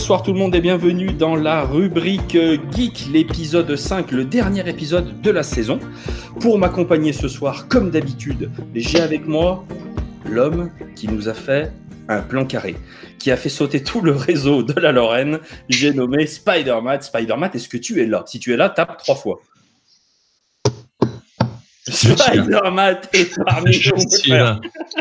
Bonsoir tout le monde et bienvenue dans la rubrique Geek, l'épisode 5, le dernier épisode de la saison. Pour m'accompagner ce soir, comme d'habitude, j'ai avec moi l'homme qui nous a fait un plan carré, qui a fait sauter tout le réseau de la Lorraine. J'ai nommé Spider-Man. Spider-Man, est-ce que tu es là? Si tu es là, tape 3 fois. Spider-Man est parmi nous. Je suis là.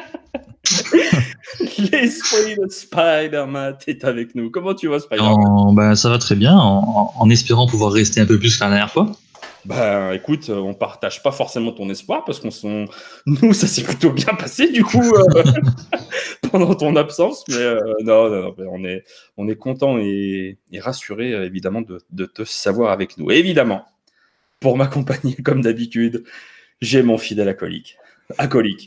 L'esprit de Spider-Man est avec nous. Comment tu vas, Spider-Man? Ben, ça va très bien, en espérant pouvoir rester un peu plus que la dernière fois. Ben, écoute, on partage pas forcément ton espoir parce nous, ça s'est plutôt bien passé du coup pendant ton absence. Mais non, on est content et rassuré évidemment de te savoir avec nous. Et évidemment, pour m'accompagner comme d'habitude, j'ai mon fidèle alcoolique. Alcoolique.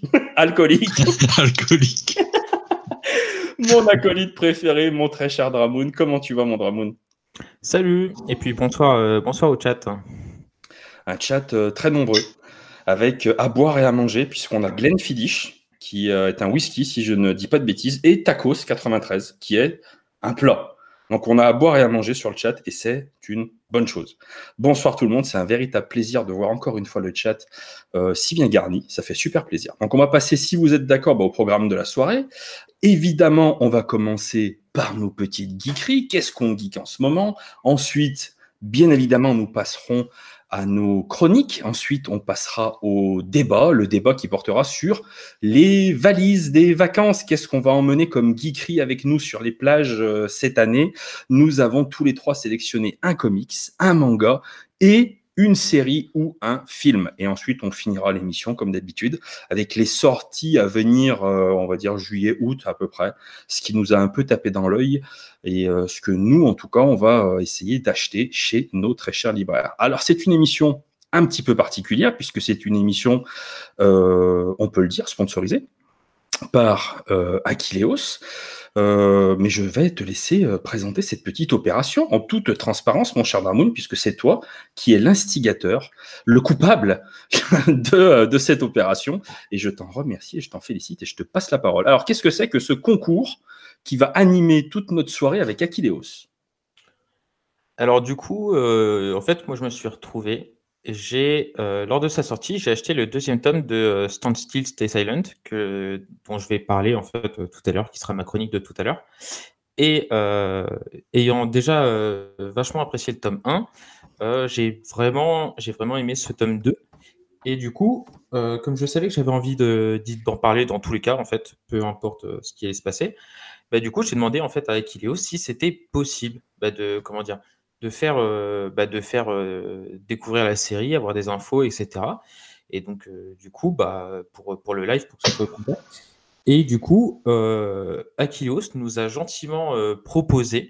Mon acolyte préféré, mon très cher Dramoun. Comment tu vas, mon Dramoun? Salut, et puis bonsoir au chat. Un chat très nombreux, avec à boire et à manger, puisqu'on a Glenfiddich, qui est un whisky, si je ne dis pas de bêtises, et Tacos 93, qui est un plat. Donc on a à boire et à manger sur le chat, et c'est une bonne chose. Bonsoir tout le monde, c'est un véritable plaisir de voir encore une fois le chat si bien garni, ça fait super plaisir. Donc on va passer, si vous êtes d'accord, au programme de la soirée. Évidemment, on va commencer par nos petites geekeries. Qu'est-ce qu'on geek en ce moment? Ensuite, bien évidemment, nous passerons à nos chroniques. Ensuite, on passera au débat, le débat qui portera sur les valises des vacances. Qu'est-ce qu'on va emmener comme geekerie avec nous sur les plages cette année? Nous avons tous les trois sélectionné un comics, un manga et une série ou un film. Et ensuite, on finira l'émission, comme d'habitude, avec les sorties à venir, on va dire juillet-août à peu près, ce qui nous a un peu tapé dans l'œil et ce que nous, en tout cas, on va essayer d'acheter chez nos très chers libraires. Alors, c'est une émission un petit peu particulière, puisque c'est une émission, on peut le dire, sponsorisée par Achilleos. Mais je vais te laisser présenter cette petite opération en toute transparence, mon cher Dramoun, puisque c'est toi qui es l'instigateur, le coupable de cette opération. Et je t'en remercie et je t'en félicite et je te passe la parole. Alors, qu'est-ce que c'est que ce concours qui va animer toute notre soirée avec Achilleos? Alors du coup, en fait, moi je me suis retrouvé, lors de sa sortie, j'ai acheté le deuxième tome de Stand Still, Stay Silent, dont je vais parler en fait tout à l'heure, qui sera ma chronique de tout à l'heure. Et ayant déjà vachement apprécié le tome 1, j'ai vraiment aimé ce tome 2. Et du coup, comme je savais que j'avais envie d'en parler dans tous les cas, en fait, peu importe ce qui allait se passer, du coup, j'ai demandé en fait à Achilleos si c'était possible de faire découvrir la série, avoir des infos, etc. Et donc, du coup, pour le live, pour que ce soit complet. Et du coup, Achilleos nous a gentiment proposé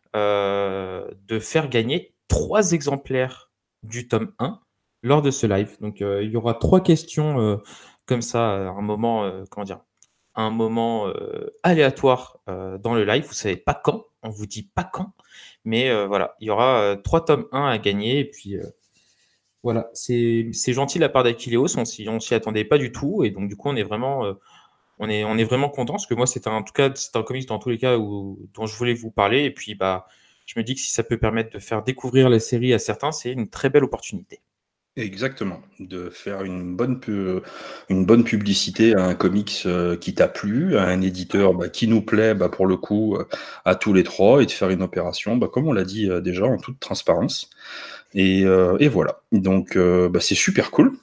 de faire gagner 3 exemplaires du tome 1 lors de ce live. Donc, il y aura 3 questions comme ça, à un moment aléatoire dans le live. Vous savez pas quand, on vous dit pas quand, mais voilà, il y aura 3 tomes 1 à gagner. Et puis voilà, c'est gentil de la part d'Achilleos, on s'y attendait pas du tout. Et donc, du coup, on est vraiment content parce que moi, c'est un comics dans tous les cas dont je voulais vous parler. Et puis, je me dis que si ça peut permettre de faire découvrir la série à certains, c'est une très belle opportunité. Exactement, de faire une bonne publicité à un comics qui t'a plu, à un éditeur qui nous plaît pour le coup à tous les trois, et de faire une opération, comme on l'a dit déjà, en toute transparence. Et voilà, donc c'est super cool.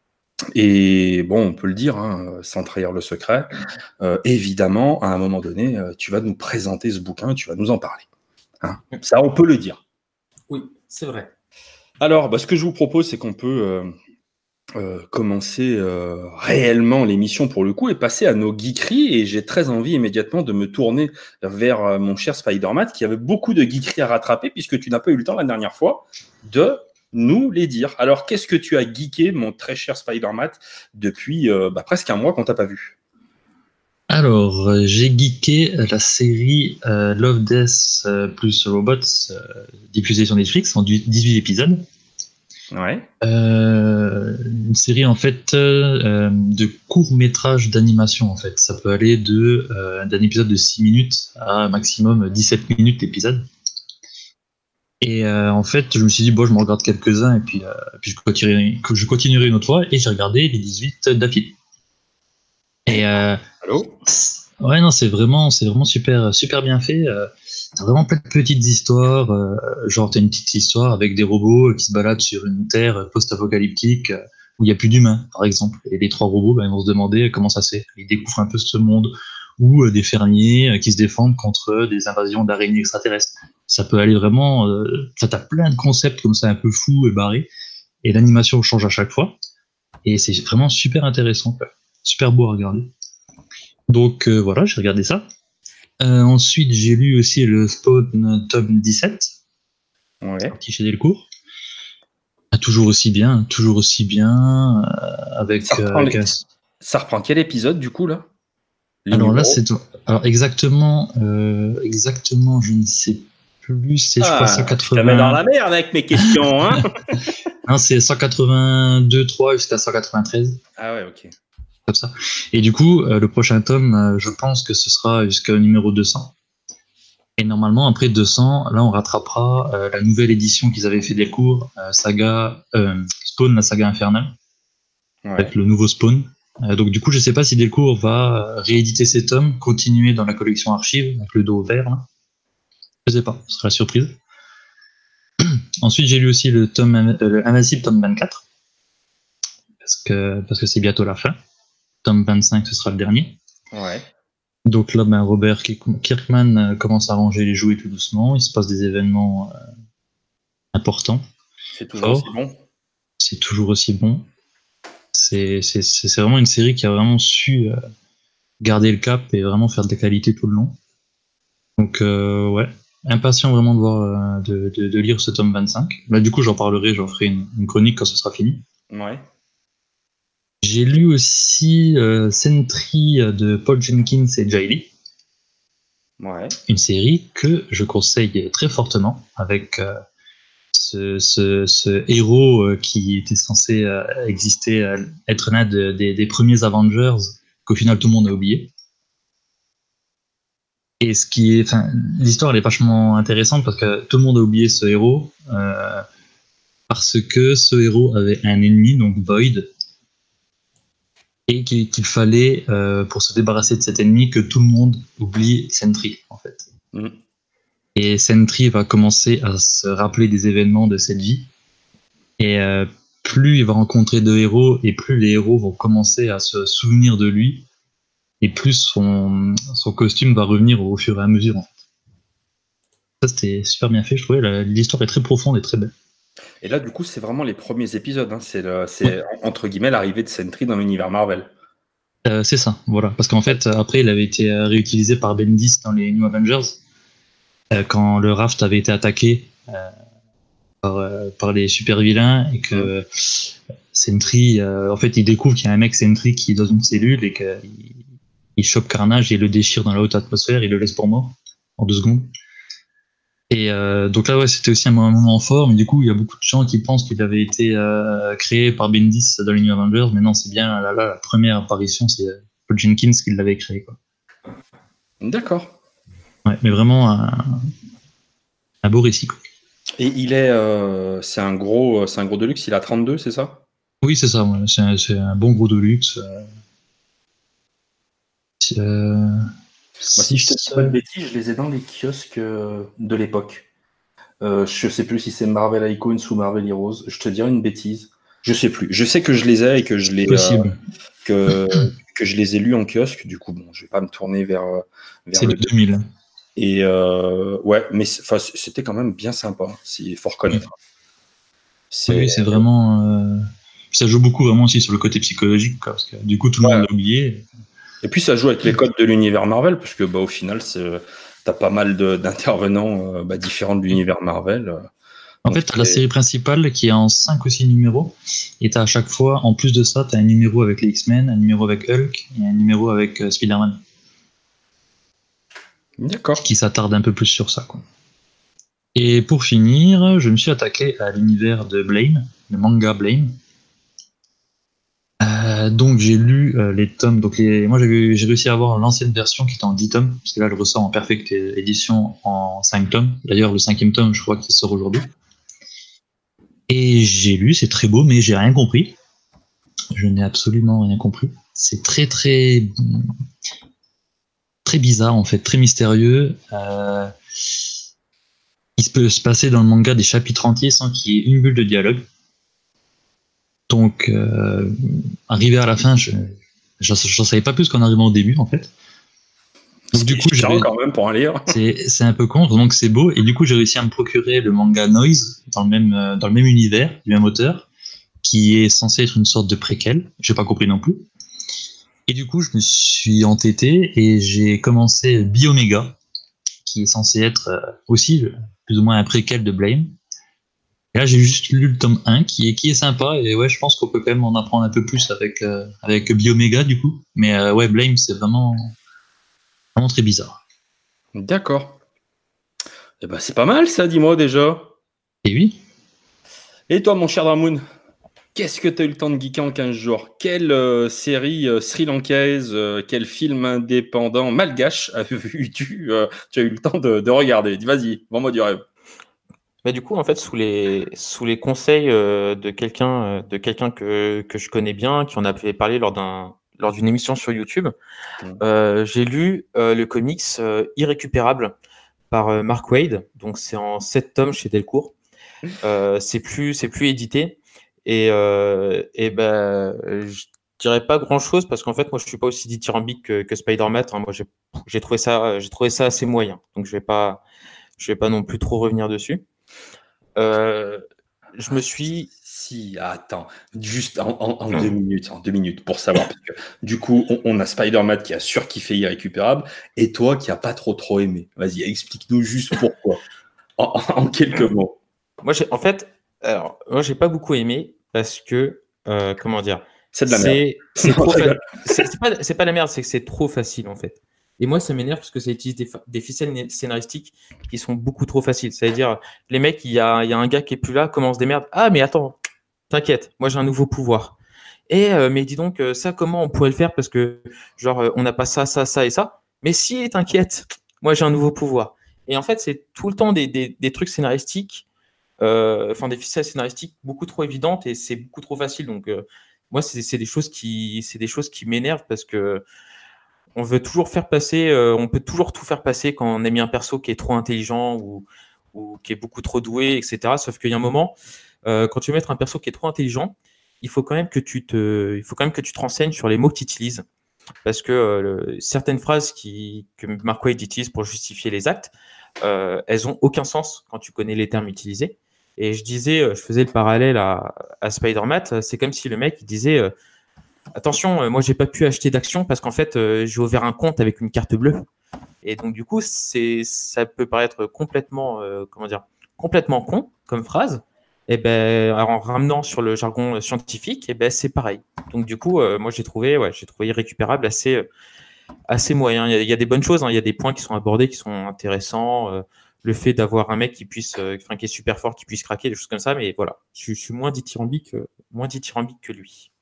Et bon, on peut le dire, sans trahir le secret, évidemment, à un moment donné, tu vas nous présenter ce bouquin, tu vas nous en parler. Ça, on peut le dire. Oui, c'est vrai. Alors, ce que je vous propose, c'est qu'on peut commencer réellement l'émission pour le coup et passer à nos geekeries. Et j'ai très envie immédiatement de me tourner vers mon cher Spider-Man, qui avait beaucoup de geekeries à rattraper, puisque tu n'as pas eu le temps la dernière fois de nous les dire. Alors, qu'est-ce que tu as geeké, mon très cher Spider-Man, depuis presque un mois qu'on t'a pas vu? Alors, j'ai geeké la série Love, Death plus Robots, diffusée sur Netflix en 18 épisodes. Ouais. Une série en fait de courts-métrages d'animation en fait. Ça peut aller d'un épisode de 6 minutes à maximum 17 minutes l'épisode. Et en fait, je me suis dit, bon, je me regarde quelques-uns et puis je continuerai une autre fois et j'ai regardé les 18 d'affilée. Et Allô? ouais, non, c'est vraiment super, super bien fait. T'as vraiment plein de petites histoires. Genre, t'as une petite histoire avec des robots qui se baladent sur une terre post-apocalyptique où il n'y a plus d'humains, par exemple. Et les 3 robots, ben, ils vont se demander comment ça se fait. Ils découvrent un peu ce monde. Ou des fermiers qui se défendent contre des invasions d'araignées extraterrestres. Ça peut aller vraiment. T'as plein de concepts comme ça un peu fous et barrés. Et l'animation change à chaque fois. Et c'est vraiment super intéressant, quoi. Super beau à regarder. Donc voilà, j'ai regardé ça. Ensuite, j'ai lu aussi le Spawn tome 17, Ouais. sorti chez Delcourt. Toujours aussi bien, avec. Ça reprend quel épisode du coup là? Alors là, alors exactement, je ne sais plus. C'est je crois 180. Je te mets dans la merde avec mes questions, hein. Non, c'est 182-3 jusqu'à 193. Ah ouais, ok. Comme ça. Et du coup, le prochain tome, je pense que ce sera jusqu'au numéro 200. Et normalement, après 200, là, on rattrapera la nouvelle édition qu'ils avaient fait Delcourt, Spawn, la saga infernale, Ouais. avec le nouveau Spawn. Donc du coup, je sais pas si Delcourt va rééditer ces tomes, continuer dans la collection archive, avec le dos vert. Là. Je sais pas, ce sera la surprise. Ensuite, j'ai lu aussi le Invincible tome 24, parce que c'est bientôt la fin. Tome 25, ce sera le dernier. Ouais. Donc là, ben, Robert Kirkman commence à ranger les jouets tout doucement. Il se passe des événements importants. C'est toujours aussi bon. C'est toujours aussi bon. C'est vraiment une série qui a vraiment su garder le cap et vraiment faire de la qualité tout le long. Donc ouais, impatient vraiment de voir de lire ce tome 25. Là du coup j'en parlerai, j'en ferai une chronique quand ce sera fini. Ouais. J'ai lu aussi Sentry de Paul Jenkins et Jay Lee. Ouais. Une série que je conseille très fortement avec ce héros qui était censé exister, être l'un des premiers Avengers qu'au final tout le monde a oublié. Et l'histoire elle est vachement intéressante parce que tout le monde a oublié ce héros parce que ce héros avait un ennemi, donc Void, et qu'il fallait, pour se débarrasser de cet ennemi, que tout le monde oublie Sentry, en fait. Mm. Et Sentry va commencer à se rappeler des événements de cette vie. Et plus il va rencontrer de héros, et plus les héros vont commencer à se souvenir de lui, et plus son costume va revenir au fur et à mesure, en fait. Ça, c'était super bien fait, je trouvais. L'histoire est très profonde et très belle. Et là, du coup, c'est vraiment les premiers épisodes. Hein. C'est entre guillemets l'arrivée de Sentry dans l'univers Marvel. C'est ça, voilà. Parce qu'en fait, après, il avait été réutilisé par Bendis dans les New Avengers, quand le Raft avait été attaqué par les super vilains, et que Sentry, en fait, il découvre qu'il y a un mec Sentry qui est dans une cellule, et qu'il chope Carnage et le déchire dans la haute atmosphère, il le laisse pour mort, en 2 secondes. Et donc là, ouais, c'était aussi un moment fort, mais du coup, il y a beaucoup de gens qui pensent qu'il avait été créé par Bendis dans les New Avengers, mais non, c'est bien la première apparition, c'est Paul Jenkins qui l'avait créé, quoi. D'accord. Ouais, mais vraiment un beau récit, quoi. Et c'est un gros deluxe, il a 32, c'est ça? Oui, c'est ça, ouais. C'est un bon gros deluxe. Moi, si je te dis pas de bêtises, je les ai dans les kiosques de l'époque. Je sais plus si c'est Marvel Icons ou Marvel Heroes. Je te dirais une bêtise. Je sais plus. Je sais que je les ai et que je les que je les ai lus en kiosque. Du coup, bon, je vais pas me tourner vers c'est le 2000. Et ouais, mais c'était quand même bien sympa. Il faut reconnaître. Oui, c'est vraiment. Ça joue beaucoup vraiment aussi sur le côté psychologique, quoi, parce que du coup, tout le monde l'a oublié. Et puis ça joue avec les codes de l'univers Marvel, parce que au final, t'as pas mal d'intervenants différents de l'univers Marvel. En fait, t'as la série principale qui est en 5 ou 6 numéros, et t'as à chaque fois, en plus de ça, t'as un numéro avec les X-Men, un numéro avec Hulk, et un numéro avec Spider-Man. D'accord. Qui s'attarde un peu plus sur ça, quoi. Et pour finir, je me suis attaqué à l'univers de Blame, le manga Blame. Donc j'ai lu les tomes. Moi j'ai réussi à avoir l'ancienne version qui était en 10 tomes, parce que là elle ressort en perfect édition en 5 tomes. D'ailleurs le 5e tome je crois qu'il sort aujourd'hui. Et j'ai lu, c'est très beau, mais j'ai rien compris. Je n'ai absolument rien compris. C'est très très très bizarre en fait, très mystérieux. Il peut se passer dans le manga des chapitres entiers sans qu'il y ait une bulle de dialogue. Donc, arrivé à la fin, j'en savais pas plus qu'en arrivant au début, en fait. Donc, du coup, quand même pour un lire. C'est un peu con, donc c'est beau. Et du coup, j'ai réussi à me procurer le manga Noise dans le même univers, du même auteur, qui est censé être une sorte de préquel. J'ai pas compris non plus. Et du coup, je me suis entêté et j'ai commencé Biomega, qui est censé être aussi plus ou moins un préquel de Blame. Et là, j'ai juste lu le tome 1 qui est sympa, et ouais, je pense qu'on peut quand même en apprendre un peu plus avec Biomega du coup. Mais ouais, Blame, c'est vraiment très bizarre. D'accord. Eh ben, c'est pas mal ça, dis-moi déjà. Et oui. Et toi, mon cher Dramoun, qu'est-ce que tu as eu le temps de geeker en 15 jours? Quelle série sri-lankaise, quel film indépendant malgache tu as eu le temps de regarder? Vas-y, vends-moi du rêve. Bah, du coup, en fait, sous les conseils de quelqu'un que je connais bien, qui en avait parlé lors d'une émission sur YouTube, j'ai lu le comics Irrécupérable par Mark Waid. Donc, c'est en 7 tomes chez Delcourt. C'est plus édité. Et je dirais pas grand-chose parce qu'en fait, moi, je suis pas aussi dithyrambique que Spider-Man. Hein. Moi, j'ai trouvé ça assez moyen. Donc, je vais pas non plus trop revenir dessus. Je me suis. Si, attends, juste en 2 minutes pour savoir. Parce que, du coup, on a Spider-Man qui a surkiffé Irrécupérable et toi qui a pas trop aimé. Vas-y, explique-nous juste pourquoi. En quelques mots. Moi, j'ai pas beaucoup aimé parce que, comment dire, c'est de la merde. C'est pas la merde, c'est que c'est trop facile en fait. Et moi, ça m'énerve parce que ça utilise des ficelles scénaristiques qui sont beaucoup trop faciles. C'est-à-dire, les mecs, il y a un gars qui est plus là, comment on se démerde? Ah, mais attends, t'inquiète, moi j'ai un nouveau pouvoir. Mais dis donc, ça, comment on pourrait le faire? Parce que, genre, on n'a pas ça, ça, ça et ça. Mais si, t'inquiète, moi j'ai un nouveau pouvoir. Et en fait, c'est tout le temps des trucs scénaristiques, des ficelles scénaristiques beaucoup trop évidentes et c'est beaucoup trop facile. Donc, moi, c'est des choses qui m'énervent parce que on veut toujours faire passer, on peut toujours tout faire passer quand on a mis un perso qui est trop intelligent ou qui est beaucoup trop doué, etc. Sauf qu'il y a un moment, quand tu veux mettre un perso qui est trop intelligent, il faut quand même que tu te renseignes sur les mots que tu utilises. Parce que certaines phrases que Mark Waid utilise pour justifier les actes, elles ont aucun sens quand tu connais les termes utilisés. Et je faisais le parallèle à Spider-Man, c'est comme si le mec il disait attention, moi j'ai pas pu acheter d'actions parce qu'en fait j'ai ouvert un compte avec une carte bleue. Et donc du coup ça peut paraître complètement complètement con comme phrase. Et ben en ramenant sur le jargon scientifique, et ben c'est pareil. Donc du coup moi j'ai trouvé Irrécupérable assez moyen. Il y a des bonnes choses, hein. Il y a des points qui sont abordés qui sont intéressants. Le fait d'avoir un mec qui est super fort, qui puisse craquer, des choses comme ça. Mais voilà, je suis moins dithyrambique que lui.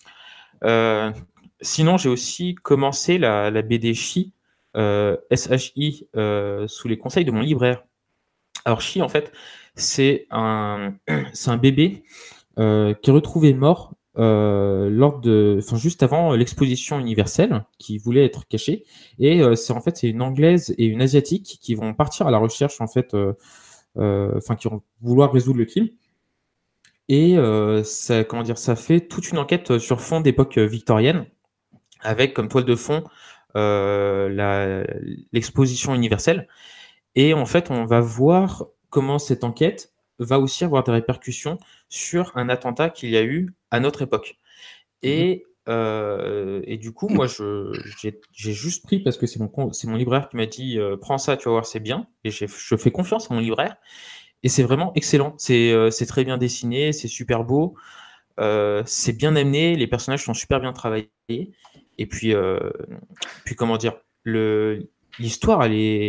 Sinon, j'ai aussi commencé la BD Shi, SHI, sous les conseils de mon libraire. Alors Shi, en fait, c'est un bébé qui est retrouvé mort juste avant l'exposition universelle, qui voulait être cachée. Et c'est une Anglaise et une Asiatique qui vont partir à la recherche, qui vont vouloir résoudre le crime. Et ça fait toute une enquête sur fond d'époque victorienne, avec comme toile de fond l'exposition universelle. Et en fait, on va voir comment cette enquête va aussi avoir des répercussions sur un attentat qu'il y a eu à notre époque. Et du coup, moi, j'ai juste pris parce que c'est mon libraire qui m'a dit prends ça, tu vas voir, c'est bien. Et je fais confiance à mon libraire. Et c'est vraiment excellent. C'est très bien dessiné, c'est super beau, c'est bien amené, les personnages sont super bien travaillés. Et puis comment dire, l'histoire, elle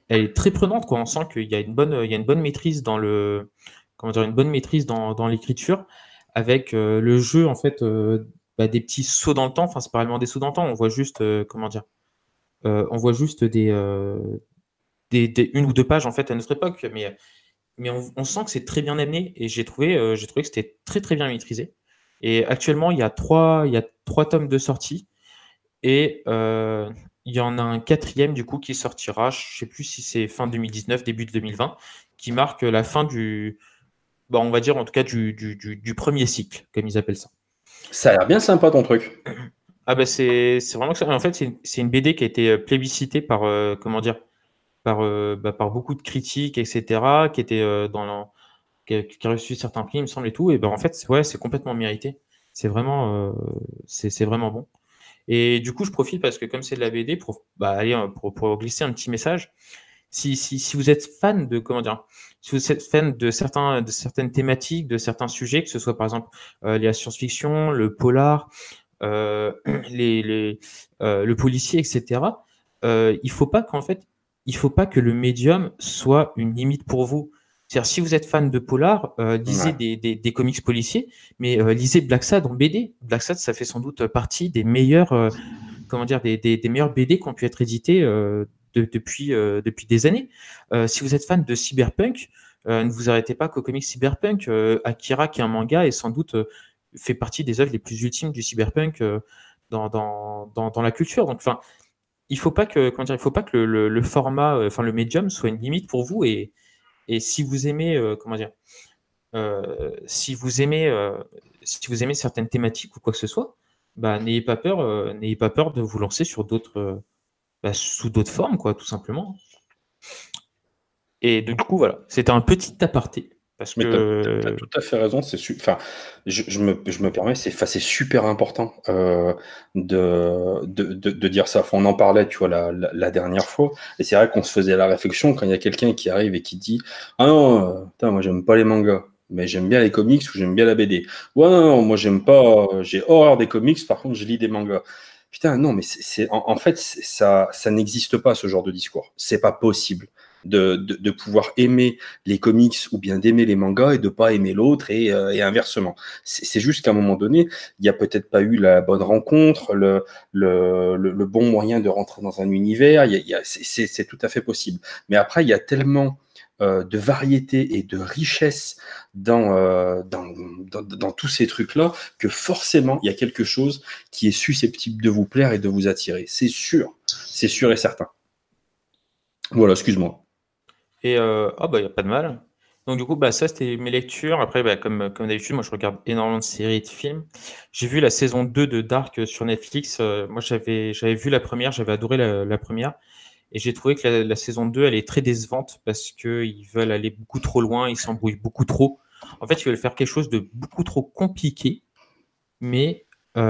elle est très prenante, quoi. On sent qu'il y a une bonne maîtrise dans une bonne maîtrise dans l'écriture, avec le jeu, en fait, des petits sauts dans le temps. Enfin, c'est pas réellement des sauts dans le temps. On voit juste, on voit juste une ou deux pages, en fait, à notre époque, mais on sent que c'est très bien amené, et j'ai trouvé que c'était très très bien maîtrisé. Et actuellement, il y a trois tomes de sortie, et il y en a un quatrième du coup qui sortira, je ne sais plus si c'est fin 2019, début de 2020, qui marque la fin on va dire en tout cas du premier cycle, comme ils appellent ça. Ça a l'air bien sympa ton truc. Ah bah c'est vraiment que ça. En fait, c'est une BD qui a été plébiscitée par comment dire, par beaucoup de critiques, etc., qui était qui a reçu certains prix, il me semble, et tout. Et ben en fait, ouais, c'est complètement mérité. C'est vraiment, c'est vraiment bon. Et du coup, je profite parce que comme c'est de la BD, pour glisser un petit message. Si vous êtes fan de, comment dire, si vous êtes fan de certaines thématiques, de certains sujets, que ce soit par exemple la science-fiction, le polar, euh, le policier, etc. Il faut pas que le médium soit une limite pour vous. C'est-à-dire, si vous êtes fan de polar, lisez Ouais. des comics policiers, mais lisez Black Sad en BD. Black Sad, ça fait sans doute partie des meilleurs, des meilleurs BD qui ont pu être édités depuis des années. Si vous êtes fan de cyberpunk, ne vous arrêtez pas qu'au comics cyberpunk. Akira, qui est un manga, est sans doute fait partie des œuvres les plus ultimes du cyberpunk dans la culture. Donc, enfin, il faut pas que le format, le médium soit une limite pour vous. Et si vous aimez, si vous aimez certaines thématiques ou quoi que ce soit, n'ayez pas peur de vous lancer sur sous d'autres formes, quoi, tout simplement. Et du coup, voilà, c'était un petit aparté. Parce Mais t'as que. tout à fait raison. Enfin, je me permets, c'est super important de dire ça. Enfin, on en parlait, tu vois, la dernière fois. Et c'est vrai qu'on se faisait la réflexion quand il y a quelqu'un qui arrive et qui dit: Ah non, putain, moi j'aime pas les mangas, mais j'aime bien les comics ou j'aime bien la BD. Ouais, non, non, moi j'aime pas, j'ai horreur des comics, par contre je lis des mangas. Putain, non, mais en fait, ça n'existe pas ce genre de discours. C'est pas possible de pouvoir aimer les comics ou bien d'aimer les mangas et de pas aimer l'autre et inversement. C'est juste qu'à un moment donné, il n'y a peut-être pas eu la bonne rencontre, le bon moyen de rentrer dans un univers. C'est tout à fait possible. Mais après, il y a tellement de variété et de richesse dans tous ces trucs-là que forcément, il y a quelque chose qui est susceptible de vous plaire et de vous attirer. C'est sûr et certain. Voilà, excuse-moi. Et il n'y a pas de mal. Donc, du coup, ça, c'était mes lectures. Après, comme d'habitude, moi, je regarde énormément de séries et de films. J'ai vu la saison 2 de Dark sur Netflix. Moi, j'avais vu la première, j'avais adoré la première. Et j'ai trouvé que la saison 2, elle est très décevante parce qu'ils veulent aller beaucoup trop loin, ils s'embrouillent beaucoup trop. En fait, ils veulent faire quelque chose de beaucoup trop compliqué, mais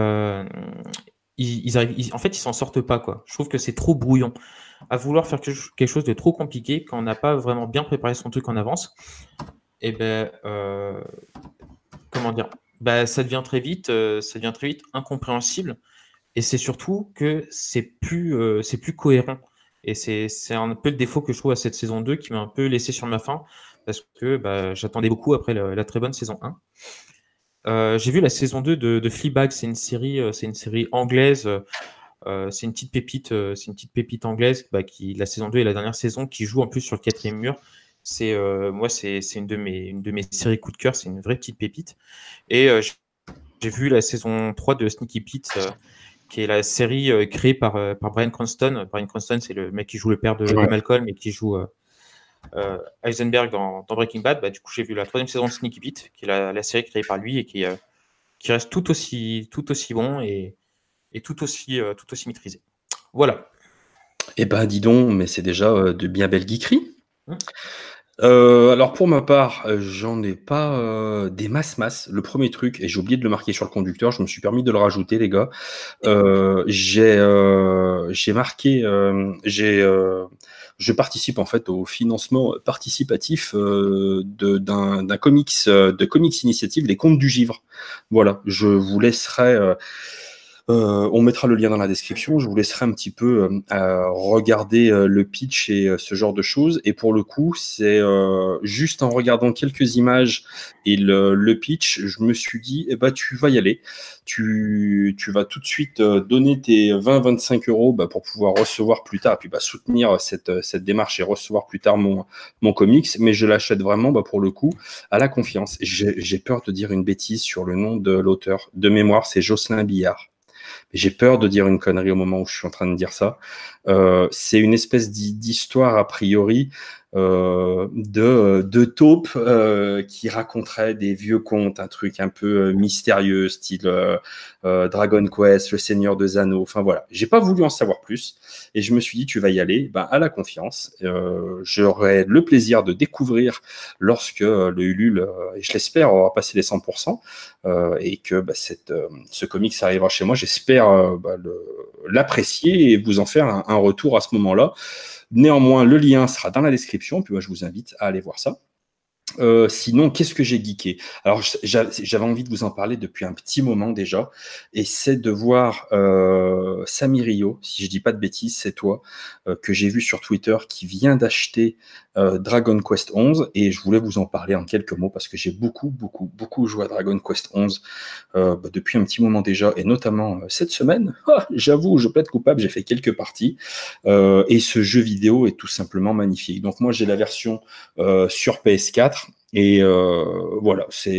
en fait, ils s'en sortent pas, quoi. Je trouve que c'est trop brouillon. À vouloir faire quelque chose de trop compliqué quand on n'a pas vraiment bien préparé son truc en avance, et comment dire, ça devient très vite incompréhensible. Et c'est surtout que c'est plus cohérent. Et c'est un peu le défaut que je trouve à cette saison 2 qui m'a un peu laissé sur ma faim parce que j'attendais beaucoup après la très bonne saison 1. J'ai vu la saison 2 de Fleabag, c'est une série anglaise. C'est une petite pépite, anglaise, la saison 2 est la dernière saison, qui joue en plus sur le quatrième mur. C'est une de mes séries coup de cœur, c'est une vraie petite pépite. Et j'ai vu la saison 3 de Sneaky Pete, qui est la série créée par Bryan Cranston. Bryan Cranston, c'est le mec qui joue le père de Malcolm et qui joue Heisenberg dans Breaking Bad. Du coup, j'ai vu la troisième saison de Sneaky Pete, qui est la série créée par lui et qui reste tout aussi bon et tout aussi maîtrisé. Voilà. Eh ben, dis donc, mais c'est déjà de bien belles geekeries. Mmh. Alors pour ma part, j'en ai pas des masses. Le premier truc, et j'ai oublié de le marquer sur le conducteur, je me suis permis de le rajouter, les gars. J'ai marqué, je participe en fait au financement participatif d'un comics, de Comics Initiative, des Contes du Givre. Voilà, je vous laisserai On mettra le lien dans la description. Je vous laisserai un petit peu regarder le pitch et ce genre de choses. Et pour le coup, c'est juste en regardant quelques images et le pitch, je me suis dit, eh ben, tu vas y aller. Tu vas tout de suite donner tes 20-25 euros pour pouvoir recevoir plus tard, et puis soutenir cette démarche et recevoir plus tard mon comics. Mais je l'achète vraiment pour le coup à la confiance. J'ai peur de dire une bêtise sur le nom de l'auteur. De mémoire, c'est Jocelyn Billard. J'ai peur de dire une connerie au moment où je suis en train de dire ça. C'est une espèce d'histoire a priori de taupe qui raconterait des vieux contes, un truc un peu mystérieux, style Dragon Quest, Le Seigneur des Anneaux. Enfin voilà, j'ai pas voulu en savoir plus et je me suis dit tu vas y aller, à la confiance. J'aurai le plaisir de découvrir lorsque le Ulule, et je l'espère, aura passé les 100%. Et que ce comics arrivera chez moi, j'espère l'apprécier et vous en faire un retour à ce moment-là. Néanmoins, le lien sera dans la description, puis moi je vous invite à aller voir ça. Sinon, qu'est-ce que j'ai geeké? Alors, j'avais envie de vous en parler depuis un petit moment déjà, et c'est de voir Samy Rio, si je dis pas de bêtises, c'est toi, que j'ai vu sur Twitter, qui vient d'acheter Dragon Quest 11, et je voulais vous en parler en quelques mots, parce que j'ai beaucoup joué à Dragon Quest 11 depuis un petit moment déjà, et notamment cette semaine. J'avoue, je peux être coupable, j'ai fait quelques parties, et ce jeu vidéo est tout simplement magnifique. Donc moi, j'ai la version sur PS4, et voilà, c'est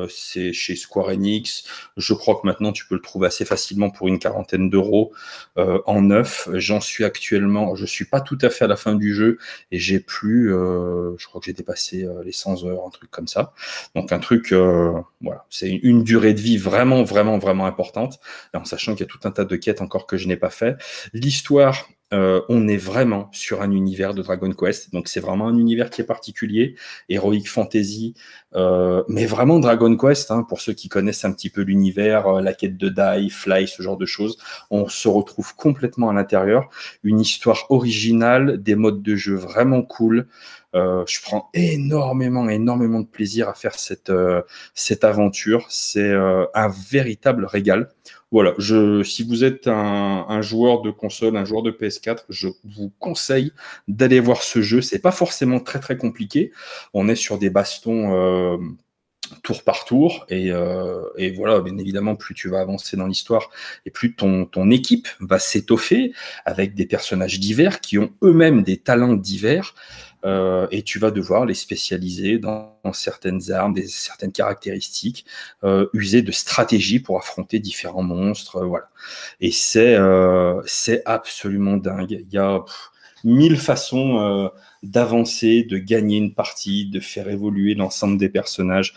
chez Square Enix. Je crois que maintenant tu peux le trouver assez facilement pour une quarantaine d'euros en neuf. J'en suis actuellement, je suis pas tout à fait à la fin du jeu et j'ai plus, je crois que j'ai dépassé les 100 heures, un truc comme ça. Donc un truc, voilà, c'est une durée de vie vraiment importante, en sachant qu'il y a tout un tas de quêtes encore que je n'ai pas fait. L'histoire, on est vraiment sur un univers de Dragon Quest, donc c'est vraiment un univers qui est particulier, Heroic Fantasy, mais vraiment Dragon Quest, pour ceux qui connaissent un petit peu l'univers, la quête de Dai, Fly, ce genre de choses, on se retrouve complètement à l'intérieur, une histoire originale, des modes de jeu vraiment cool. Je prends énormément de plaisir à faire cette aventure, c'est un véritable régal. Voilà, si vous êtes un joueur de console, un joueur de PS4, je vous conseille d'aller voir ce jeu. C'est pas forcément très compliqué. On est sur des bastons tour par tour, et voilà, bien évidemment, plus tu vas avancer dans l'histoire, et plus ton équipe va s'étoffer avec des personnages divers qui ont eux-mêmes des talents divers. Et tu vas devoir les spécialiser dans certaines armes, certaines caractéristiques, user de stratégies pour affronter différents monstres, voilà. Et c'est absolument dingue. Il y a 1000 façons d'avancer, de gagner une partie, de faire évoluer l'ensemble des personnages.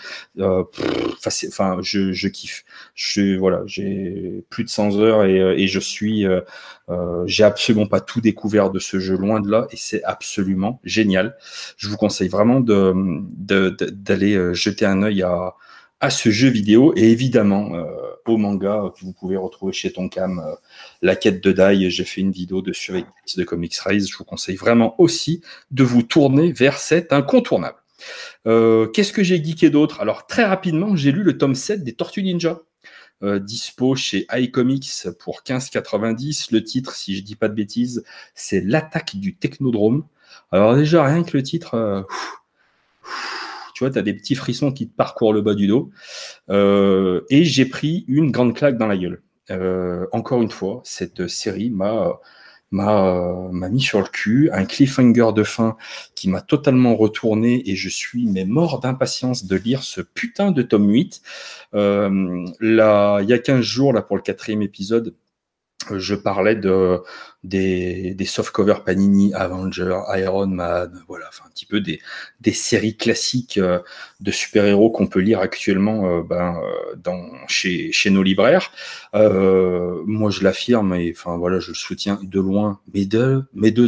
Je kiffe. Voilà, j'ai plus de 100 heures et j'ai absolument pas tout découvert de ce jeu, loin de là, et c'est absolument génial. Je vous conseille vraiment d'aller jeter un œil à ce jeu vidéo, et évidemment au manga que vous pouvez retrouver chez Tonkam, La quête de Dai. J'ai fait une vidéo dessus avec de Comics Rise. Je vous conseille vraiment aussi de vous tourner vers cet incontournable. Qu'est-ce que j'ai geeké d'autre? Alors très rapidement, j'ai lu le tome 7 des Tortues Ninja, dispo chez iComics pour 15,90. Le titre, si je dis pas de bêtises, c'est L'attaque du Technodrome. Alors déjà, rien que le titre, tu vois, tu as des petits frissons qui te parcourent le bas du dos. Et j'ai pris une grande claque dans la gueule. Encore une fois, cette série m'a mis sur le cul, un cliffhanger de fin qui m'a totalement retourné, et je suis mort d'impatience de lire ce putain de tome 8. Il y a 15 jours, là, pour le 4e épisode, je parlais des softcovers Panini, Avenger, Iron Man, voilà, enfin un petit peu des séries classiques de super-héros qu'on peut lire actuellement chez nos libraires. Moi, je l'affirme, et enfin voilà, je le soutiens de loin, mais de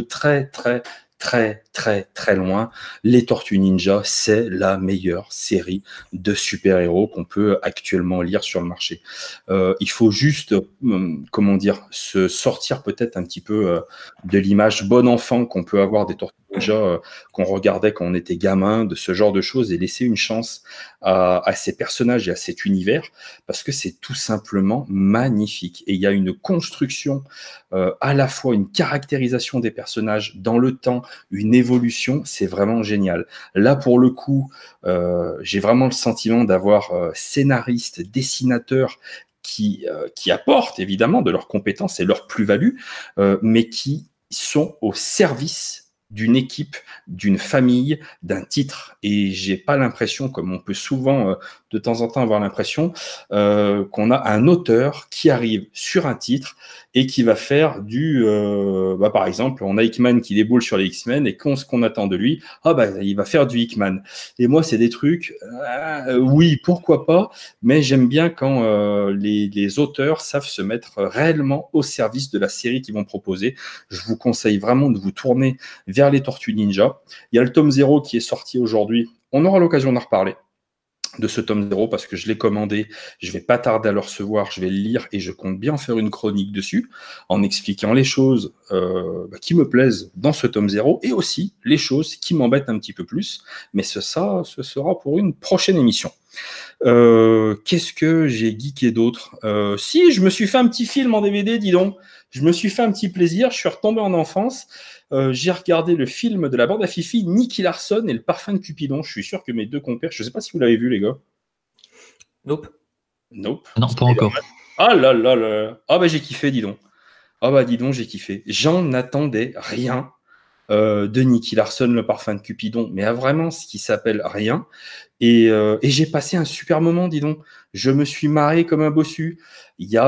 très loin. Les Tortues Ninja, c'est la meilleure série de super-héros qu'on peut actuellement lire sur le marché. Il faut juste, se sortir peut-être un petit peu de l'image bon enfant qu'on peut avoir des Tortues Ninja qu'on regardait quand on était gamin, de ce genre de choses, et laisser une chance à ces personnages et à cet univers, parce que c'est tout simplement magnifique. Et il y a une construction, à la fois une caractérisation des personnages dans le temps, une évolution, c'est vraiment génial. Là, pour le coup, j'ai vraiment le sentiment d'avoir scénaristes, dessinateurs qui apportent évidemment de leurs compétences et leur plus-value, mais qui sont au service d'une équipe, d'une famille, d'un titre. Et j'ai pas l'impression, comme on peut souvent de temps en temps avoir l'impression, qu'on a un auteur qui arrive sur un titre et qui va faire par exemple, on a Hickman qui déboule sur les X-Men, et ce qu'on attend de lui, il va faire du Hickman. Et moi, c'est des trucs, oui, pourquoi pas, mais j'aime bien quand les auteurs savent se mettre réellement au service de la série qu'ils vont proposer. Je vous conseille vraiment de vous tourner vers les Tortues Ninja. Il y a le tome 0 qui est sorti aujourd'hui. On aura l'occasion d'en reparler, de ce tome 0, parce que je l'ai commandé, je vais pas tarder à le recevoir, je vais le lire et je compte bien faire une chronique dessus, en expliquant les choses qui me plaisent dans ce tome 0, et aussi les choses qui m'embêtent un petit peu plus, mais ce sera pour une prochaine émission. Qu'est-ce que j'ai geeké d'autre? Si, je me suis fait un petit film en DVD, dis donc. Je me suis fait un petit plaisir, je suis retombé en enfance. J'ai regardé le film de la bande à Fifi, Nicky Larson et le parfum de Cupidon. Je suis sûr que mes deux compères, je ne sais pas si vous l'avez vu, les gars. Nope. Nope. Non, pas encore. Ah là là là. Ah bah j'ai kiffé, dis donc. Ah bah dis donc, j'ai kiffé. J'en attendais rien de Nicky Larson, le parfum de Cupidon, mais vraiment ce qui s'appelle rien. Et j'ai passé un super moment, dis donc. Je me suis marré comme un bossu. Il y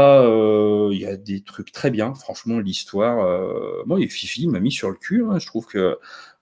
a des trucs très bien. Franchement, l'histoire... Moi, Fifi m'a mis sur le cul. Hein. Je trouve que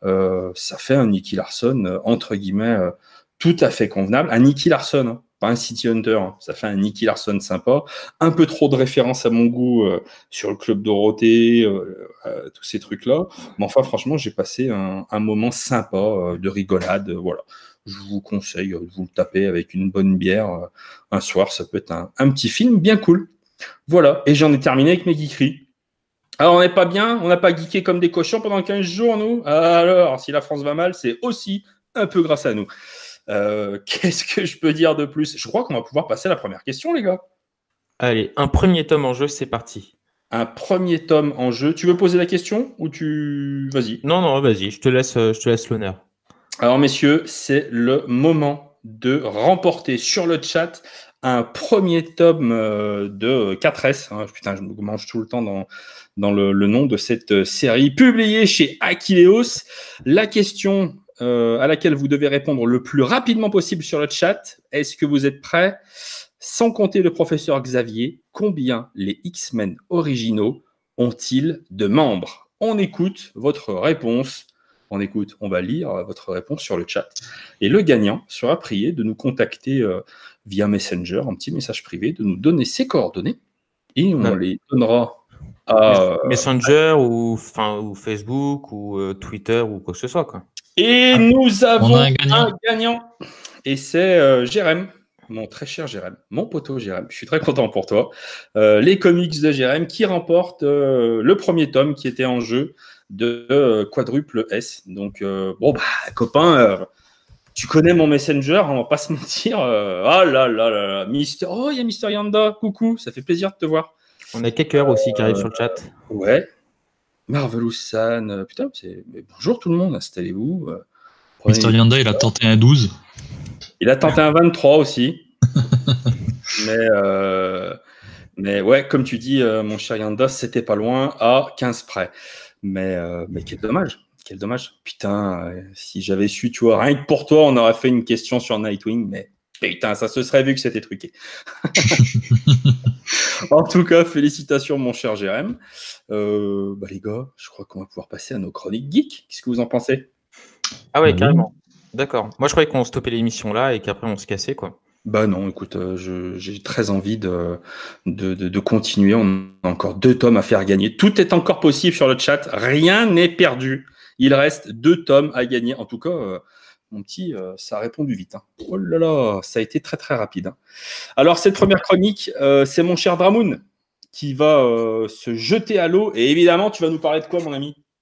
ça fait un Nicky Larson, entre guillemets, tout à fait convenable. Un Nicky Larson, hein, pas un City Hunter. Hein. Ça fait un Nicky Larson sympa. Un peu trop de références à mon goût sur le Club Dorothée, tous ces trucs-là. Mais enfin, franchement, j'ai passé un moment sympa de rigolade. Voilà. Je vous conseille de vous le taper avec une bonne bière un soir. Ça peut être un petit film bien cool. Voilà. Et j'en ai terminé avec mes geekeries. Alors, on n'est pas bien, on n'a pas geeké comme des cochons pendant 15 jours, nous. Alors, si la France va mal, c'est aussi un peu grâce à nous. Qu'est-ce que je peux dire de plus? Je crois qu'on va pouvoir passer à la première question, les gars. Allez, un premier tome en jeu, c'est parti. Un premier tome en jeu. Tu veux poser la question ou tu... Vas-y. Non, vas-y, je te laisse l'honneur. Alors, messieurs, c'est le moment de remporter sur le chat un premier tome de 4S. Hein. Putain, je me mange tout le temps dans le nom de cette série publiée chez Akileos. La question à laquelle vous devez répondre le plus rapidement possible sur le chat. Est-ce que vous êtes prêts? Sans compter le professeur Xavier, combien les X-Men originaux ont-ils de membres? On écoute votre réponse. On va lire votre réponse sur le chat. Et le gagnant sera prié de nous contacter via Messenger, un petit message privé, de nous donner ses coordonnées. Et on les donnera à... Messenger ou Facebook ou Twitter ou quoi que ce soit, quoi. Et nous avons un gagnant. Et c'est Jérém, mon très cher Jérém, mon poteau Jérém. Je suis très content pour toi. Les comics de Jérém qui remportent le premier tome qui était en jeu de Quadruple S. Donc, copain, tu connais mon Messenger, on va pas se mentir. Ah là là là, Mister... Oh, il y a Mister Yanda, coucou, ça fait plaisir de te voir. On a quelqu'un aussi qui arrive sur le chat. Ouais. Marvelous San, putain, bonjour tout le monde, installez-vous. Mister Yanda, il a tenté un 12. Il a tenté un 23 aussi. Mais ouais, comme tu dis, mon cher Yanda, c'était pas loin, à 15 près. Mais quel dommage. Quel dommage. Putain, si j'avais su, tu vois, rien que pour toi, on aurait fait une question sur Nightwing, mais putain, ça se serait vu que c'était truqué. En tout cas, félicitations, mon cher Jérém. Les gars, je crois qu'on va pouvoir passer à nos chroniques geeks. Qu'est-ce que vous en pensez? Ah ouais, carrément. D'accord. Moi, je croyais qu'on stoppait l'émission là et qu'après, on se cassait, quoi. Bah non, écoute, j'ai très envie de continuer. On a encore 2 tomes à faire gagner. Tout est encore possible sur le chat. Rien n'est perdu. Il reste 2 tomes à gagner. En tout cas, mon petit, ça a répondu vite. Hein. Oh là là, ça a été très très rapide. Hein. Alors, cette première chronique, c'est mon cher Dramoun qui va se jeter à l'eau. Et évidemment, tu vas nous parler de quoi, mon ami?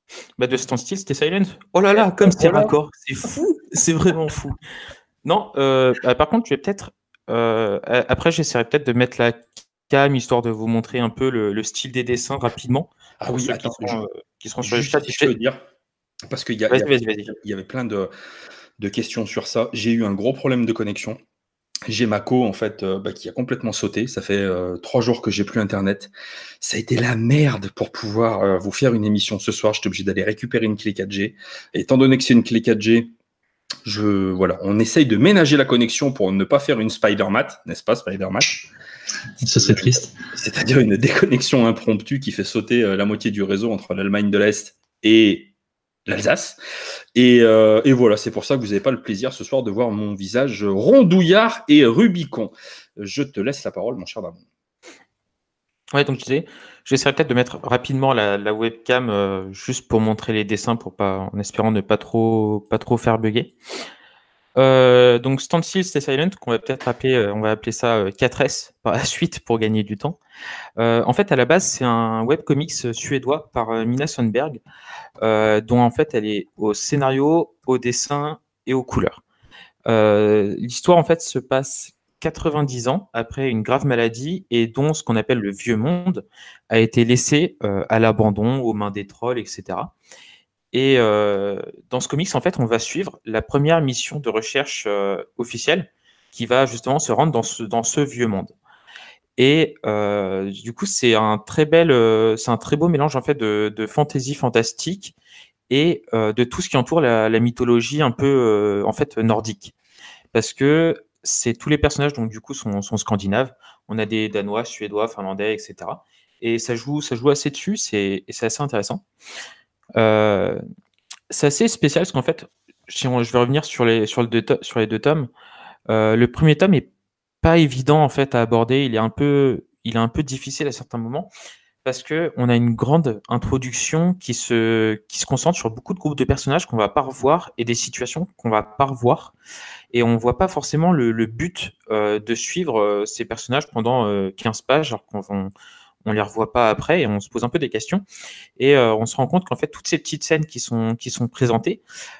De Stand Still, c'était Silent. Oh là là, comme c'est Voilà. raccord, c'est fou, c'est vraiment fou. Non, par contre, je vais peut-être. Après, j'essaierai peut-être de mettre la cam histoire de vous montrer un peu le style des dessins rapidement. Ah Pour oui, ceux attends, qui seront sur le juste chat. si je peux dire, parce qu'il y, Vas-y, vas-y. y avait plein de questions sur ça. J'ai eu un gros problème de connexion. J'ai ma co en fait qui a complètement sauté. Ça fait 3 jours que j'ai plus internet. Ça a été la merde pour pouvoir vous faire une émission ce soir. J'étais obligé d'aller récupérer une clé 4G. Et étant donné que c'est une clé 4G, voilà, on essaye de ménager la connexion pour ne pas faire une Spider-Mat, n'est-ce pas, Spider-Mat? Ça serait triste. C'est-à-dire une déconnexion impromptue qui fait sauter la moitié du réseau entre l'Allemagne de l'Est et l'Alsace. Et voilà, c'est pour ça que vous n'avez pas le plaisir ce soir de voir mon visage rondouillard et Rubicon. Je te laisse la parole, mon cher Damon. Ouais, donc je disais, j'essaierai peut-être de mettre rapidement la webcam juste pour montrer les dessins, en espérant ne pas trop faire bugger. Donc Stand Still, Stay Silent, qu'on va peut-être appeler, on va appeler ça 4S par la suite pour gagner du temps. En fait, à la base, c'est un webcomics suédois par Mina Sundberg, dont en fait elle est au scénario, au dessin et aux couleurs. L'histoire en fait se passe 90 ans après une grave maladie et dont ce qu'on appelle le vieux monde a été laissé à l'abandon, aux mains des trolls, etc. Et dans ce comics, en fait, on va suivre la première mission de recherche officielle qui va justement se rendre dans ce vieux monde. Et du coup, c'est un très beau mélange en fait de fantasy fantastique et de tout ce qui entoure la mythologie un peu en fait nordique, parce que c'est tous les personnages donc du coup sont scandinaves. On a des Danois, Suédois, Finlandais, etc. Et ça joue assez dessus, c'est assez intéressant. C'est assez spécial parce qu'en fait, je vais revenir sur les deux tomes. Le premier tome est pas évident en fait à aborder. Il est un peu difficile à certains moments parce que on a une grande introduction qui se concentre sur beaucoup de groupes de personnages qu'on va pas revoir et des situations qu'on va pas revoir, et on voit pas forcément le but de suivre ces personnages pendant 15 pages alors on les revoit pas après et on se pose un peu des questions, et on se rend compte qu'en fait toutes ces petites scènes qui sont présentées,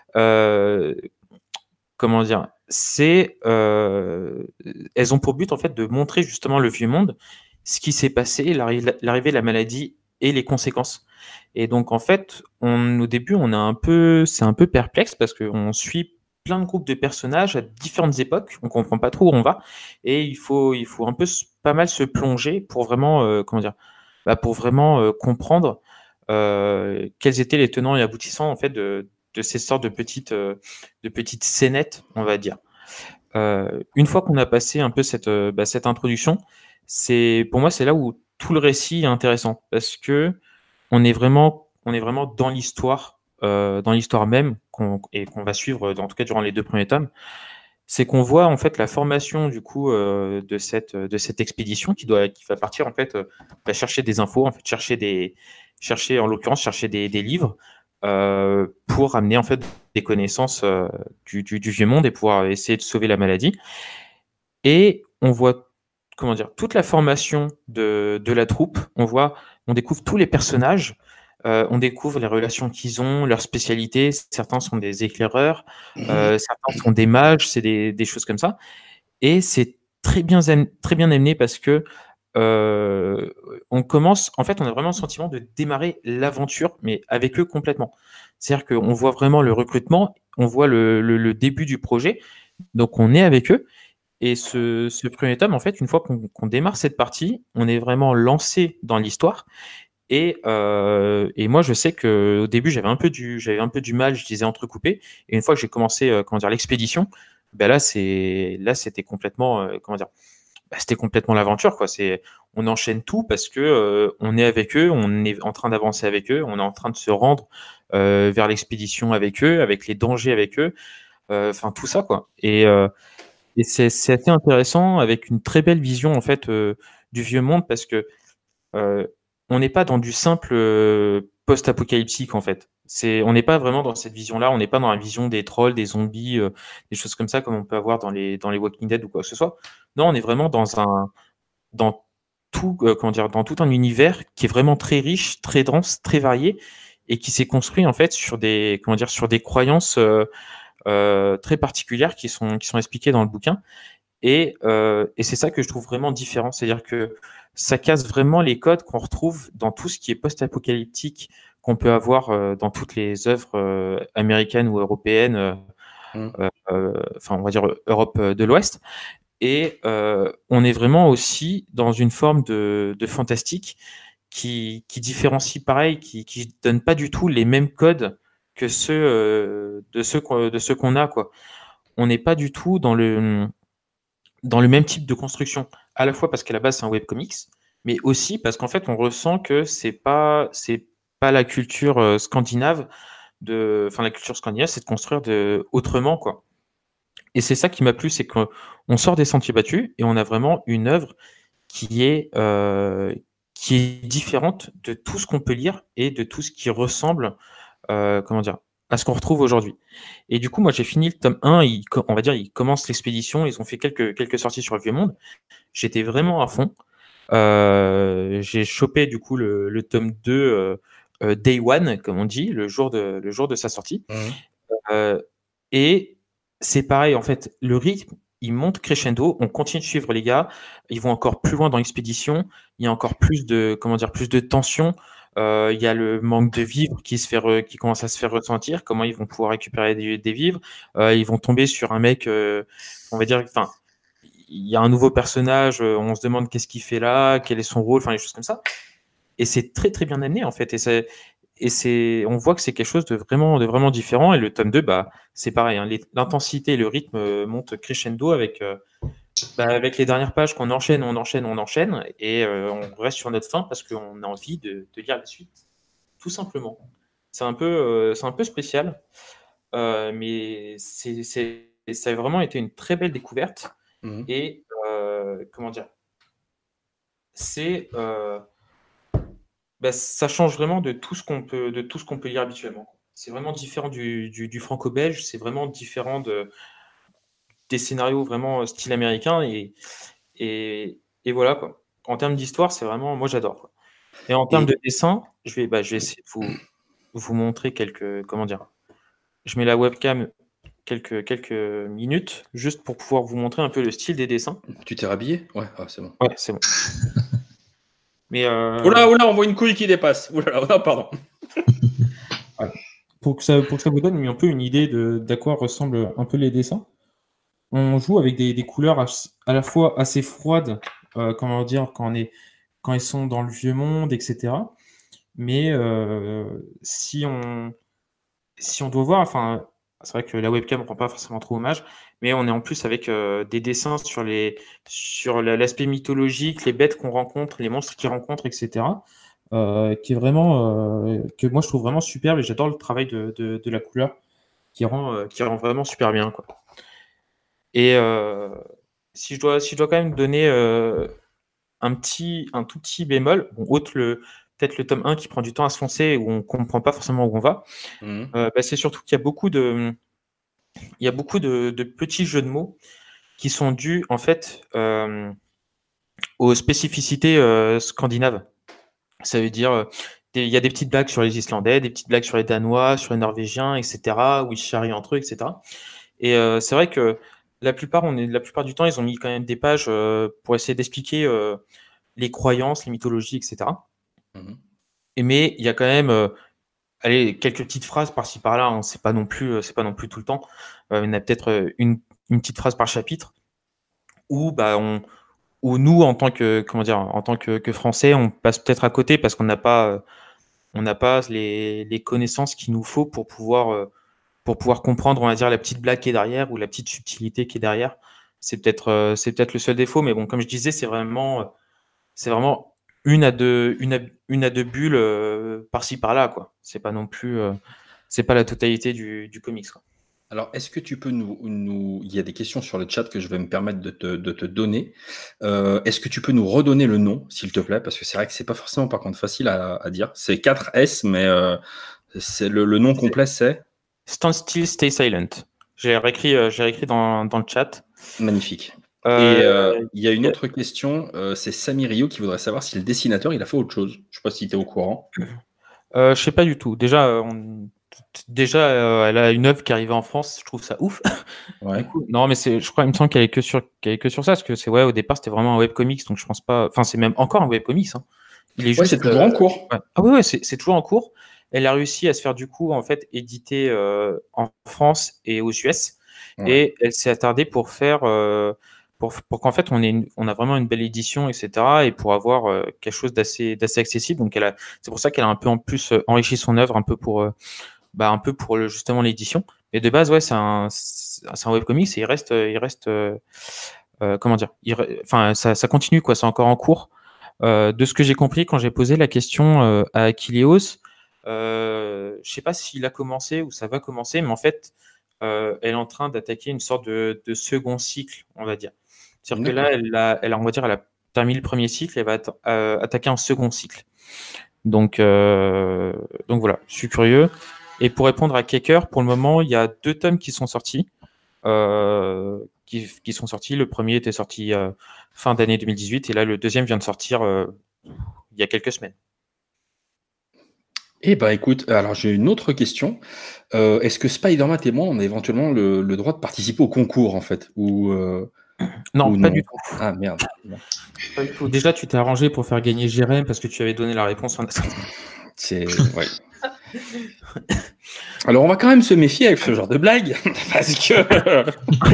comment dire, elles ont pour but en fait de montrer justement le vieux monde, ce qui s'est passé, l'arrivée de la maladie et les conséquences. Et donc en fait, au début, c'est un peu perplexe parce qu'on suit plein de groupes de personnages à différentes époques, on comprend pas trop où on va, et il faut un peu pas mal se plonger pour vraiment pour vraiment comprendre quels étaient les tenants et aboutissants en fait de ces sortes de petites scénettes, on va dire. Une fois qu'on a passé un peu cette introduction, pour moi c'est là où tout le récit est intéressant, parce que on est vraiment dans l'histoire même et qu'on va suivre en tout cas durant les 2 premiers tomes. C'est qu'on voit en fait la formation du coup de cette expédition qui va partir en fait chercher des infos, en fait chercher des livres pour amener en fait des connaissances du vieux monde et pouvoir essayer de sauver la maladie. Et on voit toute la formation de la troupe. On découvre tous les personnages. On découvre les relations qu'ils ont, leurs spécialités. Certains sont des éclaireurs, certains sont des mages, c'est des choses comme ça. Et c'est très bien amené parce que on a vraiment le sentiment de démarrer l'aventure, mais avec eux complètement. C'est-à-dire qu'on voit vraiment le recrutement, on voit le début du projet, donc on est avec eux. Et ce premier tome, en fait, une fois qu'on démarre cette partie, on est vraiment lancé dans l'histoire. Et moi, je sais qu'au début, j'avais un peu du mal, je disais entrecoupé. Et une fois que j'ai commencé l'expédition, là, c'était complètement, c'était complètement l'aventure, quoi. On enchaîne tout parce que on est avec eux, on est en train d'avancer avec eux, on est en train de se rendre vers l'expédition avec eux, avec les dangers avec eux, enfin tout ça, quoi. Et c'est assez intéressant, avec une très belle vision en fait du vieux monde, parce que on n'est pas dans du simple post-apocalyptique en fait. On n'est pas vraiment dans cette vision-là, on n'est pas dans la vision des trolls, des zombies, des choses comme ça comme on peut avoir dans les Walking Dead ou quoi que ce soit. Non, on est vraiment dans tout un univers qui est vraiment très riche, très dense, très varié, et qui s'est construit en fait sur des croyances très particulières qui sont expliquées dans le bouquin. Et c'est ça que je trouve vraiment différent, c'est-à-dire que ça casse vraiment les codes qu'on retrouve dans tout ce qui est post-apocalyptique qu'on peut avoir dans toutes les œuvres américaines ou européennes, enfin on va dire Europe de l'Ouest. Et on est vraiment aussi dans une forme de fantastique qui différencie pareil, qui donne pas du tout les mêmes codes que ceux de ceux qu'on a, quoi. On n'est pas du tout dans le même type de construction, à la fois parce qu'à la base c'est un webcomics, mais aussi parce qu'en fait on ressent que c'est pas la culture scandinave la culture scandinave, c'est de construire autrement, quoi. Et c'est ça qui m'a plu, c'est qu'on sort des sentiers battus et on a vraiment une œuvre qui est différente de tout ce qu'on peut lire et de tout ce qui ressemble, comment dire, à ce qu'on retrouve aujourd'hui. Et du coup, moi, j'ai fini le tome 1, on va dire, ils commencent l'expédition, ils ont fait quelques sorties sur le Vieux-Monde. J'étais vraiment à fond. J'ai chopé, du coup, le tome 2 Day One, comme on dit, le jour de sa sortie. Et c'est pareil, en fait, le rythme, il monte crescendo, on continue de suivre les gars, ils vont encore plus loin dans l'expédition, il y a encore plus de, plus de tension, il y a le manque de vivres qui commence à se faire ressentir, comment ils vont pouvoir récupérer des vivres, ils vont tomber sur un mec, on va dire, enfin, il y a un nouveau personnage, on se demande qu'est-ce qu'il fait là, quel est son rôle, enfin, des choses comme ça. Et c'est très très bien amené en fait. On voit que c'est quelque chose de vraiment différent. Et le tome 2, bah, c'est pareil, hein, l'intensité et le rythme montent crescendo avec les dernières pages qu'on enchaîne, et on reste sur notre faim parce qu'on a envie de lire la suite, tout simplement. C'est un peu spécial, mais ça a vraiment été une très belle découverte. Et comment dire, c'est ça change vraiment de tout ce qu'on peut lire habituellement. C'est vraiment différent du franco-belge, c'est vraiment différent des scénarios vraiment style américain, et voilà, quoi. En termes d'histoire, c'est vraiment, moi j'adore, quoi. Et en termes de dessin, je vais essayer de vous montrer je mets la webcam quelques minutes juste pour pouvoir vous montrer un peu le style des dessins. Tu t'es rhabillé? Ouais, c'est bon. Ouais, c'est bon. Mais Oula, on voit une couille qui dépasse. Oula, pardon. Voilà. Pour que ça vous donne un peu une idée d'à quoi ressemblent un peu les dessins. On joue avec des couleurs à la fois assez froides, quand ils sont dans le vieux monde, etc. Mais si on doit voir, enfin, c'est vrai que la webcam ne rend pas forcément trop hommage, mais on est en plus avec des dessins sur l'aspect mythologique, les bêtes qu'on rencontre, les monstres qu'ils rencontrent, etc. Qui est vraiment, que moi je trouve vraiment superbe, et j'adore le travail de la couleur qui rend vraiment super bien, quoi. Et si je dois quand même donner un tout petit bémol, bon, peut-être le tome 1 qui prend du temps à se foncer, où on comprend pas forcément où on va, c'est surtout qu'il y a beaucoup de petits jeux de mots qui sont dus en fait aux spécificités scandinaves. Ça veut dire, il y a des petites blagues sur les Islandais, des petites blagues sur les Danois, sur les Norvégiens, etc., où ils charrient entre eux, etc. Et c'est vrai que la plupart du temps, ils ont mis quand même des pages pour essayer d'expliquer les croyances, les mythologies, etc. Mais il y a quand même quelques petites phrases par-ci par-là, hein, c'est pas non plus tout le temps. Il y en a peut-être une petite phrase par chapitre où nous, en tant que Français, on passe peut-être à côté parce qu'on n'a pas les connaissances qu'il nous faut pour pouvoir comprendre, on va dire, la petite blague qui est derrière ou la petite subtilité qui est derrière. C'est peut-être le seul défaut, mais bon, comme je disais, c'est vraiment une à deux bulles par-ci par-là, quoi. C'est pas non plus c'est pas la totalité du comics, quoi. Alors, est-ce que tu peux il y a des questions sur le chat que je vais me permettre de te donner. Est-ce que tu peux nous redonner le nom, s'il te plaît? Parce que c'est vrai que c'est pas forcément, par contre, facile à dire. C'est 4 S, mais c'est le nom complet, c'est? Stand Still, Stay Silent. J'ai réécrit dans le chat. Magnifique. Et il y a une autre question, c'est Samy Rio qui voudrait savoir si le dessinateur, il a fait autre chose. Je sais pas si tu es au courant. Je sais pas du tout. Déjà, elle a une œuvre qui est arrivée en France, je trouve ça ouf. Du Ouais. coup, non, mais je crois, il me semble qu'elle est que sur ça, parce que au départ, c'était vraiment un webcomics, donc je pense pas. Enfin, c'est même encore un webcomics, hein. Il est Ouais, c'est juste. toujours en cours. Ouais. Ah ouais, c'est toujours en cours. Elle a réussi à se faire du coup, en fait, éditer en France et aux US, Ouais. et elle s'est attardée pour faire. Pour qu'en fait on a vraiment une belle édition, etc. Et pour avoir quelque chose d'assez accessible. Donc c'est pour ça qu'elle a un peu en plus enrichi son œuvre un peu pour justement l'édition. Mais de base, ouais, c'est un webcomics et comment dire, enfin, ça continue, quoi, c'est encore en cours. De ce que j'ai compris quand j'ai posé la question à Achilleos, je sais pas s'il a commencé ou ça va commencer, mais en fait, elle est en train d'attaquer une sorte de second cycle, on va dire. C'est-à-dire que là, D'accord. on va dire, elle a terminé le premier cycle, elle va attaquer un second cycle. Donc voilà, je suis curieux. Et pour répondre à Keker, pour le moment, il y a 2 tomes qui sont sortis. Qui sont sortis. Le premier était sorti fin d'année 2018 et là, le deuxième vient de sortir il y a quelques semaines. Eh ben, écoute, alors j'ai une autre question. Est-ce que Spider-Man et moi, on a éventuellement le droit de participer au concours, en fait? Non, Ou pas du non? tout. Ah merde. Bon. Pas du tout. Déjà, tu t'es arrangé pour faire gagner Jérém parce que tu avais donné la réponse en Ouais. Alors, on va quand même se méfier avec ce genre de blague, parce que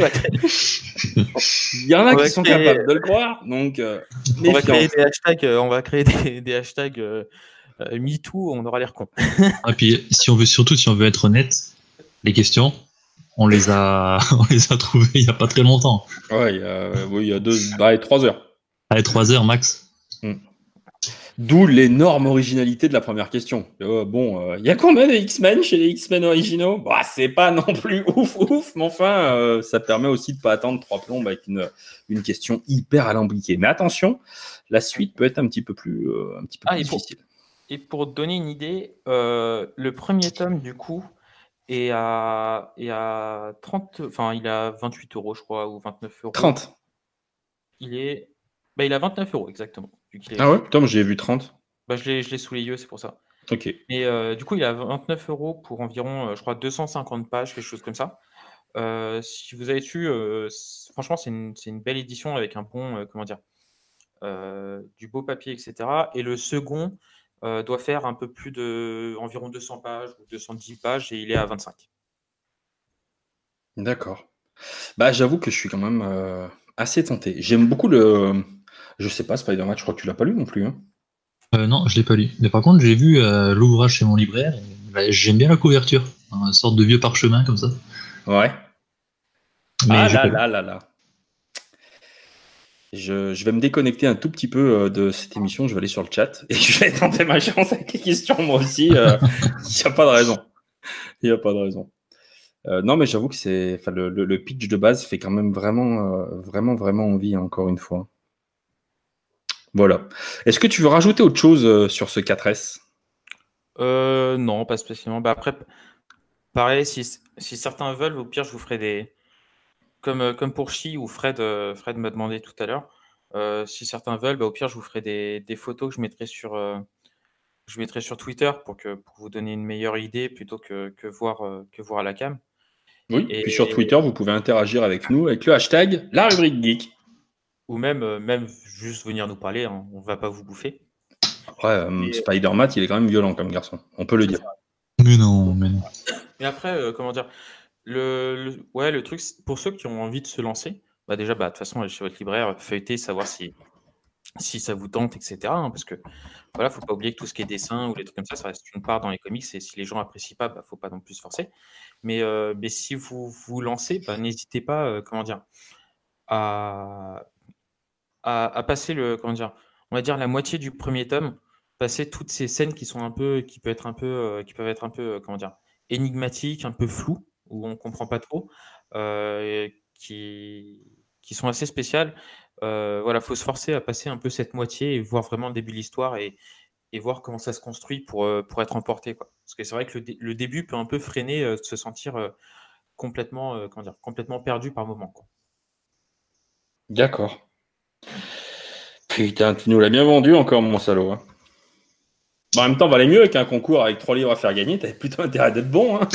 il y en a On qui va sont créer, capables de le croire, donc on va créer méfiance. des hashtags, des hashtags MeToo, on aura l'air con. Ah, puis si on veut être honnête, les questions, on les a, on les a trouvées il y a pas très longtemps. Ouais, oui, il y a 3 heures. Allez, 3 heures max. D'où l'énorme originalité de la première question. Bon, il y a combien de X-Men chez les X-Men originaux? Bah, c'est pas non plus ouf, mais enfin, ça permet aussi de pas attendre 3 plombes avec une question hyper alambiquée. Mais attention, la suite peut être un petit peu plus Ah, difficile. et pour te donner une idée, le premier tome, du coup, est à 30, enfin, il est à 28 euros, je crois, ou 29 euros. 30. Il est à 29 euros, exactement. Vu qu'il Ah est, ouais, putain, j'ai vu 30. je l'ai sous les yeux, c'est pour ça. Ok. Et du coup, il est à 29 euros pour environ, je crois, 250 pages, quelque chose comme ça. Si vous avez su, franchement, c'est une belle édition avec un bon, comment dire, du beau papier, etc. Et le second doit faire un peu plus de environ 200 pages ou 210 pages et il est à 25. D'accord. Bah, j'avoue que je suis quand même assez tenté. J'aime beaucoup je sais pas, Spider-Man, je crois que tu l'as pas lu non plus, hein. Non, je l'ai pas lu. Mais par contre, j'ai vu l'ouvrage chez mon libraire. Et, bah, j'aime bien la couverture, une sorte de vieux parchemin comme ça. Ouais. Mais Ah j'ai là pas lu. là là là. Je vais me déconnecter un tout petit peu de cette émission, je vais aller sur le chat et je vais tenter ma chance avec les questions moi aussi. Il n'y a pas de raison. Il n'y a pas de raison. Non, mais j'avoue que enfin, le pitch de base fait quand même vraiment envie, hein, encore une fois. Voilà. Est-ce que tu veux rajouter autre chose sur ce 4S? Non, pas spécialement. Bah, après, pareil, si certains veulent, au pire, je vous ferai des. Comme pour Chi ou Fred m'a demandé tout à l'heure, si certains veulent, bah, au pire, je vous ferai des photos que je mettrai sur Twitter pour vous donner une meilleure idée plutôt que voir à la cam. Oui, puis sur Et, Twitter, vous pouvez interagir avec nous avec le hashtag la rubrique geek. ou même juste venir nous parler, hein, on va pas vous bouffer. Après, Et, Spider-Man, il est quand même violent comme garçon, on peut le c'est dire. ça. Mais non, mais non. Et après, comment dire, ouais, le truc, pour ceux qui ont envie de se lancer, bah déjà, bah, de toute façon, allez chez votre libraire, feuilleter, savoir si ça vous tente, etc., hein, parce que voilà, faut pas oublier que tout ce qui est dessin ou les trucs comme ça reste une part dans les comics, et si les gens apprécient pas, bah, faut pas non plus se forcer. Mais si vous vous lancez, bah, n'hésitez pas, comment dire, à à passer comment dire, on va dire la moitié du premier tome, passer toutes ces scènes qui peuvent être un peu, comment dire, énigmatiques, un peu floues, où on comprend pas trop, qui sont assez spéciales. Voilà, faut se forcer à passer un peu cette moitié et voir vraiment le début de l'histoire et voir comment ça se construit pour être emporté, quoi. Parce que c'est vrai que le début peut un peu freiner, de se sentir, complètement, comment dire, complètement perdu par moment, quoi. D'accord. Putain, tu nous l'as bien vendu encore, mon salaud, hein. En même temps, valait mieux qu'un concours avec 3 livres à faire gagner. T'avais plutôt intérêt d'être bon. Hein.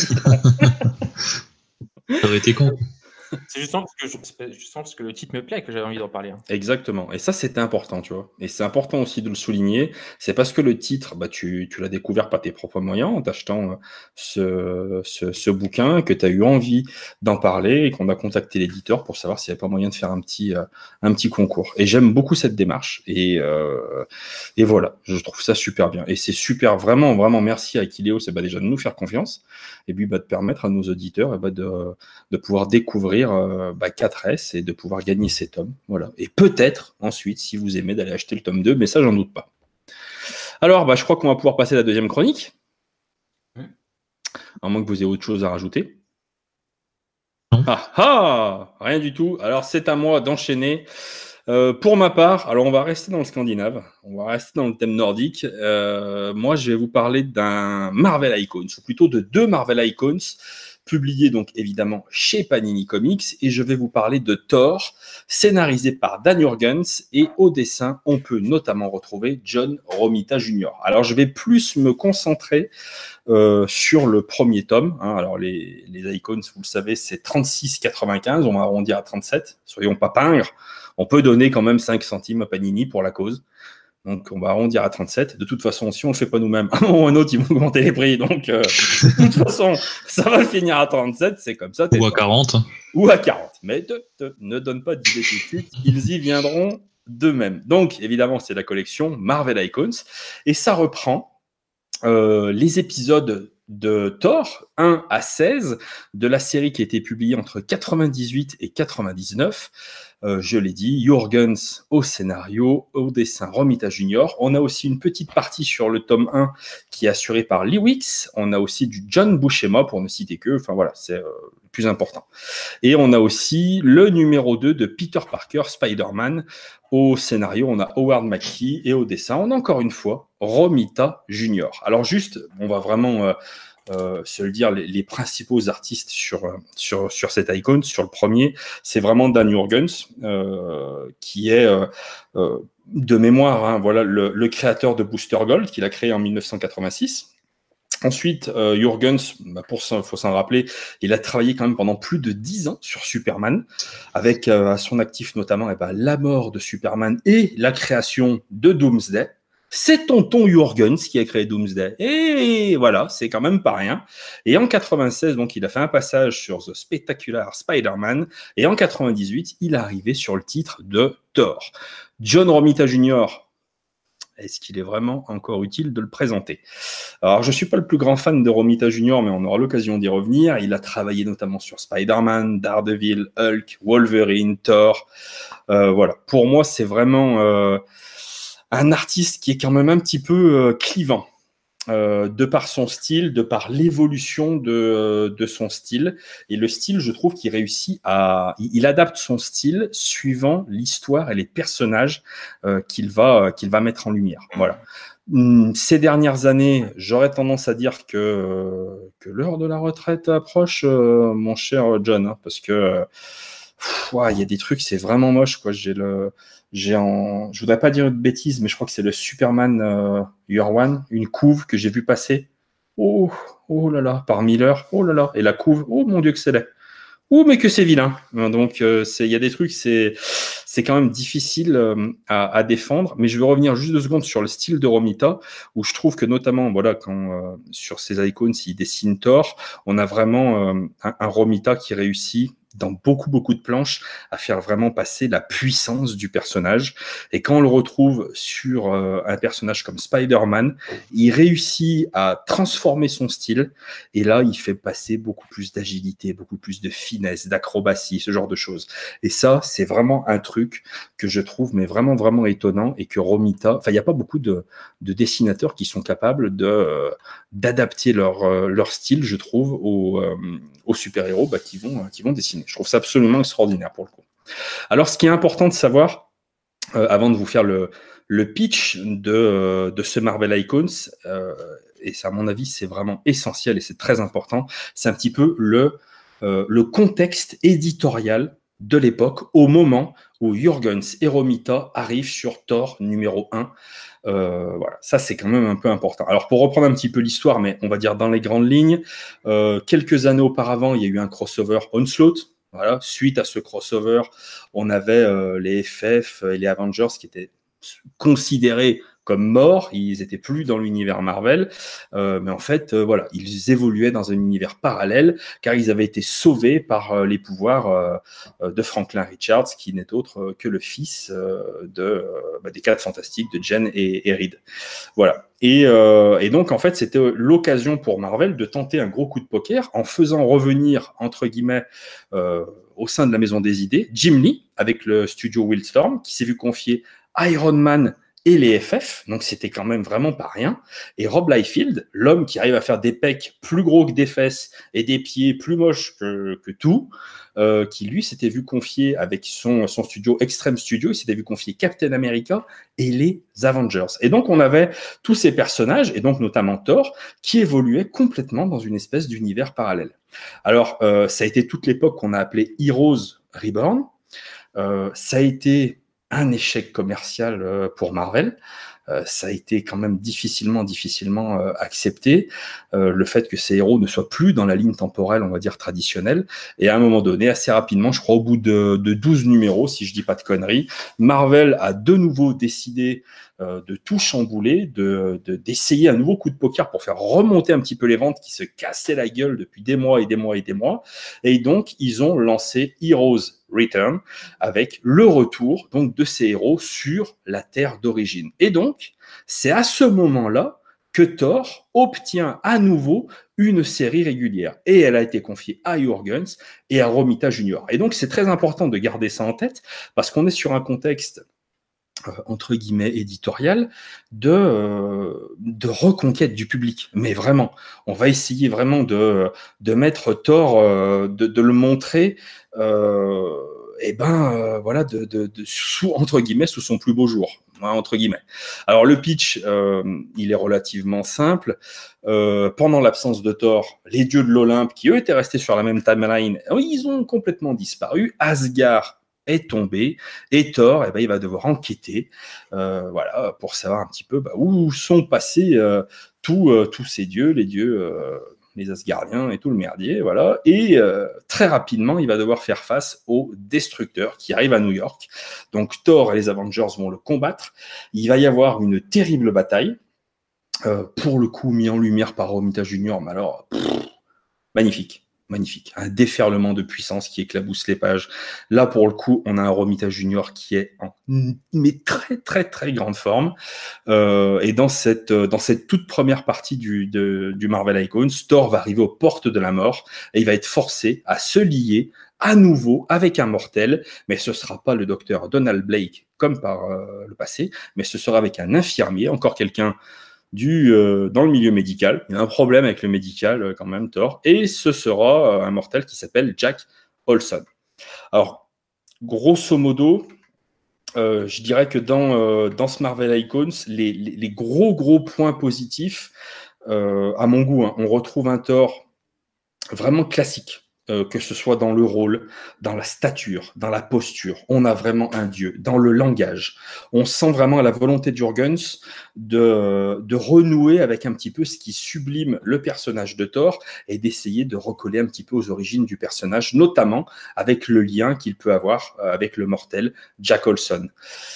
Ça aurait été con. C'est justement parce que le titre me plaît que j'avais envie d'en parler. Hein. Exactement. Et ça, c'était important, tu vois. Et c'est important aussi de le souligner. C'est parce que le titre, tu l'as découvert par tes propres moyens en t'achetant ce bouquin, que tu as eu envie d'en parler et qu'on a contacté l'éditeur pour savoir s'il n'y avait pas moyen de faire un petit concours. Et j'aime beaucoup cette démarche. Et voilà, je trouve ça super bien. Et c'est super, vraiment, vraiment merci à Akileos déjà de nous faire confiance et puis de permettre à nos auditeurs de pouvoir découvrir 4S et de pouvoir gagner ces tomes. Voilà. Et peut-être ensuite, si vous aimez, d'aller acheter le tome 2, mais ça, j'en doute pas. Alors, je crois qu'on va pouvoir passer à la deuxième chronique. À moins que vous ayez autre chose à rajouter. Non. Rien du tout. Alors, c'est à moi d'enchaîner. Pour ma part, alors on va rester dans le scandinave, on va rester dans le thème nordique. Moi, je vais vous parler d'un Marvel Icons, ou plutôt de 2 Marvel Icons, publiés donc évidemment chez Panini Comics, et je vais vous parler de Thor, scénarisé par Dan Jurgens, et au dessin, on peut notamment retrouver John Romita Jr. Alors, je vais plus me concentrer sur le premier tome. Hein. Alors, les Icons, vous le savez, c'est 36,95, on va arrondir à 37, soyons pas pingres. On peut donner quand même 5 centimes à Panini pour la cause. Donc, on va arrondir à 37. De toute façon, si on ne le fait pas nous-mêmes, à un moment ou à un autre, ils vont augmenter les prix. Donc, de toute façon, ça va finir à 37. C'est comme ça. Ou à 40. Ou à 40. Mais ne donne pas d'idée tout de suite. Ils y viendront d'eux-mêmes. Donc, évidemment, c'est la collection Marvel Icons. Et ça reprend les épisodes de Thor 1 à 16 de la série qui a été publiée entre 98 et 99. Je l'ai dit, Jurgens au scénario, au dessin Romita Junior. On a aussi une petite partie sur le tome 1 qui est assurée par Lee Wicks. On a aussi du John Buscema pour ne citer que. Enfin voilà, c'est le plus important. Et on a aussi le numéro 2 de Peter Parker, Spider-Man. Au scénario, on a Howard McKee et au dessin, on a encore une fois Romita Junior. Alors juste, on va vraiment se le dire, les principaux artistes sur cet icon, sur le premier, c'est vraiment Dan Jurgens, qui est de mémoire, hein, voilà, le créateur de Booster Gold, qu'il a créé en 1986. Ensuite, Jurgens, faut s'en rappeler, il a travaillé quand même pendant plus de 10 ans sur Superman, avec à son actif notamment la mort de Superman et la création de Doomsday. C'est tonton Jurgens qui a créé Doomsday. Et voilà, c'est quand même pas rien. Et en 96, donc, il a fait un passage sur The Spectacular Spider-Man. Et en 98, il est arrivé sur le titre de Thor. John Romita Jr., est-ce qu'il est vraiment encore utile de le présenter? Alors, je ne suis pas le plus grand fan de Romita Jr., mais on aura l'occasion d'y revenir. Il a travaillé notamment sur Spider-Man, Daredevil, Hulk, Wolverine, Thor. Voilà. Pour moi, c'est vraiment un artiste qui est quand même un petit peu clivant. De par son style, de par l'évolution de son style. Et le style, je trouve qu'il réussit il adapte son style suivant l'histoire et les personnages qu'il va mettre en lumière. Voilà. Ces dernières années, j'aurais tendance à dire que l'heure de la retraite approche, mon cher John, hein, parce que il y a des trucs, c'est vraiment moche, quoi. Je voudrais pas dire de bêtises, mais je crois que c'est le Superman Year One, une couve que j'ai vu passer. Oh là là, par Miller. Oh là là, et la couve. Oh mon Dieu que c'est laid. Oh mais que c'est vilain. Donc il y a des trucs, c'est quand même difficile à défendre. Mais je veux revenir juste 2 secondes sur le style de Romita, où je trouve que notamment, voilà, quand sur ces icônes, s'il dessine Thor, on a vraiment un Romita qui réussit dans beaucoup de planches à faire vraiment passer la puissance du personnage. Et quand on le retrouve sur un personnage comme Spider-Man, il réussit à transformer son style, et là, il fait passer beaucoup plus d'agilité, beaucoup plus de finesse, d'acrobatie, ce genre de choses. Et ça, c'est vraiment un truc que je trouve mais vraiment étonnant, et que Romita, il n'y a pas beaucoup de dessinateurs qui sont capables d'adapter leur style, je trouve, aux super-héros qui vont dessiner. Je trouve ça absolument extraordinaire pour le coup. Alors, ce qui est important de savoir, avant de vous faire le pitch de ce Marvel Icons, et ça, à mon avis, c'est vraiment essentiel et c'est très important, c'est un petit peu le contexte éditorial de l'époque, au moment où Jurgens et Romita arrivent sur Thor numéro 1. Voilà, ça c'est quand même un peu important. Alors pour reprendre un petit peu l'histoire, mais on va dire dans les grandes lignes, quelques années auparavant, il y a eu un crossover Onslaught. Voilà, suite à ce crossover, on avait les FF et les Avengers qui étaient considérés comme morts, ils étaient plus dans l'univers Marvel, mais en fait, voilà, ils évoluaient dans un univers parallèle, car ils avaient été sauvés par les pouvoirs de Franklin Richards, qui n'est autre que le fils des 4 Fantastiques, de Jen et Reed. Voilà. Et donc, en fait, c'était l'occasion pour Marvel de tenter un gros coup de poker en faisant revenir, entre guillemets, au sein de la Maison des Idées, Jim Lee, avec le studio Wildstorm, qui s'est vu confier Iron Man et les FF, donc c'était quand même vraiment pas rien. Et Rob Liefeld, l'homme qui arrive à faire des pecs plus gros que des fesses et des pieds plus moches que tout, qui lui s'était vu confier avec son studio Extreme Studio, il s'était vu confier Captain America et les Avengers. Et donc on avait tous ces personnages, et donc notamment Thor, qui évoluaient complètement dans une espèce d'univers parallèle. Alors ça a été toute l'époque qu'on a appelé Heroes Reborn. Ça a été un échec commercial pour Marvel. Ça a été quand même difficilement accepté, le fait que ces héros ne soient plus dans la ligne temporelle, on va dire, traditionnelle. Et à un moment donné, assez rapidement, je crois au bout de 12 numéros, si je dis pas de conneries, Marvel a de nouveau décidé de tout chambouler, d'essayer un nouveau coup de poker pour faire remonter un petit peu les ventes qui se cassaient la gueule depuis des mois et des mois et des mois. Et donc, ils ont lancé Heroes Return avec le retour donc de ces héros sur la Terre d'origine. Et donc, c'est à ce moment-là que Thor obtient à nouveau une série régulière. Et elle a été confiée à Jurgens et à Romita Junior. Et donc, c'est très important de garder ça en tête parce qu'on est sur un contexte entre guillemets éditorial de reconquête du public, mais vraiment on va essayer vraiment de mettre Thor, de le montrer voilà, sous, entre guillemets, sous son plus beau jour, hein, entre guillemets. Alors le pitch, il est relativement simple. Pendant l'absence de Thor, les dieux de l'Olympe, qui eux étaient restés sur la même timeline, ils ont complètement disparu. Asgard est tombé, et Thor, il va devoir enquêter, voilà, pour savoir un petit peu où sont passés tous ces dieux, les Asgardiens et tout le merdier, voilà. Et très rapidement, il va devoir faire face aux Destructeurs qui arrivent à New York. Donc Thor et les Avengers vont le combattre. Il va y avoir une terrible bataille, pour le coup mis en lumière par Romita Junior, mais alors, magnifique. Magnifique, un déferlement de puissance qui éclabousse les pages. Là, pour le coup, on a un Romita Junior qui est en mais très très très grande forme. Et dans cette toute première partie du Marvel Icons, Thor va arriver aux portes de la mort et il va être forcé à se lier à nouveau avec un mortel, mais ce sera pas le docteur Donald Blake comme par le passé, mais ce sera avec un infirmier, encore quelqu'un dans le milieu médical. Il y a un problème avec le médical quand même, Thor, et ce sera un mortel qui s'appelle Jack Olson. Alors, grosso modo, je dirais que dans ce Marvel Icons, les gros points positifs, à mon goût, hein, on retrouve un Thor vraiment classique. Que ce soit dans le rôle, dans la stature, dans la posture, on a vraiment un dieu, dans le langage. On sent vraiment la volonté de Jurgens de renouer avec un petit peu ce qui sublime le personnage de Thor et d'essayer de recoller un petit peu aux origines du personnage, notamment avec le lien qu'il peut avoir avec le mortel Jack Olson.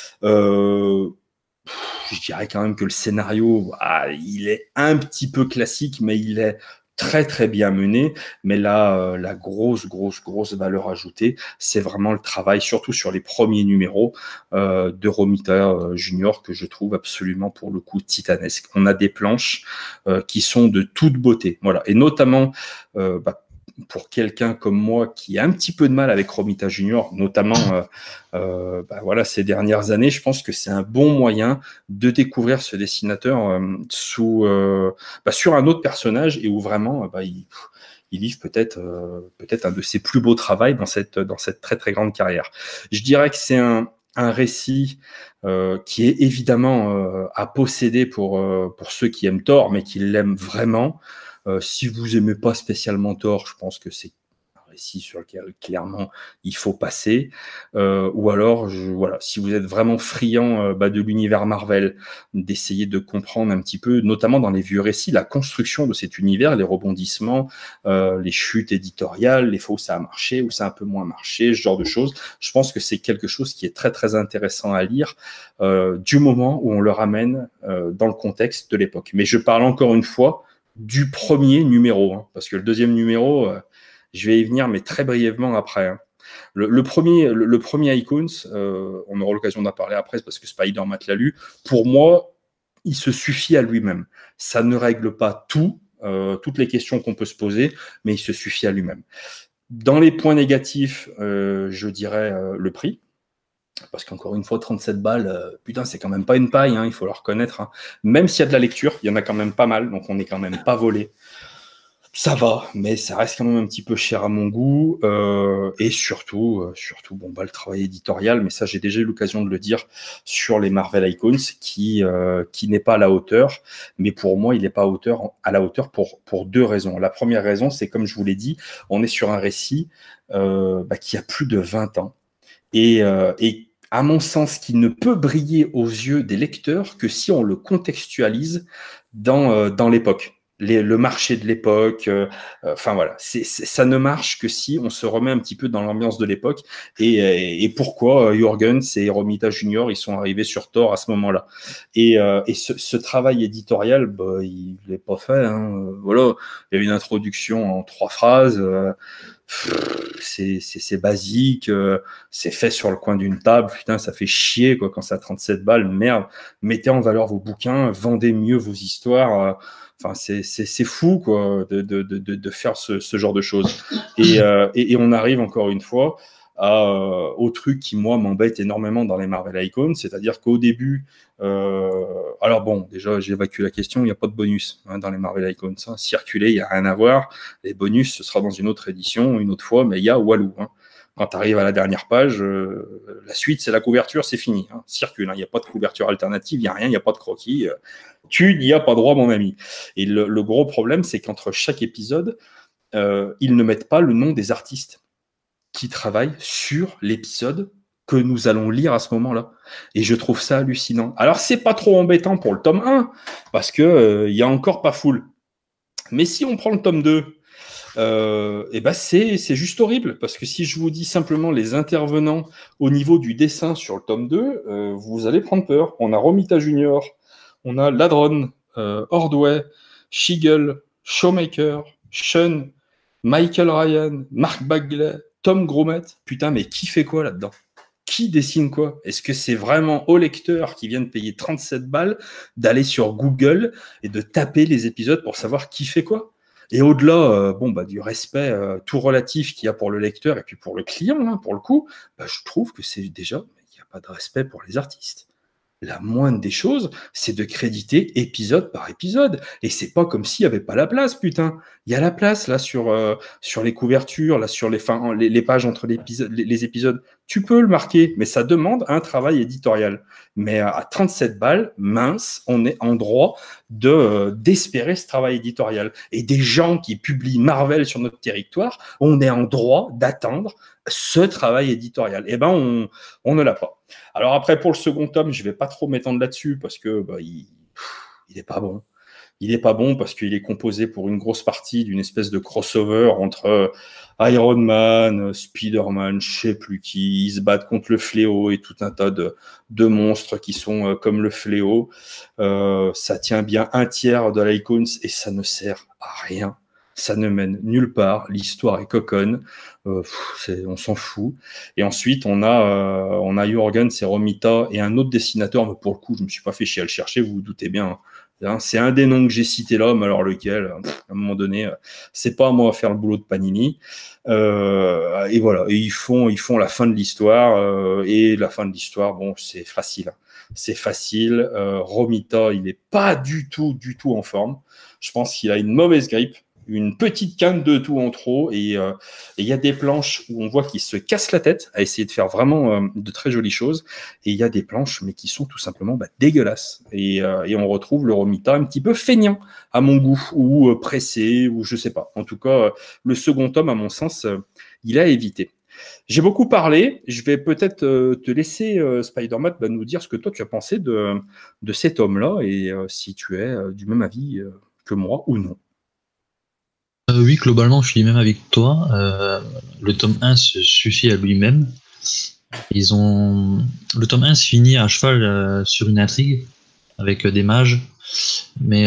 Je dirais quand même que le scénario, il est un petit peu classique, mais il est très très bien mené, mais là la grosse valeur ajoutée, c'est vraiment le travail, surtout sur les premiers numéros de Romita Junior, que je trouve absolument pour le coup titanesque. On a des planches qui sont de toute beauté, voilà, et notamment pour quelqu'un comme moi qui a un petit peu de mal avec Romita Junior, notamment voilà, ces dernières années, je pense que c'est un bon moyen de découvrir ce dessinateur sur un autre personnage et où vraiment il livre peut-être un de ses plus beaux travaux dans cette très très grande carrière. Je dirais que c'est un récit qui est évidemment à posséder pour ceux qui aiment Thor, mais qui l'aiment vraiment. Si vous aimez pas spécialement Thor, je pense que c'est un récit sur lequel clairement il faut passer. Ou alors, voilà, si vous êtes vraiment friand de l'univers Marvel, d'essayer de comprendre un petit peu, notamment dans les vieux récits, la construction de cet univers, les rebondissements, les chutes éditoriales, les fois où ça a marché, où ça a un peu moins marché, ce genre de choses. Je pense que c'est quelque chose qui est très très intéressant à lire du moment où on le ramène dans le contexte de l'époque. Mais je parle encore une fois du premier numéro, hein, parce que le deuxième numéro, je vais y venir, mais très brièvement après. Hein. Le premier Icons, on aura l'occasion d'en parler après, parce que Spider-Man l'a lu. Pour moi, il se suffit à lui-même. Ça ne règle pas tout, toutes les questions qu'on peut se poser, mais il se suffit à lui-même. Dans les points négatifs, je dirais le prix. Parce qu'encore une fois, 37 balles, putain, c'est quand même pas une paille, hein, il faut le reconnaître. Hein. Même s'il y a de la lecture, il y en a quand même pas mal, donc on n'est quand même pas volé. Ça va, mais ça reste quand même un petit peu cher à mon goût. Et surtout, bon, le travail éditorial, mais ça, j'ai déjà eu l'occasion de le dire sur les Marvel Icons, qui n'est pas à la hauteur. Mais pour moi, il n'est pas à la hauteur pour deux raisons. La première raison, c'est comme je vous l'ai dit, on est sur un récit qui a plus de 20 ans. Et à mon sens, qui ne peut briller aux yeux des lecteurs que si on le contextualise dans l'époque. Le marché de l'époque, enfin voilà, ça ne marche que si on se remet un petit peu dans l'ambiance de l'époque. Et pourquoi Jurgens et Romita Junior, ils sont arrivés sur Thor à ce moment-là. Et ce travail éditorial, il n'est pas fait. Hein, voilà, il y a une introduction en 3 phrases. C'est basique, c'est fait sur le coin d'une table, putain, ça fait chier quoi quand ça a 37 balles, merde, mettez en valeur vos bouquins, vendez mieux vos histoires, enfin c'est fou quoi de faire ce genre de choses. Et on arrive encore une fois au truc qui moi m'embête énormément dans les Marvel Icons, c'est-à-dire qu'au début, alors bon, déjà j'évacue la question, il n'y a pas de bonus hein, dans les Marvel Icons, hein. Circuler, il n'y a rien à voir, les bonus ce sera dans une autre édition, une autre fois, mais il y a Walou. Hein. Quand tu arrives à la dernière page, la suite c'est la couverture, c'est fini, hein. Circule, il n'y a pas de couverture alternative, il n'y a rien, il n'y a pas de croquis, tu n'y as pas droit mon ami. Et le gros problème c'est qu'entre chaque épisode, ils ne mettent pas le nom des artistes qui travaillent sur l'épisode que nous allons lire à ce moment-là. Et je trouve ça hallucinant. Alors, c'est pas trop embêtant pour le tome 1, parce que y a encore pas full. Mais si on prend le tome 2, c'est juste horrible, parce que si je vous dis simplement les intervenants au niveau du dessin sur le tome 2, vous allez prendre peur. On a Romita Junior, on a Ladron, Ordway, Schigel, Showmaker, Sean, Michael Ryan, Mark Bagley, Tom Grummett, putain, mais qui fait quoi là-dedans? Qui dessine quoi? Est-ce que c'est vraiment au lecteur qui vient de payer 37 balles d'aller sur Google et de taper les épisodes pour savoir qui fait quoi? Et au-delà du respect tout relatif qu'il y a pour le lecteur et puis pour le client, hein, pour le coup, je trouve que c'est déjà, il n'y a pas de respect pour les artistes. La moindre des choses, c'est de créditer épisode par épisode. Et c'est pas comme s'il n'y avait pas la place, putain. Il y a la place, là, sur les couvertures, là, sur les pages entre les épisodes. Tu peux le marquer, mais ça demande un travail éditorial. Mais à 37 balles, mince, on est en droit d'espérer ce travail éditorial. Et des gens qui publient Marvel sur notre territoire, on est en droit d'attendre ce travail éditorial. Eh ben, on ne l'a pas. Alors après, pour le second tome, je ne vais pas trop m'étendre là-dessus parce que il n'est pas bon. Il n'est pas bon parce qu'il est composé pour une grosse partie d'une espèce de crossover entre Iron Man, Spider-Man, je ne sais plus qui, ils se battent contre le fléau et tout un tas de monstres qui sont comme le fléau. Ça tient bien un tiers de l'Icons et ça ne sert à rien. Ça ne mène nulle part, l'histoire est coconne, on s'en fout. Et ensuite, on a Jurgens et Romita et un autre dessinateur, mais pour le coup, je ne me suis pas fait chier à le chercher, vous vous doutez bien. Hein, c'est un des noms que j'ai cité là, mais alors lequel, à un moment donné, c'est pas à moi à faire le boulot de Panini. Et voilà, et ils font la fin de l'histoire, et la fin de l'histoire, bon, c'est facile. C'est facile. Romita, il n'est pas du tout en forme. Je pense qu'il a une mauvaise grippe. Une petite canne de tout en trop, et il y a des planches où on voit qu'il se casse la tête à essayer de faire vraiment de très jolies choses, et il y a des planches mais qui sont tout simplement dégueulasses, et on retrouve le Romita un petit peu feignant à mon goût, ou pressé, ou je sais pas. En tout cas, le second tome, à mon sens, il est à éviter. J'ai beaucoup parlé, je vais peut-être te laisser, Spider-Man, nous dire ce que toi tu as pensé de cet homme-là et si tu es du même avis que moi ou non. Oui, globalement, je suis même avec toi. Le tome 1 se suffit à lui-même. Le tome 1 se finit à cheval sur une intrigue avec des mages, mais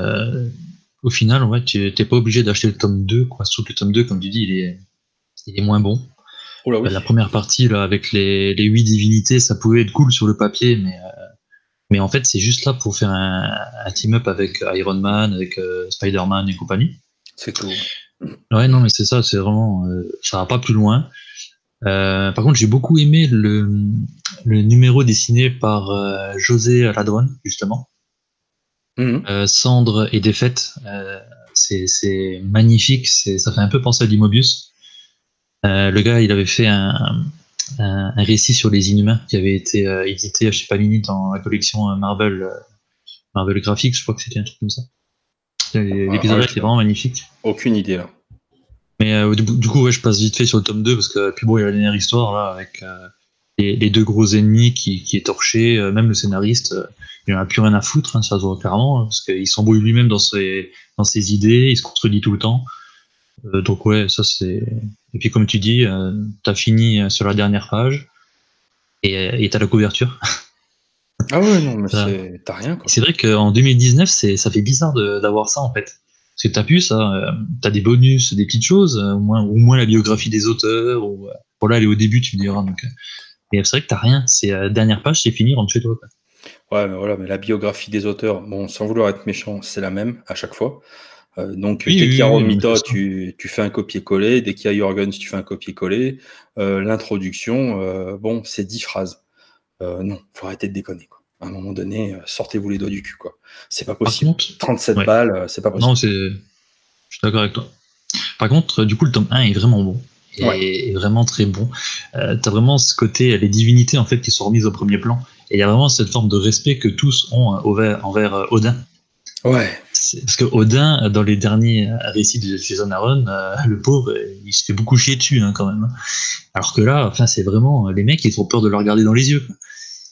au final, ouais, tu n'es pas obligé d'acheter le tome 2, quoi. Surtout que le tome 2, comme tu dis, il est moins bon. Oh là oui. La première partie, là, avec les 8 divinités, ça pouvait être cool sur le papier, mais en fait, c'est juste là pour faire un team-up avec Iron Man, avec Spider-Man et compagnie. C'est tout. Ouais, non, mais c'est ça, c'est vraiment. Ça va pas plus loin. Par contre, j'ai beaucoup aimé le numéro dessiné par José Ladron, justement. Cendre et défaite. C'est magnifique, ça fait un peu penser à Dimobius. Le gars, il avait fait un récit sur les Inhumains qui avait été édité chez Panini dans la collection Marvel Graphics, je crois que c'était un truc comme ça. L'épisode là était vraiment magnifique. Aucune idée là. Mais du coup, ouais, je passe vite fait sur le tome 2 parce que puis bon, il y a la dernière histoire là avec les deux gros ennemis qui est torché, même le scénariste, il en a plus rien à foutre, hein, ça se voit clairement, parce qu'il s'embrouille lui-même dans ses idées, il se contredit tout le temps. Donc ouais, ça c'est. Et puis comme tu dis, t'as fini sur la dernière page et t'as la couverture. Ah ouais, non, mais t'as rien quoi. C'est vrai qu'en 2019, ça fait bizarre d'avoir ça en fait. Parce que t'as pu ça, t'as des bonus, des petites choses, au moins la biographie des auteurs, ou voilà, elle est au début, tu me diras. Donc, mais c'est vrai que t'as rien, c'est dernière page, c'est fini, rentre chez toi. Quoi. Ouais, mais voilà, mais la biographie des auteurs, bon, sans vouloir être méchant, c'est la même à chaque fois. Donc, dès qu'il y a Romita, tu fais un copier-coller. Dès qu'il y a Jurgens, tu fais un copier-coller. L'introduction, bon, c'est 10 phrases. Non, faut arrêter de déconner, quoi. À un moment donné, sortez-vous les doigts du cul, quoi. C'est pas possible. Par contre, 37 balles, c'est pas possible. Non, je suis d'accord avec toi. Par contre, du coup, le tome 1 est vraiment bon. Et vraiment très bon. T'as vraiment ce côté, les divinités, en fait, qui sont remises au premier plan. Et il y a vraiment cette forme de respect que tous ont envers Odin. Ouais. Parce que Odin, dans les derniers récits de Jason Aaron, le pauvre, il se fait beaucoup chier dessus, hein, quand même. Alors que là, enfin, c'est vraiment les mecs, ils ont peur de le regarder dans les yeux. Quoi.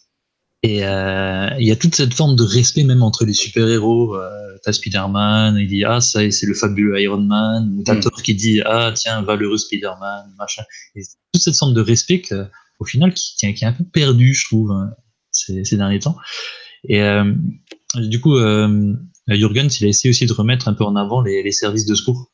Et il y a toute cette forme de respect même entre les super-héros. T'as Spider-Man, il dit ah ça c'est le fabuleux Iron Man, ou t'as Thor qui dit ah tiens valeureux Spider-Man, machin. Et toute cette forme de respect au final qui est un peu perdu, je trouve, hein, ces derniers temps. Et du coup, Jurgens, il a essayé aussi de remettre un peu en avant les services de secours,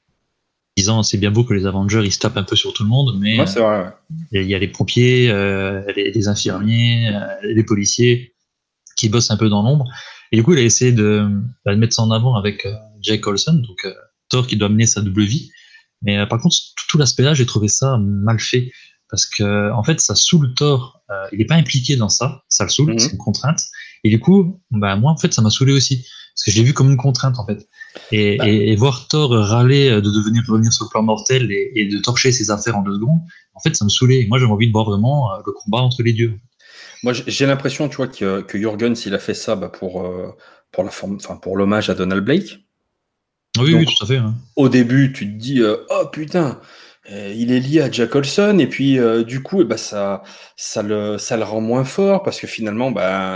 disant c'est bien beau que les Avengers ils se tapent un peu sur tout le monde, mais ouais, c'est vrai, il y a les pompiers, les infirmiers, les policiers qui bossent un peu dans l'ombre. Et du coup, il a essayé de mettre ça en avant avec Jack Olson, donc Thor qui doit mener sa double vie. Mais par contre, tout l'aspect-là, j'ai trouvé ça mal fait. Parce que, en fait, ça saoule Thor. Il n'est pas impliqué dans ça. Ça le saoule, c'est une contrainte. Et du coup, moi, en fait, ça m'a saoulé aussi. Parce que je l'ai vu comme une contrainte, en fait. Et voir Thor râler de revenir sur le plan mortel et de torcher ses affaires en 2 secondes, en fait, ça me saoulait. Moi, j'avais envie de voir vraiment le combat entre les dieux. Moi, j'ai l'impression, tu vois, que Jurgens, il a fait ça pour la forme, enfin, pour l'hommage à Donald Blake. Oui, oui, tout à fait. Hein. Au début, tu te dis, oh putain, il est lié à Jack Olson, et puis du coup, ça le rend moins fort parce que finalement,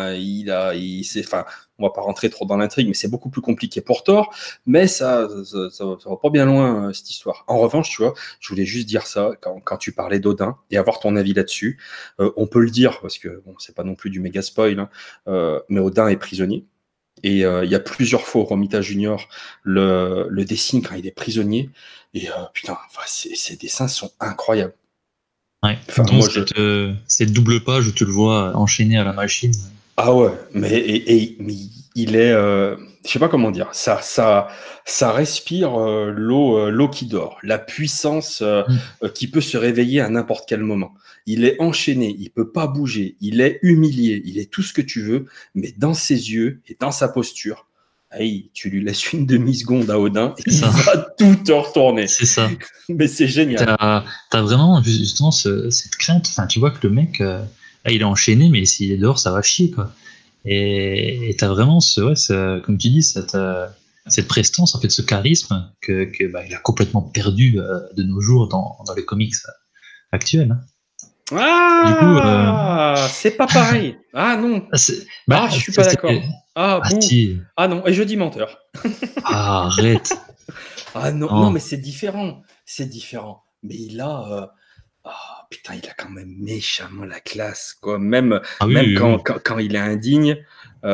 on va pas rentrer trop dans l'intrigue, mais c'est beaucoup plus compliqué pour Thor. Mais ça va pas bien loin cette histoire. En revanche, tu vois, je voulais juste dire ça quand tu parlais d'Odin et avoir ton avis là-dessus. On peut le dire parce que bon, c'est pas non plus du méga spoil, hein, mais Odin est prisonnier. Et il y a plusieurs fois Romita Junior le dessine quand il est prisonnier. Et putain, ces dessins sont incroyables. Ouais. Enfin, moi, cette double page où tu le vois enchaîné à la machine. Ah ouais, mais il est, je sais pas comment dire, ça respire l'eau qui dort, la puissance qui peut se réveiller à n'importe quel moment. Il est enchaîné, il peut pas bouger, il est humilié, il est tout ce que tu veux, mais dans ses yeux et dans sa posture, hey, tu lui laisses une demi-seconde à Odin et il va tout te retourner. C'est ça. Mais c'est génial. T'as vraiment justement cette crainte, enfin, tu vois que le mec... il est enchaîné, mais s'il est dehors, ça va chier, quoi. Et t'as vraiment comme tu dis, cette prestance, en fait, ce charisme il a complètement perdu de nos jours dans les comics actuels. Hein. Du coup, C'est pas pareil. Ah non. Je suis pas d'accord. Si. Ah non, et je dis menteur. Arrête. Ah non, mais c'est différent. Mais il a... putain, il a quand même méchamment la classe, quoi. Même quand il est indigne, il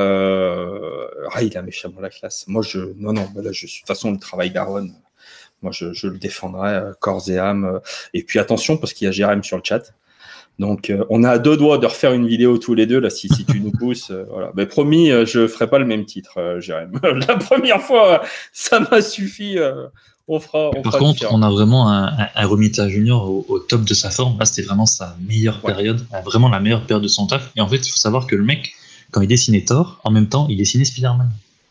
a méchamment la classe. Moi, de toute façon, le travail d'Aaron, moi, je le défendrai corps et âme. Et puis, attention, parce qu'il y a Jérém sur le chat. Donc, on a à 2 doigts de refaire une vidéo tous les deux, là, si tu nous pousses. Voilà. Mais promis, je ferai pas le même titre, Jérém. La première fois, ça m'a suffi. Par contre, on a vraiment un Romita Junior au top de sa forme. Là, c'était vraiment sa meilleure période, vraiment la meilleure période de son taf. Et en fait, il faut savoir que le mec, quand il dessinait Thor, en même temps, il dessinait Spider-Man.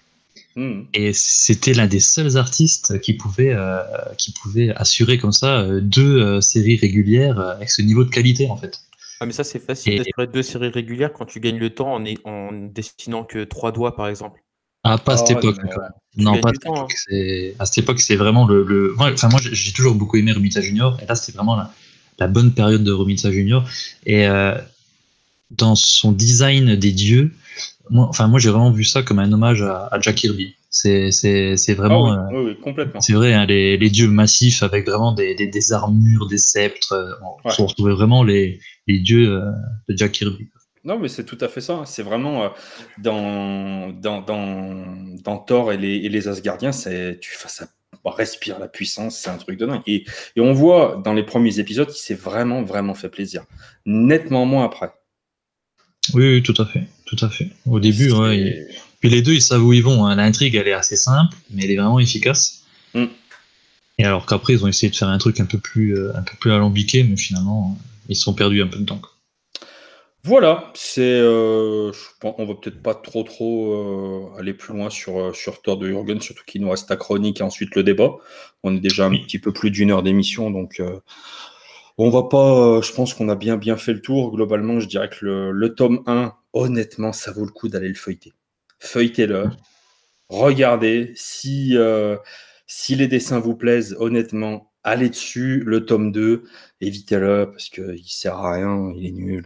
Et c'était l'un des seuls artistes qui pouvait assurer comme ça 2 séries régulières avec ce niveau de qualité, en fait. Ah, mais ça, c'est facile d'assurer 2 séries régulières quand tu gagnes le temps en dessinant que 3 doigts, par exemple. Ah, pas à cette époque. Non, pas à cette époque. À cette époque, c'est vraiment moi, j'ai toujours beaucoup aimé Romita Junior. Et là, c'était vraiment la bonne période de Romita Junior. Et dans son design des dieux, moi, j'ai vraiment vu ça comme un hommage à Jack Kirby. C'est vraiment. Oui, complètement. C'est vrai, hein, les dieux massifs avec vraiment des armures, des sceptres. On retrouvait vraiment les dieux de Jack Kirby. Non, mais c'est tout à fait ça. C'est vraiment dans Thor et les Asgardiens, ça respire la puissance, c'est un truc de dingue. Et on voit dans les premiers épisodes qu'il s'est vraiment, vraiment fait plaisir. Nettement moins après. Oui, tout à fait. Au début, puis les deux, ils savent où ils vont. Hein. L'intrigue, elle est assez simple, mais elle est vraiment efficace. Et alors qu'après, ils ont essayé de faire un truc un peu plus alambiqué, mais finalement, ils se sont perdus un peu de temps. Voilà, on va peut-être pas trop aller plus loin sur Thor de Jürgen, surtout qu'il nous reste la chronique et ensuite le débat. On est déjà un petit peu plus d'1 heure d'émission, donc on va pas. Je pense qu'on a bien fait le tour. Globalement, je dirais que le tome 1, honnêtement, ça vaut le coup d'aller le feuilleter. Feuilletez-le, regardez. Si les dessins vous plaisent, honnêtement, allez dessus. Le tome 2, évitez-le parce qu'il sert à rien, il est nul.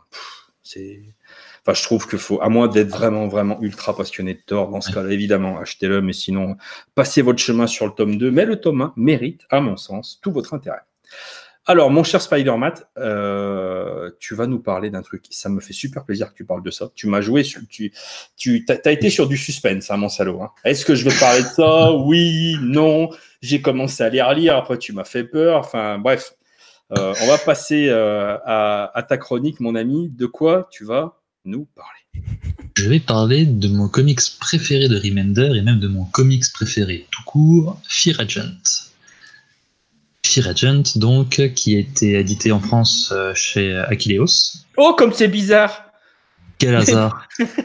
Je trouve qu'il faut, à moins d'être vraiment, vraiment ultra passionné de Thor, dans ce cas-là, évidemment, achetez-le, mais sinon, passez votre chemin sur le tome 2. Mais le tome 1 mérite, à mon sens, tout votre intérêt. Alors, mon cher Spider-Matt, tu vas nous parler d'un truc. Ça me fait super plaisir que tu parles de ça. Tu m'as joué sur... Tu as été sur du suspense, hein, mon salaud. Hein. Est-ce que je vais parler de ça? Oui, non. J'ai commencé à les relire. Après, tu m'as fait peur. Enfin, bref. On va passer à ta chronique, mon ami. De quoi tu vas nous parler? Je vais parler de mon comics préféré de Remender et même de mon comics préféré tout court, Fear Agent. Fear Agent, donc, qui a été édité en France chez Achilleos. Oh, comme c'est bizarre! Quel hasard!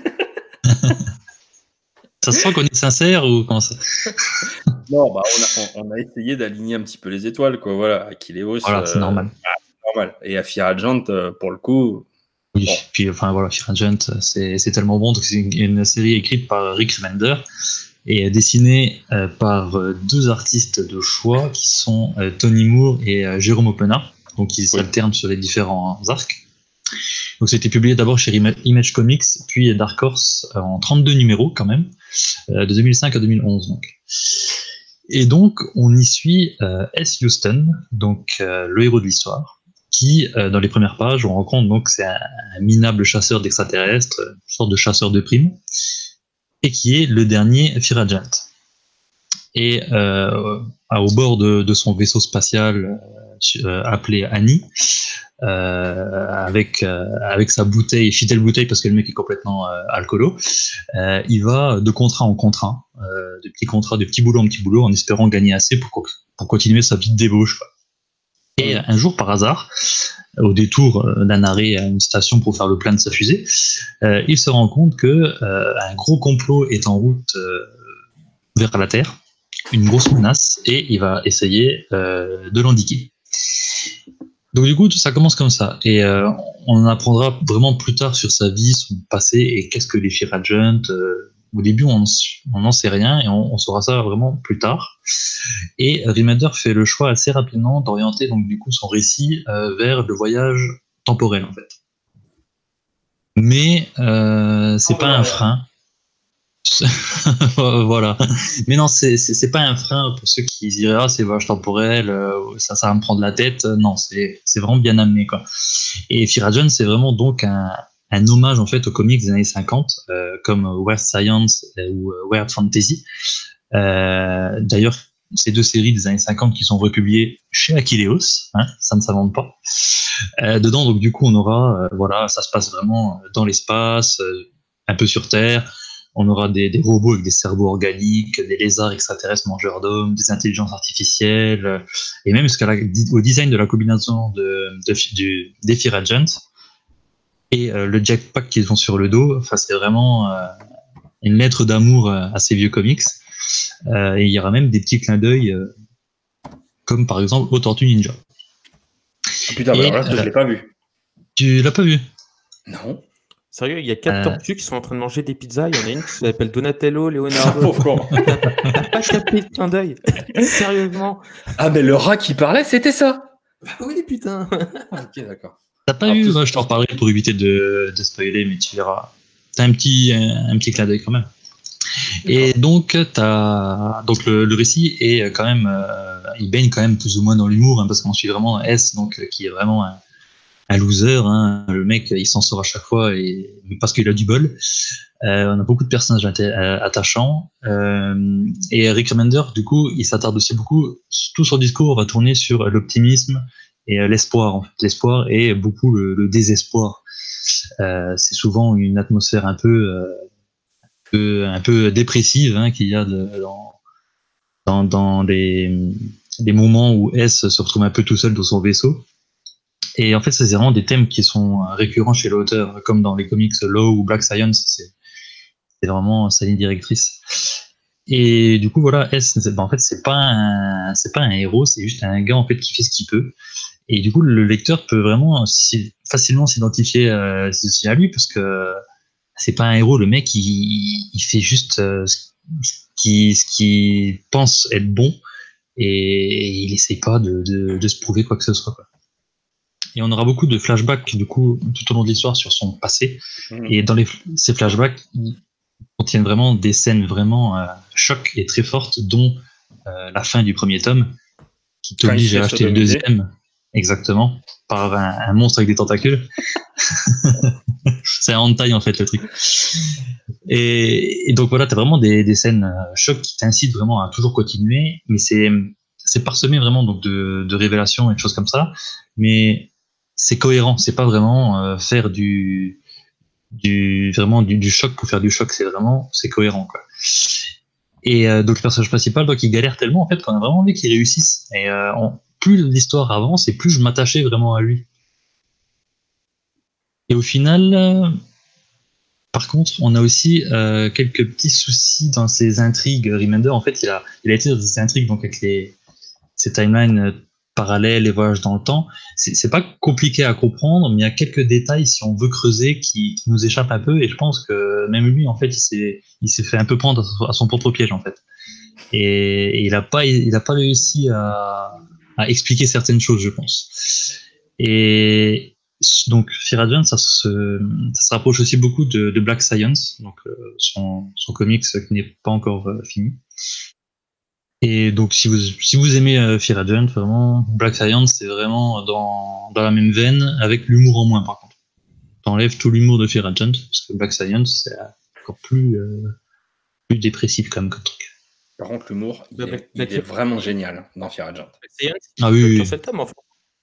Ça se sent qu'on est sincère ou comment ça? Non, on a essayé d'aligner un petit peu les étoiles, quoi. Voilà, Achilleos. Voilà, c'est normal. Normal. Et à Fear Agent, pour le coup. Oui, bon. Puis Fear Agent, c'est tellement bon. C'est une série écrite par Rick Remender et dessinée par 2 artistes de choix qui sont Tony Moore et Jérôme Opena. Donc ils s'alternent sur les différents arcs. Donc c'était publié d'abord chez Image Comics, puis Dark Horse en 32 numéros quand même, de 2005 à 2011. Donc. Et donc on y suit S. Houston, donc le héros de l'histoire, qui dans les premières pages on rencontre donc c'est un minable chasseur d'extraterrestres, une sorte de chasseur de primes, et qui est le dernier Fear Agent. Et au bord de son vaisseau spatial appelé Annie, avec sa bouteille, fidèle bouteille parce que le mec est complètement alcoolo, il va de contrat en contrat, de petit boulot en petit boulot, en espérant gagner assez pour continuer sa vie de débauche. Et un jour, par hasard, au détour d'un arrêt à une station pour faire le plein de sa fusée, il se rend compte que un gros complot est en route vers la Terre, une grosse menace, et il va essayer de l'endiguer. Donc du coup, ça commence comme ça, et on en apprendra vraiment plus tard sur sa vie, son passé, et qu'est-ce que les Fear Agent, Au début, on n'en sait rien et on saura ça vraiment plus tard. Et Remender fait le choix assez rapidement d'orienter donc du coup son récit vers le voyage temporel en fait. Mais c'est pas un frein. Voilà. Mais non, c'est pas un frein pour ceux qui diraient ah c'est voyage temporel, ça va me prendre la tête. Non, c'est vraiment bien amené quoi. Et Firajon, c'est vraiment donc un hommage en fait aux comics des années 50, comme Weird Science ou Weird Fantasy. D'ailleurs, ces deux séries des années 50 qui sont republiées chez Achilleos, hein, ça ne s'invente pas. Dedans, donc du coup, on aura, voilà, ça se passe vraiment dans l'espace, un peu sur Terre. On aura des robots avec des cerveaux organiques, des lézards extraterrestres mangeurs d'hommes, des intelligences artificielles, et même au design de la combinaison des Firajon et le jetpack qu'ils ont sur le dos. Enfin, c'est vraiment une lettre d'amour à ces vieux comics. Et il y aura même des petits clins d'œil, comme par exemple aux Tortues Ninja. Ah, putain, alors là, je l'ai pas vu. Tu l'as pas vu? Non. Sérieux, il y a 4 tortues qui sont en train de manger des pizzas. Il y en a une qui s'appelle Donatello, Leonardo. T'as pas capté le clin d'œil? Sérieusement? Ah, mais le rat qui parlait, c'était ça. Oui, putain. Ok, d'accord. T'as pas vu? Moi, je t'en reparlerai pour éviter de spoiler, mais tu verras. T'as un petit clin d'œil quand même. Et donc, donc le récit est quand même, il baigne quand même plus ou moins dans l'humour, hein, parce qu'on suit vraiment S, donc qui est vraiment un loser, hein. Le mec, il s'en sort à chaque fois parce qu'il a du bol. On a beaucoup de personnages attachants. Et Rick Remender, du coup, il s'attarde aussi beaucoup. Tout son discours va tourner sur l'optimisme et l'espoir. En fait. L'espoir et beaucoup le désespoir. C'est souvent une atmosphère un peu dépressive, hein, qu'il y a dans des moments où S se retrouve un peu tout seul dans son vaisseau. Et en fait, c'est vraiment des thèmes qui sont récurrents chez l'auteur, comme dans les comics Law ou Black Science. C'est vraiment sa ligne directrice. Et du coup, voilà, S, en fait, c'est pas un héros, c'est juste un gars en fait qui fait ce qu'il peut. Et du coup, le lecteur peut vraiment facilement s'identifier à lui, parce que c'est pas un héros. Le mec, il fait juste ce qu'il pense être bon, et il essaye pas de se prouver quoi que ce soit, quoi. Et on aura beaucoup de flashbacks du coup tout au long de l'histoire sur son passé. Et dans ces flashbacks, ils contiennent vraiment des scènes vraiment chocs et très fortes, dont la fin du premier tome, qui t'oblige à acheter le deuxième. Exactement, par un monstre avec des tentacules. C'est un hentai en fait le truc. Et donc voilà, t'as vraiment des scènes chocs qui t'incitent vraiment à toujours continuer, mais c'est parsemé vraiment donc de révélations et de choses comme ça, mais c'est cohérent. C'est pas vraiment faire du choc pour faire du choc. C'est cohérent, quoi. Et donc le personnage principal, donc il galère tellement en fait qu'on a vraiment envie qu'il réussisse. Et plus l'histoire avance et plus je m'attachais vraiment à lui. Et au final, par contre, on a aussi quelques petits soucis dans ses intrigues. Remender, en fait, il a été dans des intrigues donc avec ces timelines parallèles et voyages dans le temps. C'est pas compliqué à comprendre, mais il y a quelques détails, si on veut creuser, qui nous échappent un peu. Et je pense que même lui, en fait, il s'est fait un peu prendre à son propre piège, en fait. Et il a pas réussi à expliquer certaines choses, je pense. Et donc Firajon, ça se rapproche aussi beaucoup de Black Science, donc son comics qui n'est pas encore fini. Et donc si vous aimez Firajon, vraiment Black Science, c'est vraiment dans la même veine, avec l'humour en moins par contre. T'enlèves tout l'humour de Firajon, parce que Black Science c'est encore plus dépressif quand même comme truc. Par contre, l'humour, il est vraiment génial dans Firajon. Ah oui. Qu'un seul tome, en fait.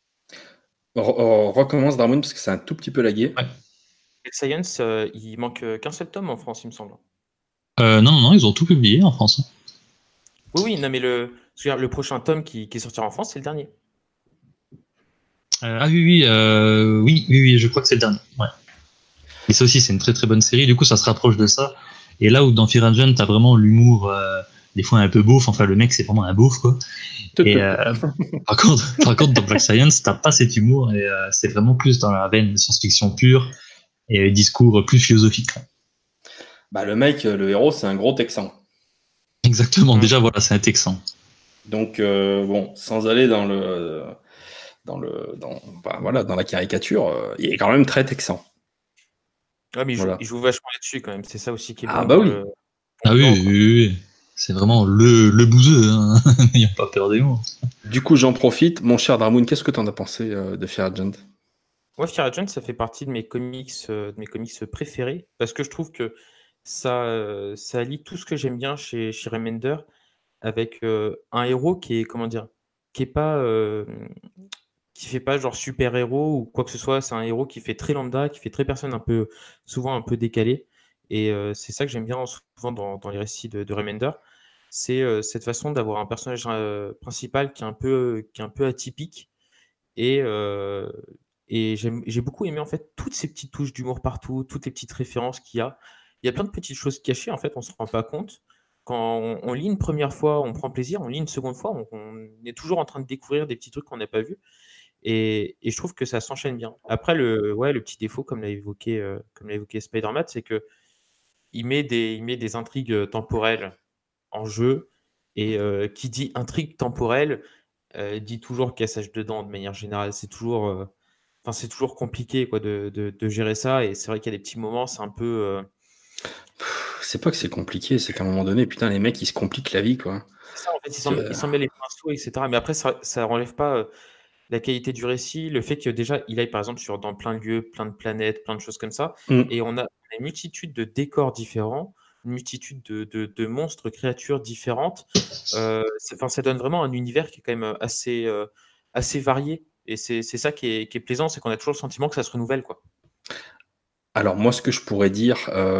On recommence Darwin parce que c'est un tout petit peu lagué. Ouais. Black Science, il manque qu'un seul tome en France, il me semble. Non, ils ont tout publié en France. Oui, non, mais le prochain tome qui sortira en France, c'est le dernier. Oui, je crois que c'est le dernier. Ouais. Et ça aussi, c'est une très très bonne série. Du coup, ça se rapproche de ça. Et là où dans Firajon, t'as vraiment l'humour, des fois un peu beauf. Enfin, le mec, c'est vraiment un beauf, quoi. Et par contre, dans Black Science, t'as pas cet humour, et c'est vraiment plus dans la veine de science-fiction pure et discours plus philosophique. Bah, le mec, le héros, c'est un gros Texan. Exactement, déjà, voilà, c'est un Texan. Donc, bon, sans aller dans voilà, dans la caricature, il est quand même très Texan. Ouais, mais Voilà. il joue vachement là-dessus quand même. C'est ça aussi qui est Ah bon bah dans oui. le Ah oui, dedans, oui, quoi. oui, oui. C'est vraiment le bouseux, hein. Il n'y a pas peur des mots. Du coup, j'en profite. Mon cher Dramoun, qu'est-ce que t'en as pensé de Fear Agent? Moi, Fear Agent, ça fait partie de mes comics préférés parce que je trouve que ça allie tout ce que j'aime bien chez Remender avec un héros qui est, comment dire, qui est pas, qui fait pas genre super-héros ou quoi que ce soit. C'est un héros qui fait très lambda, qui fait très personne, souvent un peu décalé. Et c'est ça que j'aime bien souvent dans les récits de Remender. C'est cette façon d'avoir un personnage principal qui est un peu atypique. Et, euh, et j'ai beaucoup aimé en fait toutes ces petites touches d'humour partout, toutes les petites références qu'il y a. Il y a plein de petites choses cachées, en fait, on se rend pas compte. Quand on lit une première fois, on prend plaisir, on lit une seconde fois, on est toujours en train de découvrir des petits trucs qu'on n'a pas vus. Et je trouve que ça s'enchaîne bien. Après, le petit défaut, comme l'a évoqué Spider-Man, c'est que il met des intrigues temporelles en jeu. Et qui dit intrigue temporelle dit toujours cassage de dents de manière générale. C'est toujours compliqué quoi, de gérer ça. Et c'est vrai qu'il y a des petits moments, c'est un peu. C'est pas que c'est compliqué, c'est qu'à un moment donné, putain, les mecs, ils se compliquent la vie, quoi. C'est ça, en fait, Euh, il s'en met les pinceaux, etc. Mais après, ça enlève pas la qualité du récit, le fait que déjà, il aille par exemple dans plein de lieux, plein de planètes, plein de choses comme ça. mm. Et on a une multitude de décors différents, une multitude de monstres, créatures différentes. Ça donne vraiment un univers qui est quand même assez varié. Et c'est ça qui est plaisant, c'est qu'on a toujours le sentiment que ça se renouvelle, quoi. Alors moi, ce que je pourrais dire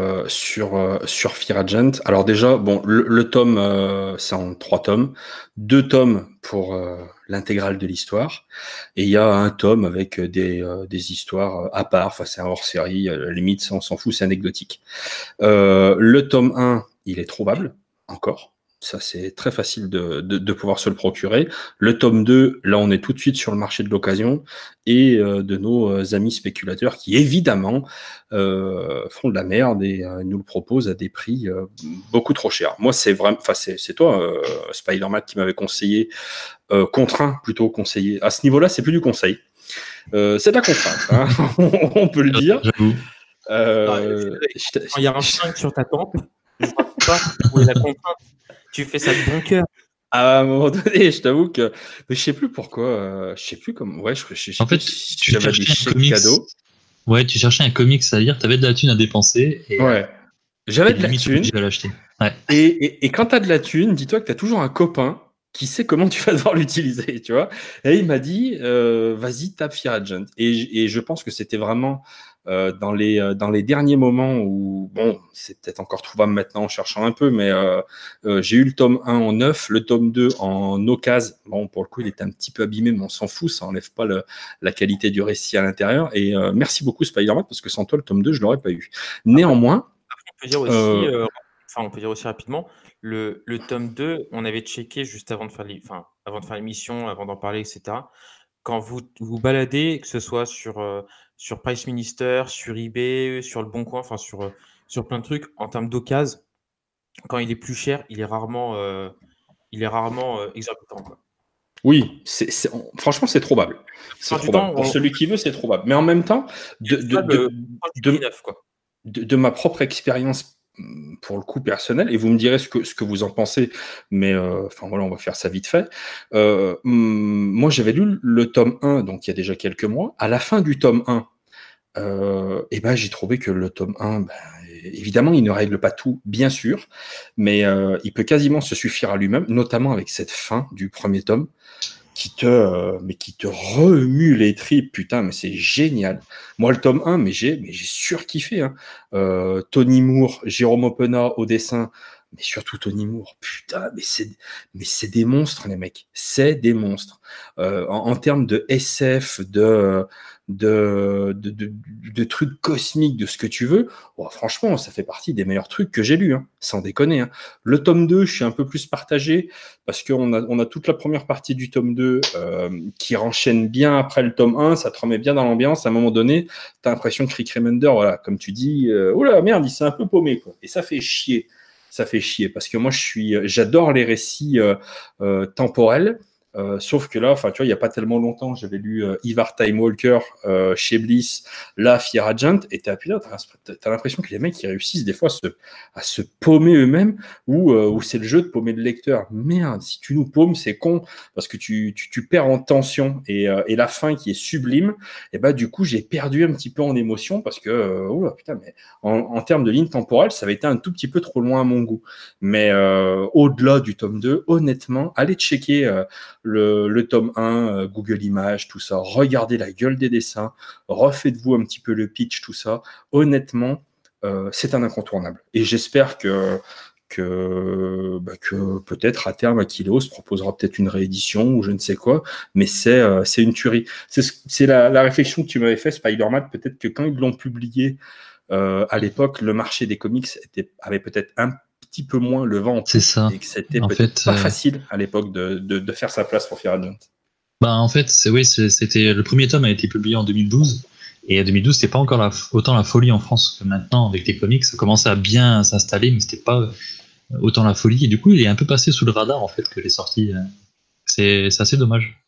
sur Fear Agent, alors déjà, bon, le tome, c'est en 3 tomes, 2 tomes pour l'intégrale de l'histoire, et il y a un tome avec des histoires à part, enfin c'est un hors-série, à la limite, ça, on s'en fout, c'est anecdotique. Le tome 1, il est trouvable, encore. Ça, c'est très facile de pouvoir se le procurer. Le tome 2, là, on est tout de suite sur le marché de l'occasion et de nos amis spéculateurs qui, évidemment, font de la merde et nous le proposent à des prix beaucoup trop chers. Moi, c'est vraiment, enfin, c'est toi, Spider-Man, qui m'avait conseillé, contraint plutôt conseillé. À ce niveau-là, c'est plus du conseil. C'est de la contrainte, hein, on peut le dire. J'avoue. Quand il y a un 5 sur ta tempe, je vois pas où est la contrainte. Tu fais ça de bon cœur. À un moment donné, je t'avoue que mais je sais plus pourquoi, je sais plus comment. Ouais, je sais En plus fait, si tu j'avais des cherchais un chèques comics. cadeaux. Ouais, tu cherchais un comics à lire, t'avais de la thune à dépenser et Ouais, j'avais t'es de la limite obligé thune à l'acheter. Ouais. et quand t'as de la thune, dis-toi que t'as toujours un copain qui sait comment tu vas devoir l'utiliser, tu vois. Et il m'a dit, vas-y, tape Fear Agent. Et je pense que c'était vraiment dans les derniers moments où, bon, c'est peut-être encore trouvable maintenant en cherchant un peu, mais j'ai eu le tome 1 en neuf, le tome 2 en occasion. Bon, pour le coup, il était un petit peu abîmé, mais on s'en fout, ça enlève pas la qualité du récit à l'intérieur. Et merci beaucoup, Spider-Man, parce que sans toi, le tome 2, je l'aurais pas eu. Néanmoins, On peut dire aussi, euh, on peut dire aussi rapidement, le tome 2, on avait checké juste avant de faire avant de faire l'émission, avant d'en parler, etc. Quand vous baladez, que ce soit sur Price Minister, sur eBay, sur Le Bon Coin, sur plein de trucs, en termes d'occasion, quand il est plus cher, il est rarement exorbitant, quoi. oui, franchement, c'est trouvable. La C'est plupart du trouvable. temps, Pour celui qui veut, c'est trouvable. Mais en même temps, il y de, a du de, solde de, proche du prix de, neuf, quoi. de ma propre expérience, pour le coup personnel, et vous me direz ce que vous en pensez, mais enfin voilà, on va faire ça vite fait. Moi, j'avais lu le tome 1, donc il y a déjà quelques mois. À la fin du tome 1, et ben, j'ai trouvé que le tome 1, ben, évidemment, il ne règle pas tout, bien sûr, mais il peut quasiment se suffire à lui-même, notamment avec cette fin du premier tome mais qui te remue les tripes, putain, mais c'est génial. Moi, le tome 1, mais j'ai surkiffé, hein. Tony Moore, Jérôme Opena au dessin, mais surtout Tony Moore. Putain, mais c'est des monstres, les mecs. C'est des monstres. En termes de SF, de trucs cosmiques, de ce que tu veux, franchement, ça fait partie des meilleurs trucs que j'ai lus, hein, sans déconner. Hein. Le tome 2, je suis un peu plus partagé, parce qu'on a toute la première partie du tome 2 qui renchaîne bien après le tome 1, ça te remet bien dans l'ambiance. À un moment donné, tu as l'impression que Rick Remender, voilà, comme tu dis, oula, merde, il s'est un peu paumé, quoi. Et ça fait chier. Ça fait chier, parce que moi, j'adore les récits temporels. Sauf que là, tu vois, il n'y a pas tellement longtemps, j'avais lu Ivar Time Walker chez Bliss, là, Fear Agent, et t'as l'impression que les mecs ils réussissent des fois à se paumer eux-mêmes, ou c'est le jeu de paumer le lecteur. Merde, si tu nous paumes, c'est con, parce que tu perds en tension, et la fin qui est sublime, et bah du coup, j'ai perdu un petit peu en émotion, parce que, putain, mais en termes de ligne temporelle, ça avait été un tout petit peu trop loin à mon goût. Mais au-delà du tome 2, honnêtement, allez checker le tome 1, Google Images, tout ça, regardez la gueule des dessins, refaites-vous un petit peu le pitch, tout ça. Honnêtement, c'est un incontournable. Et j'espère que peut-être à terme Aquileos proposera peut-être une réédition ou je ne sais quoi, mais c'est une tuerie. C'est la réflexion que tu m'avais fait, Spider-Man, peut-être que quand ils l'ont publié à l'époque, le marché des comics avait peut-être un petit peu moins le vent en poupe, et que c'était peut-être pas facile à l'époque de faire sa place pour Fear Agent. Bah en fait, c'était le premier tome a été publié en 2012, et en 2012 c'était pas encore autant la folie en France que maintenant avec les comics. Ça commençait à bien s'installer, mais c'était pas autant la folie, et du coup il est un peu passé sous le radar en fait que les sorties. C'est assez dommage.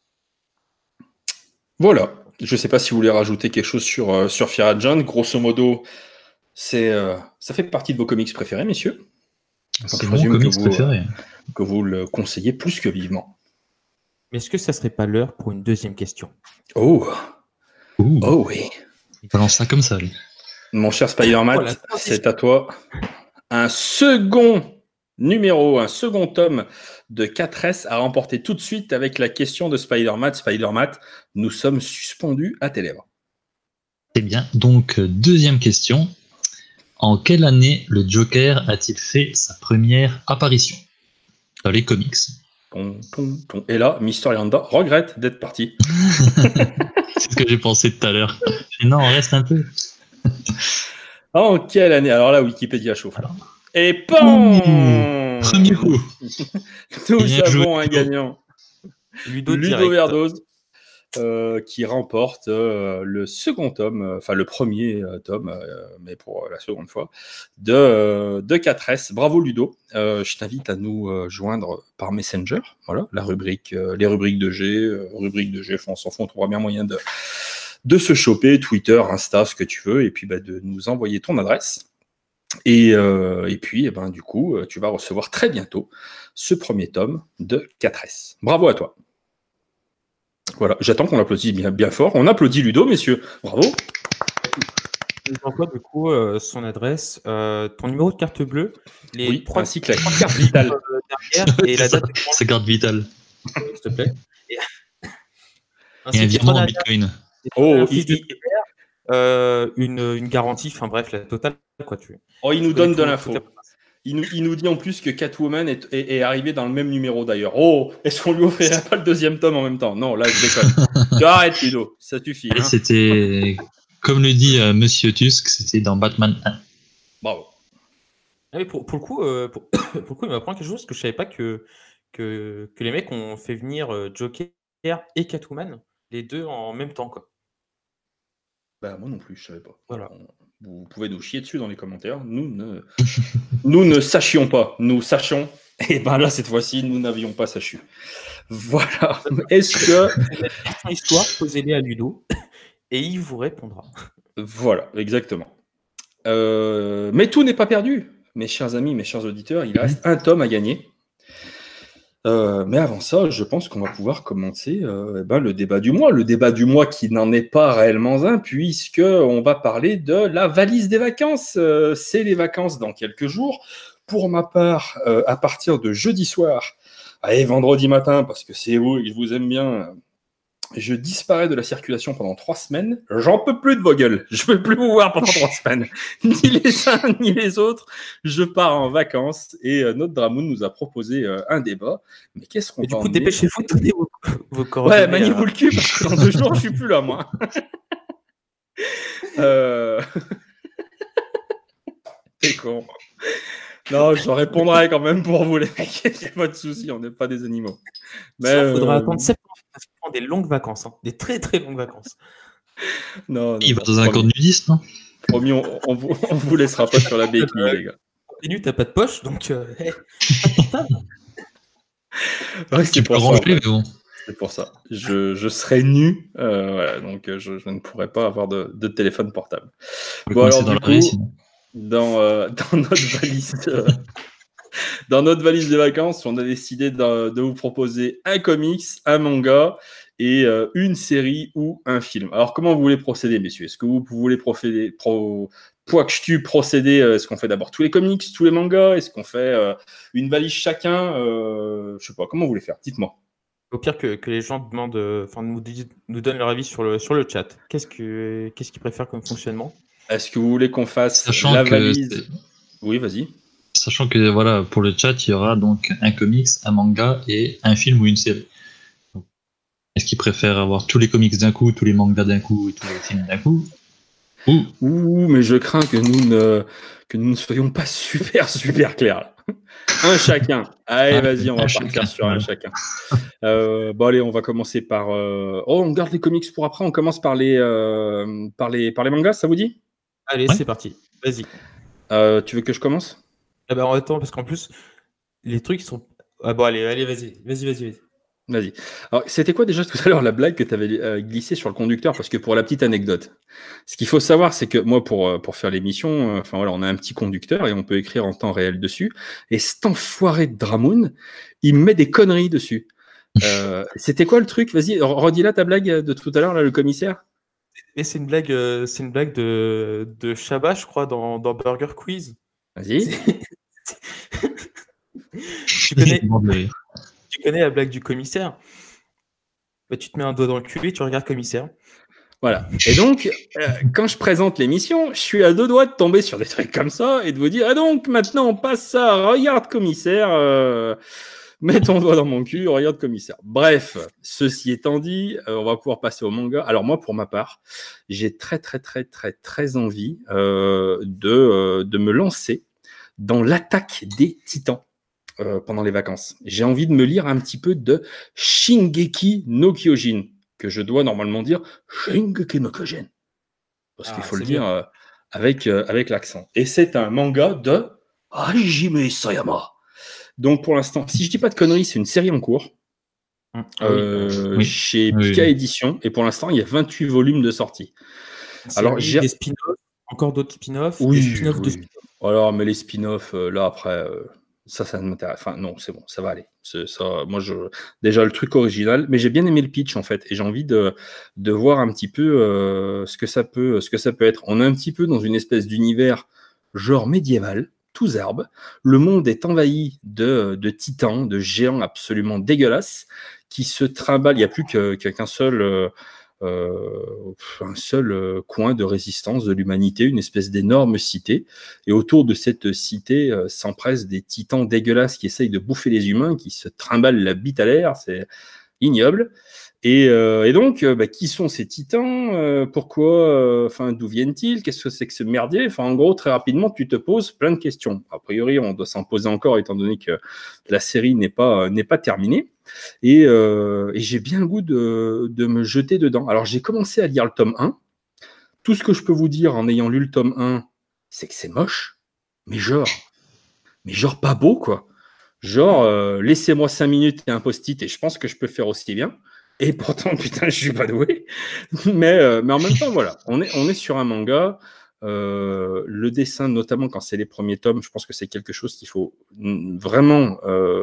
Voilà. Je sais pas si vous voulez rajouter quelque chose sur Fear Agent. Grosso modo, ça fait partie de vos comics préférés, messieurs. C'est mon comics préféré. Que vous le conseillez plus que vivement. Mais est-ce que ça serait pas l'heure pour une deuxième question? Oh oui. Il balance ça comme ça, lui. Mon cher Spider-Man, c'est à toi. Un second tome de 4S à remporter tout de suite avec la question de Spider-Man. Spider-Man, nous sommes suspendus à tes lèvres. Eh bien, donc, deuxième question. En quelle année le Joker a-t-il fait sa première apparition dans les comics? Et là, Mister Yanda regrette d'être parti. C'est ce que j'ai pensé tout à l'heure. Mais non, on reste un peu. En quelle année? Alors là, Wikipédia chauffe. Et premier coup. Nous avons un gagnant. Ludo Verdose. Qui remporte le second tome, enfin le premier tome, mais pour la seconde fois, de 4S. Bravo Ludo. Je t'invite à nous joindre par Messenger. Voilà, les rubriques de G, on s'en fout, on trouvera bien moyen de se choper, Twitter, Insta, ce que tu veux, et puis de nous envoyer ton adresse. Et puis, du coup, tu vas recevoir très bientôt ce premier tome de 4S. Bravo à toi. Voilà, j'attends qu'on l'applaudisse bien fort. On applaudit Ludo, messieurs. Bravo. Je vous envoie du coup son adresse, ton numéro de carte bleue, les trois ainsi que la carte vitale derrière et la date. C'est carte vitale. S'il te plaît. Et un virement en Bitcoin. Une garantie, enfin bref, la totale. Quoi, il nous donne de l'info. Il nous dit en plus que Catwoman est arrivé dans le même numéro d'ailleurs. Oh, est-ce qu'on lui offrirait pas le deuxième tome en même temps? Non, là, je déconne. Tu arrêtes, Ludo, ça suffit. Hein. C'était, comme le dit Monsieur Tusk, c'était dans Batman 1. Bravo. Ah oui, pour le coup, il m'apprend quelque chose que je savais pas que les mecs ont fait venir Joker et Catwoman, les deux en même temps, quoi. Bah, moi non plus, je savais pas. Voilà. Vous pouvez nous chier dessus dans les commentaires. Nous ne sachions pas. Nous sachions. Et là, cette fois-ci, nous n'avions pas sachu. Voilà. Est-ce que... Histoire, posez-les à Ludo et il vous répondra. Voilà, exactement. Mais tout n'est pas perdu, mes chers amis, mes chers auditeurs. Il reste un tome à gagner. Mais avant ça, je pense qu'on va pouvoir commencer le débat du mois. Le débat du mois qui n'en est pas réellement un, puisqu'on va parler de la valise des vacances. C'est les vacances dans quelques jours. Pour ma part, à partir de jeudi soir et vendredi matin, parce que c'est vous, je vous aime bien, Je disparais de la circulation pendant 3 semaines. J'en peux plus de vos gueules. Je veux plus vous voir pendant 3 semaines. Ni les uns, ni les autres. Je pars en vacances. Et notre Dramoun nous a proposé un débat. Mais qu'est-ce qu'on Et du va coup, emmener dépêchez-vous de donner vos coordonnées. Ouais, maniez-vous le cul, parce que dans 2 jours, je suis plus là, moi. T'es con. Non, je répondrai quand même pour vous, les mecs. Il n'y a pas de souci, on n'est pas des animaux. Mais il faudra attendre septembre parce qu'on prend des longues vacances, hein. Des très très longues vacances. Non, Il va dans un camp nudiste, non? Promis, on vous laissera pas sur la béquille, les gars. Continue, t'as pas de poche, donc pas de portable. Ouais, Tu peux ranger, mais bon. C'est pour ça. Je serai nu, voilà, donc je ne pourrai pas avoir de téléphone portable. Bon, alors du coup, dans notre valise, dans notre valise de vacances, on a décidé de vous proposer un comics, un manga et une série ou un film. Alors, comment vous voulez procéder, messieurs? Est-ce que vous voulez procéder est-ce qu'on fait d'abord tous les comics, tous les mangas? Est-ce qu'on fait une valise chacun? Je sais pas, comment vous voulez faire? Dites-moi. Au pire que les gens demandent, nous donnent leur avis sur le chat. Qu'est-ce qu'ils préfèrent comme fonctionnement? Est-ce que vous voulez qu'on fasse la valise? Oui, vas-y. Sachant que voilà, pour le chat, il y aura donc un comics, un manga et un film ou une série. Donc, est-ce qu'ils préfèrent avoir tous les comics d'un coup, tous les mangas d'un coup et tous les films d'un coup? Ouh, mais je crains que nous ne soyons pas super clairs. Un chacun. Allez, vas-y, on va partir sur un chacun. Bon, allez, on va commencer par... on garde les comics pour après. On commence par les mangas, ça vous dit? Allez, c'est parti. Vas-y. Tu veux que je commence? Ah bah, attends, parce qu'en plus, les trucs sont... Ah bon, allez, vas-y. Vas-y. Alors, c'était quoi déjà tout à l'heure la blague que tu avais glissée sur le conducteur? Parce que pour la petite anecdote, ce qu'il faut savoir, c'est que moi, pour faire l'émission, voilà, on a un petit conducteur et on peut écrire en temps réel dessus. Et cet enfoiré de Dramoun, il me met des conneries dessus. C'était quoi le truc? Vas-y, redis là ta blague de tout à l'heure, là, le commissaire. Et c'est une blague de Chabat, je crois, dans Burger Quiz. Vas-y. Tu connais la blague du commissaire? Bah, tu te mets un doigt dans le cul et tu regardes commissaire. Voilà. Et donc, quand je présente l'émission, je suis à 2 doigts de tomber sur des trucs comme ça et de vous dire, ah donc, maintenant, on passe ça, regarde commissaire, mets ton doigt dans mon cul, regarde commissaire. Bref, ceci étant dit, on va pouvoir passer au manga. Alors moi, pour ma part, j'ai très envie de me lancer dans l'attaque des titans. Pendant les vacances. J'ai envie de me lire un petit peu de Shingeki no Kyojin, que je dois normalement dire Shingeki no Kyojin. Parce qu'il faut le dire avec l'accent. Et c'est un manga de Hajime Isayama. Donc pour l'instant, si je dis pas de conneries, c'est une série en cours. Chez Pika Édition. Et pour l'instant, il y a 28 volumes de sortie. Alors, j'ai des spin-offs, encore d'autres spin-offs, des spin-offs de spin-offs. Alors, mais les spin-offs, là, après... Ça ne m'intéresse. Enfin, non, c'est bon, ça va aller. Ça, moi, déjà le truc original, mais j'ai bien aimé le pitch en fait, et j'ai envie de voir un petit peu ce que ça peut être. On est un petit peu dans une espèce d'univers genre médiéval, tous arbres. Le monde est envahi de titans, de géants absolument dégueulasses qui se trimballent. Il n'y a plus qu'un seul. Un seul coin de résistance de l'humanité, une espèce d'énorme cité. Et autour de cette cité s'empressent des titans dégueulasses qui essayent de bouffer les humains, qui se trimballent la bite à l'air. C'est ignoble. Et donc, qui sont ces titans? Pourquoi? D'où viennent-ils? Qu'est-ce que c'est que ce merdier? En gros, très rapidement, tu te poses plein de questions. A priori, on doit s'en poser encore, étant donné que la série n'est pas terminée. Et j'ai bien le goût de me jeter dedans. Alors, j'ai commencé à lire le tome 1. Tout ce que je peux vous dire en ayant lu le tome 1, c'est que c'est moche. Mais genre pas beau, quoi. Genre, laissez-moi 5 minutes et un post-it et je pense que je peux faire aussi bien. Et pourtant, putain, je suis pas doué. Mais en même temps, voilà. On est sur un manga. Le dessin, notamment quand c'est les premiers tomes, je pense que c'est quelque chose qu'il faut vraiment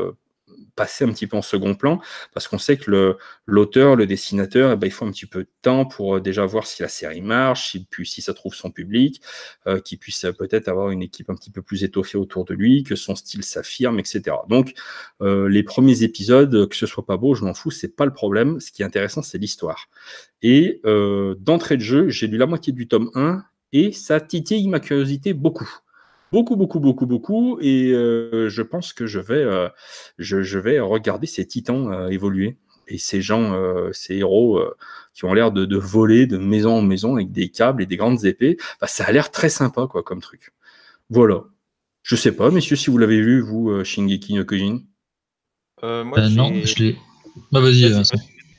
passer un petit peu en second plan, parce qu'on sait que l'auteur, le dessinateur, il faut un petit peu de temps pour déjà voir si la série marche, puis si ça trouve son public, qu'il puisse peut-être avoir une équipe un petit peu plus étoffée autour de lui, que son style s'affirme, etc. Donc, les premiers épisodes, que ce soit pas beau, je m'en fous, c'est pas le problème. Ce qui est intéressant, c'est l'histoire. Et d'entrée de jeu, j'ai lu la moitié du tome 1, et ça titille ma curiosité beaucoup. Beaucoup. Et je pense que je vais regarder ces titans évoluer. Et ces gens, ces héros qui ont l'air de voler de maison en maison avec des câbles et des grandes épées, ça a l'air très sympa quoi, comme truc. Voilà. Je sais pas, messieurs, si vous l'avez vu, vous, Shingeki no Kyojin. Moi, Non, je l'ai. Bah vas-y, Vincent.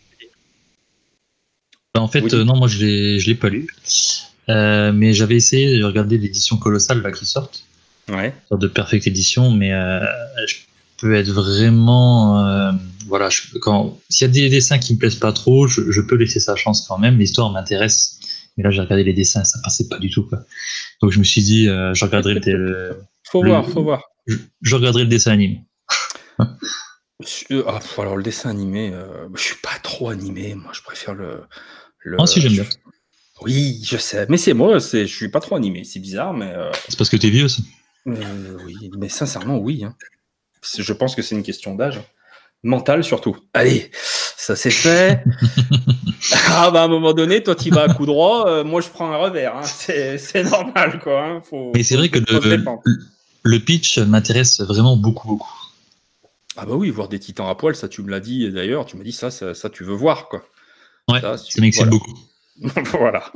En fait, Oui. non, moi je l'ai pas lu. Mais j'avais essayé de regarder l'édition colossale là qui sort. Ouais. Sorte de perfect édition, mais je peux être vraiment voilà, s'il y a des dessins qui me plaisent pas trop, je peux laisser sa chance quand même. L'histoire m'intéresse, mais là j'ai regardé les dessins, ça passait pas du tout quoi. Donc je me suis dit, je regarderai Faut voir. Je regarderai le dessin animé. Alors le dessin animé, je suis pas trop animé, moi je préfère le. Ah si, j'aime bien. Oui, je sais, mais c'est moi, je suis pas trop animé, c'est bizarre, mais. C'est parce que t'es vieux, ça. Oui, mais sincèrement, oui. Hein. Je pense que c'est une question d'âge. Mental surtout. Allez, ça c'est fait. À un moment donné, toi tu vas à coup droit, moi je prends un revers. Hein. C'est normal quoi. Hein. Mais c'est vrai que le pitch m'intéresse vraiment beaucoup. Ah bah oui, voir des titans à poil, ça tu me l'as dit d'ailleurs, tu m'as dit ça tu veux voir quoi. Ouais, ça m'excite beaucoup. Voilà.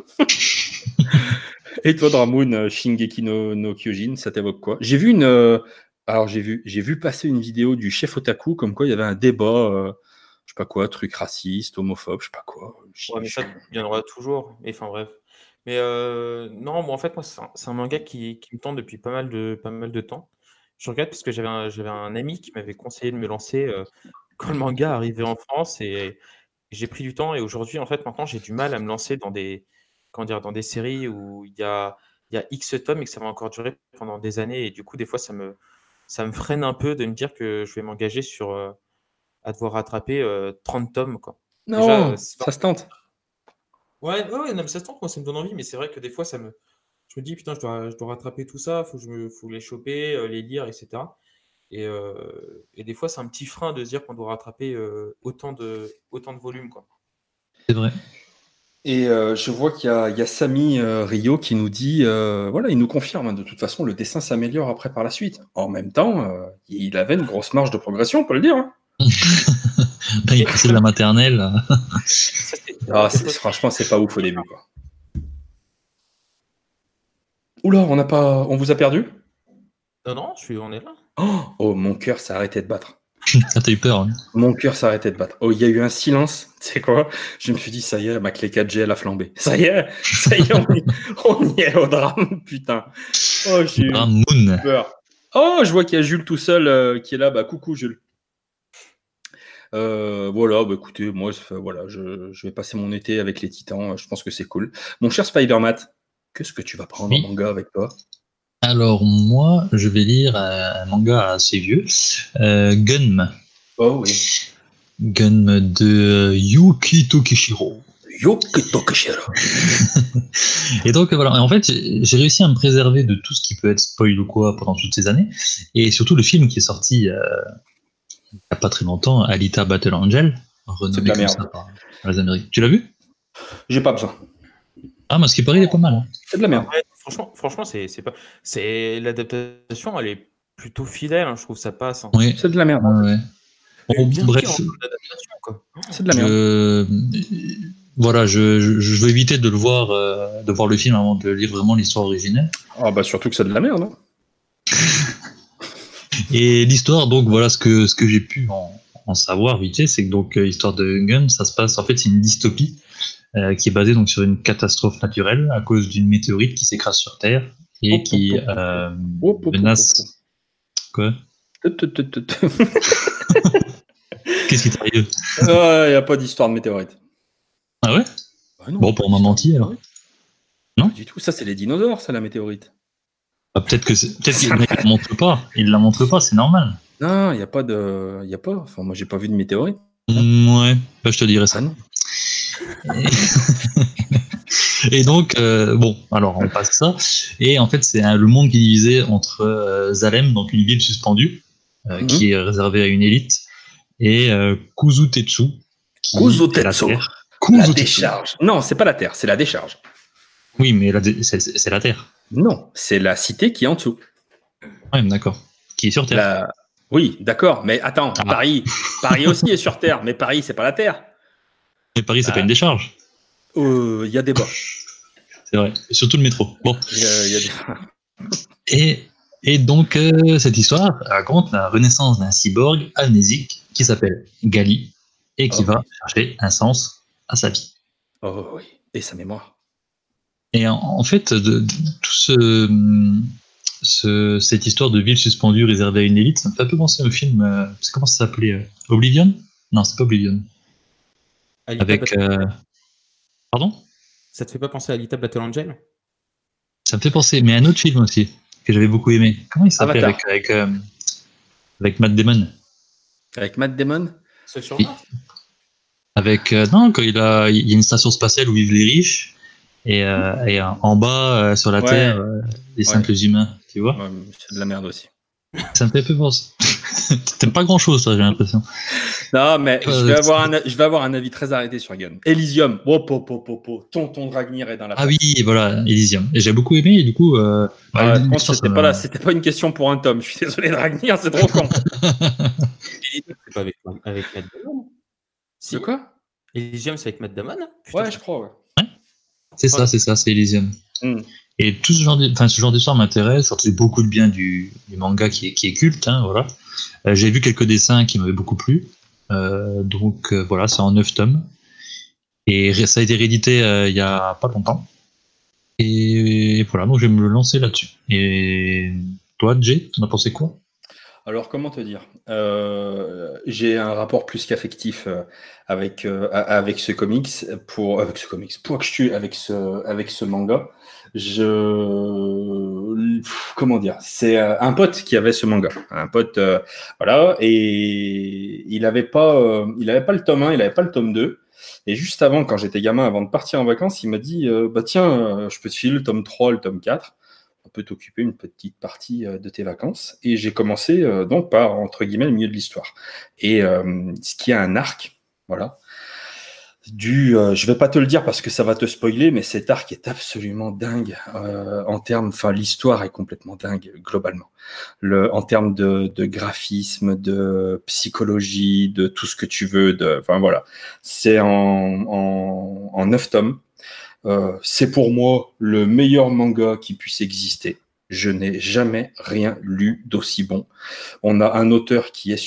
Et toi, Dramoun, Shingeki no Kyojin, ça t'évoque quoi? J'ai vu j'ai vu passer une vidéo du chef otaku comme quoi il y avait un débat, je sais pas quoi, truc raciste, homophobe, je sais pas quoi. Ouais, mais ça, il y en aura toujours. Enfin bref. Mais non, moi en fait, c'est un manga qui me tente depuis pas mal de temps. Je regarde parce que j'avais un ami qui m'avait conseillé de me lancer quand le manga arrivait en France et j'ai pris du temps et aujourd'hui, en fait, maintenant, j'ai du mal à me lancer dans des séries où il y a X tomes et que ça va encore durer pendant des années. Et du coup, des fois, ça me freine un peu de me dire que je vais m'engager à devoir rattraper 30 tomes, quoi. Non, déjà, ça se tente. Ouais, non, mais ça se tente, moi, ça me donne envie, mais c'est vrai que des fois, je me dis, putain, je dois rattraper tout ça, faut les choper, les lire, etc. Et des fois, c'est un petit frein de se dire qu'on doit rattraper autant de volume, quoi. C'est vrai. Et je vois qu'il y a Samy Rio qui nous dit, voilà, il nous confirme, hein, de toute façon, le dessin s'améliore après par la suite. En même temps, il avait une grosse marge de progression, on peut le dire. Hein. Là, il passait de la maternelle. Franchement, c'est pas ouf au début, quoi. Oula, on vous a perdu? Non, on est là. Oh, mon cœur s'est arrêté de battre. Ah, t'as eu peur. Hein. Mon cœur s'est arrêté de battre. Oh, il y a eu un silence. Tu sais quoi? Je me suis dit, ça y est, ma clé 4G, elle a flambé. Ça y est, on y est au drame, putain. Oh, j'ai eu peur. Oh, je vois qu'il y a Jules tout seul qui est là. Bah, coucou, Jules. Voilà, bah, écoutez, moi, voilà, je vais passer mon été avec les Titans. Je pense que c'est cool. Mon cher Spider-Man, qu'est-ce que tu vas prendre en manga avec toi? Alors, moi, je vais lire un manga assez vieux, Gunm. Oh oui. Gunm de Yuki Tokishiro. Et donc, voilà, en fait, j'ai réussi à me préserver de tout ce qui peut être spoil ou quoi pendant toutes ces années. Et surtout, le film qui est sorti il n'y a pas très longtemps, Alita Battle Angel, renommé comme ça par les Américains. Tu l'as vu? J'ai pas besoin. Ah, mais ce qui paraît, il est pas mal. Hein. C'est de la merde. Franchement, c'est l'adaptation, elle est plutôt fidèle, hein, je trouve ça passe. Hein. Oui. C'est de la merde. Ouais. Bon, bref, c'est de la merde. Voilà, je veux éviter de voir le film avant de lire vraiment l'histoire originelle. Ah bah surtout que c'est de la merde. Hein. Et l'histoire, donc voilà ce que j'ai pu en savoir vite fait, c'est que donc l'histoire de Gun, ça se passe, en fait c'est une dystopie qui est basée donc sur une catastrophe naturelle à cause d'une météorite qui s'écrase sur Terre et qui menace. Quoi? Qu'est-ce qui t'arrive? Il n'y a pas d'histoire de météorite. Ah ouais? Non, bon, pour m'en mentir alors. Non du tout, ça c'est les dinosaures, ça la météorite. Peut-être qu'il ne la montre pas, c'est normal. Non, il n'y a pas de. Il y a pas. Enfin, moi, j'ai pas vu de météorite. Ouais, bah, je te dirai ça. Ah non. Et donc, bon, alors on passe ça. Et en fait, c'est le monde qui est divisé entre Zalem, donc une ville suspendue, qui est réservée à une élite, et Kuzutetsu, qui est la Kuzutetsu, Terre. la Kuzutetsu. décharge. Non, c'est pas la Terre, c'est la décharge. Oui, mais c'est la Terre. Non, c'est la cité qui est en dessous. Ouais, d'accord. Qui est sur Terre. La... Oui, d'accord, mais attends, Ah. Paris aussi est sur Terre, mais Paris, c'est pas la Terre. Mais Paris, c'est pas une décharge. Il y a débat. C'est vrai. Et surtout le métro. Bon. Il y a des... Et donc, cette histoire raconte la renaissance d'un cyborg amnésique qui s'appelle Gali et qui va chercher un sens à sa vie. Oh oui, et sa mémoire. Et en fait, de tout cette histoire de ville suspendue réservée à une élite, ça me fait un peu penser au film. Comment ça s'appelait Oblivion? Non, c'est pas Oblivion. Avec. Pardon? Ça te fait pas penser à Alita Battle Angel? Ça me fait penser, mais à un autre film aussi que j'avais beaucoup aimé. Comment il s'appelait avec Matt Damon? Avec Matt Damon? C'est sur Mars? Avec non, quand il y a une station spatiale où vivent les riches et en bas sur la Terre les simples humains, tu vois. Ouais, c'est de la merde aussi. Ça me fait peu penser. T'aimes pas grand chose, toi, j'ai l'impression. Non, mais je vais avoir un avis très arrêté sur Gun. Elysium, Tonton Dragnir est dans la. Ah oui, voilà, Elysium. Et j'ai beaucoup aimé, et du coup. Par contre, c'était pas une question pour un tome. Je suis désolé, Dragnir, c'est trop con. C'est pas avec Matt Damon? C'est quoi? Elysium, c'est avec Matt Damon? Ouais, je crois, ouais. C'est ça, c'est Elysium. Et tout ce genre d'histoire m'intéresse. J'ai beaucoup de bien du manga qui est culte, hein, voilà. J'ai vu quelques dessins qui m'avaient beaucoup plu. Donc voilà, c'est en 9 tomes. Et ça a été réédité il y a pas longtemps. Et voilà, donc je vais me lancer là-dessus. Et toi, Jay, t'en as pensé quoi? Alors, comment te dire? J'ai un rapport plus qu'affectif avec ce comics, avec ce manga. Comment dire? C'est un pote qui avait ce manga, un pote, voilà, et il avait pas le tome 1, il avait pas le tome 2. Et juste avant, quand j'étais gamin, avant de partir en vacances, il m'a dit, bah tiens, je peux te filer le tome 3, le tome 4. On peut t'occuper une petite partie de tes vacances. Et j'ai commencé donc par, entre guillemets, le milieu de l'histoire. Et ce qui a un arc, voilà, je vais pas te le dire parce que ça va te spoiler, mais cet arc est absolument dingue en termes, enfin l'histoire est complètement dingue globalement. En termes de graphisme, de psychologie, de tout ce que tu veux, enfin voilà, c'est en 9 tomes. C'est pour moi le meilleur manga qui puisse exister. Je n'ai jamais rien lu d'aussi bon. On a un auteur qui est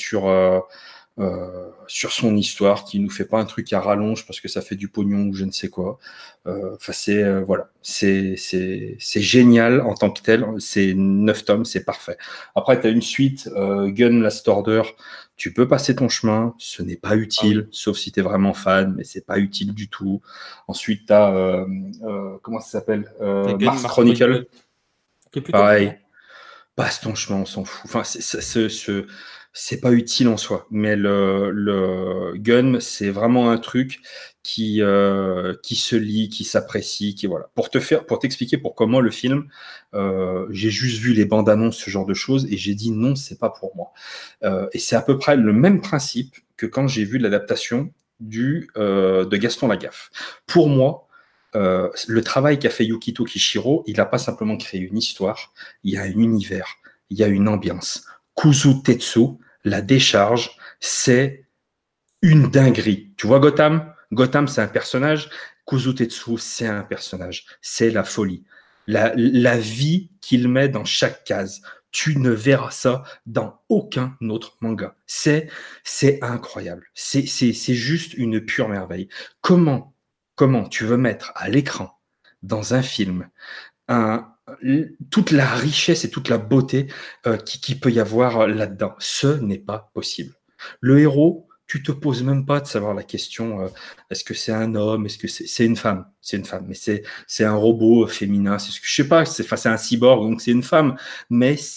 sur son histoire, qui nous fait pas un truc à rallonge parce que ça fait du pognon ou je ne sais quoi. Enfin, voilà, c'est génial en tant que tel. C'est 9 tomes, c'est parfait. Après, tu as une suite, Gun Last Order. Tu peux passer ton chemin, ce n'est pas utile, sauf si tu es vraiment fan, mais c'est pas utile du tout. Ensuite, tu as, comment ça s'appelle, Mars Chronicle. Pareil, passe ton chemin, on s'en fout. Enfin, c'est pas utile en soi, mais le Gun, c'est vraiment un truc qui se lit, qui s'apprécie, qui voilà. Pour t'expliquer pour comment le film, j'ai juste vu les bandes annonces, ce genre de choses, et j'ai dit non, c'est pas pour moi. Et c'est à peu près le même principe que quand j'ai vu l'adaptation de Gaston Lagaffe. Pour moi, le travail qu'a fait Yukito Kishiro, il n'a pas simplement créé une histoire, il y a un univers, il y a une ambiance. Kuzutetsu, la décharge, c'est une dinguerie. Tu vois Gotham? Gotham, c'est un personnage. Kuzutetsu, c'est un personnage. C'est la folie. La vie qu'il met dans chaque case. Tu ne verras ça dans aucun autre manga. C'est incroyable. C'est juste une pure merveille. Comment tu veux mettre à l'écran, dans un film, toute la richesse et toute la beauté qui peut y avoir là-dedans? Ce n'est pas possible. Le héros, tu te poses même pas de savoir la question est-ce que c'est un homme, est-ce que c'est une femme? C'est une femme, mais c'est un robot féminin, je sais pas, c'est un cyborg, donc c'est une femme, mais c'est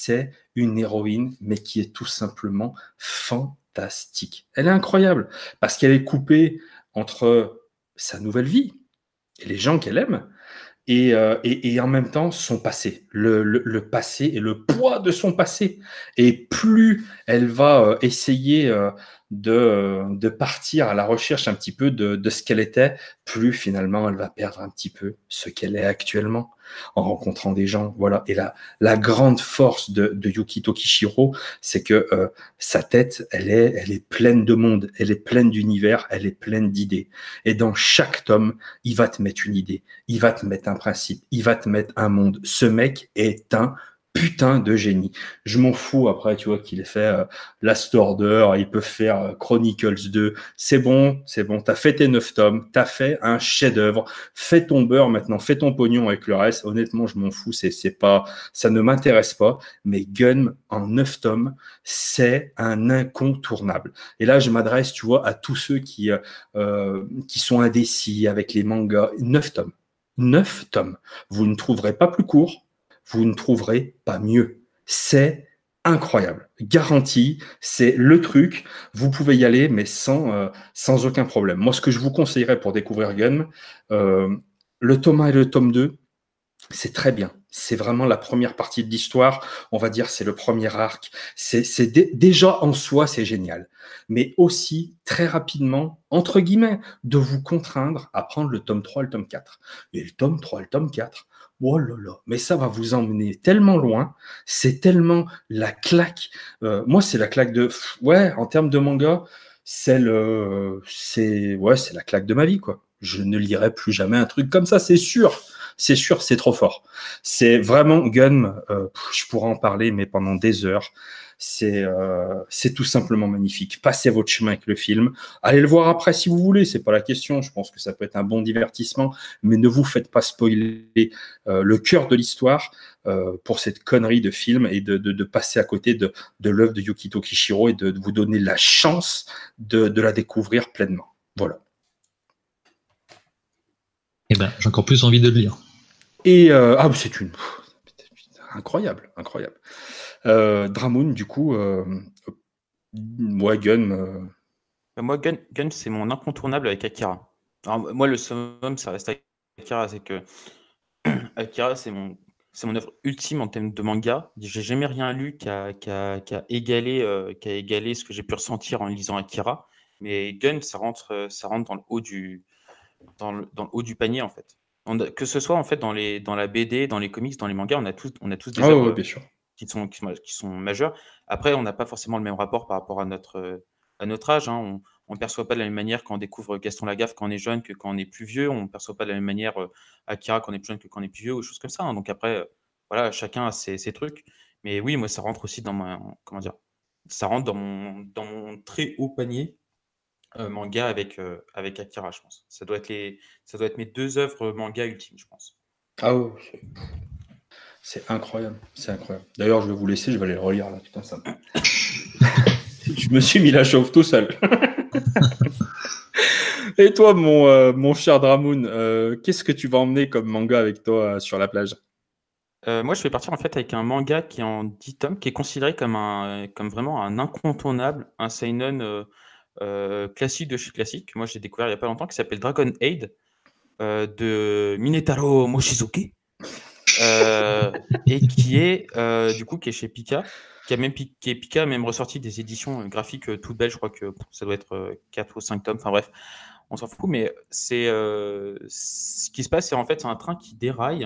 une héroïne, mais qui est tout simplement fantastique. Elle est incroyable parce qu'elle est coupée entre sa nouvelle vie et les gens qu'elle aime, et en même temps son passé, le passé et le poids de son passé. Et plus elle va essayer de partir à la recherche un petit peu de ce qu'elle était, plus finalement elle va perdre un petit peu ce qu'elle est actuellement en rencontrant des gens. Voilà. Et la grande force de Yukito Kishiro, c'est que sa tête, elle est pleine de monde, elle est pleine d'univers, elle est pleine d'idées. Et dans chaque tome, il va te mettre une idée, il va te mettre un principe, il va te mettre un monde. Ce mec est un putain de génie. Je m'en fous après, tu vois, qu'il ait fait Last Order, il peut faire Chronicles 2. C'est bon, t'as fait tes 9 tomes, t'as fait un chef-d'œuvre, fais ton beurre maintenant, fais ton pognon avec le reste. Honnêtement, je m'en fous, c'est pas, ça ne m'intéresse pas. Mais Gun en 9 tomes, c'est un incontournable. Et là, je m'adresse, tu vois, à tous ceux qui sont indécis avec les mangas. 9 tomes. 9 tomes. Vous ne trouverez pas plus court, vous ne trouverez pas mieux. C'est incroyable. Garantie, c'est le truc. Vous pouvez y aller, mais sans aucun problème. Moi, ce que je vous conseillerais pour découvrir Gun, le tome 1 et le tome 2, c'est très bien. C'est vraiment la première partie de l'histoire. On va dire c'est le premier arc. Déjà en soi, c'est génial. Mais aussi, très rapidement, entre guillemets, de vous contraindre à prendre le tome 3 et le tome 4. Et le tome 3 et le tome 4, oh là là, mais ça va vous emmener tellement loin. C'est tellement la claque. Moi, c'est la claque de... Ouais, en termes de manga, c'est la claque de ma vie, quoi. Je ne lirai plus jamais un truc comme ça, c'est sûr. C'est sûr, c'est trop fort. C'est vraiment Gun, je pourrais en parler, mais pendant des heures. C'est tout simplement magnifique. Passez votre chemin avec le film. Allez le voir après si vous voulez, c'est pas la question. Je pense que ça peut être un bon divertissement, mais ne vous faites pas spoiler le cœur de l'histoire pour cette connerie de film et de passer à côté de l'œuvre de Yukito Kishiro et de vous donner la chance de la découvrir pleinement. Voilà. Eh ben, j'ai encore plus envie de le lire. Et c'est incroyable. Dramoun, du coup, ouais, Gun. Moi, Gun, c'est mon incontournable avec Akira. Alors, moi, le summum, ça reste Akira. C'est que Akira, c'est mon œuvre ultime en termes de manga. J'ai jamais rien lu qui a égalé ce que j'ai pu ressentir en lisant Akira. Mais Gun, ça rentre dans le haut dans le haut du panier, en fait. Que ce soit en fait dans la BD, dans les comics, dans les mangas, on a tous des œuvres bien sûr. qui sont majeures. Après, on n'a pas forcément le même rapport par rapport à notre âge. Hein. On ne perçoit pas de la même manière quand on découvre Gaston Lagaffe quand on est jeune que quand on est plus vieux. On ne perçoit pas de la même manière Akira quand on est plus jeune que quand on est plus vieux, ou des choses comme ça. Hein. Donc après, voilà, chacun a ses trucs. Mais oui, moi, ça rentre aussi comment dire, ça rentre dans mon très haut panier manga avec Akira, je pense. Ça doit être mes 2 œuvres manga ultimes, je pense. Ah ouais, c'est incroyable. D'ailleurs, je vais vous laisser, je vais aller le relire là. Putain, ça. Je me suis mis la chauffe tout seul. Et toi, mon cher Dramoun, qu'est-ce que tu vas emmener comme manga avec toi sur la plage? Moi, je vais partir en fait avec un manga qui est en 10 tomes, qui est considéré comme vraiment un incontournable, un seinen classique de chez classique. Moi, j'ai découvert il y a pas longtemps, qui s'appelle Dragon Aid de Minetaro Mochizuki, et qui est chez Pika, Pika a même ressorti des éditions graphiques toutes belles. Je crois que ça doit être 4 ou 5 tomes. Enfin bref, on s'en fout. Mais c'est ce qui se passe, c'est en fait c'est un train qui déraille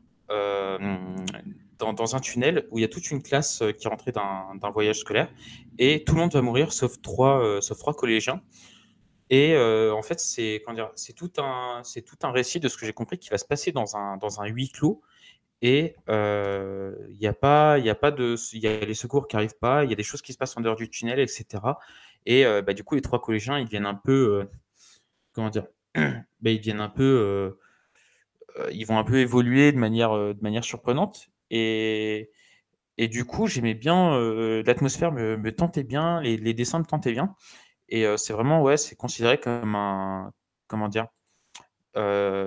dans un tunnel où il y a toute une classe qui est rentrée d'un voyage scolaire, et tout le monde va mourir sauf trois collégiens. Et en fait, c'est tout un récit de ce que j'ai compris qui va se passer dans un huis clos. Et il y a les secours qui arrivent pas, il y a des choses qui se passent en dehors du tunnel, etc. Et du coup, les 3 collégiens, ils viennent un peu, comment dire, ils viennent un peu, ils vont un peu évoluer de manière surprenante. Et du coup, j'aimais bien, l'atmosphère me tentait bien, les dessins me tentaient bien. Et c'est vraiment, ouais, c'est considéré comme comment dire,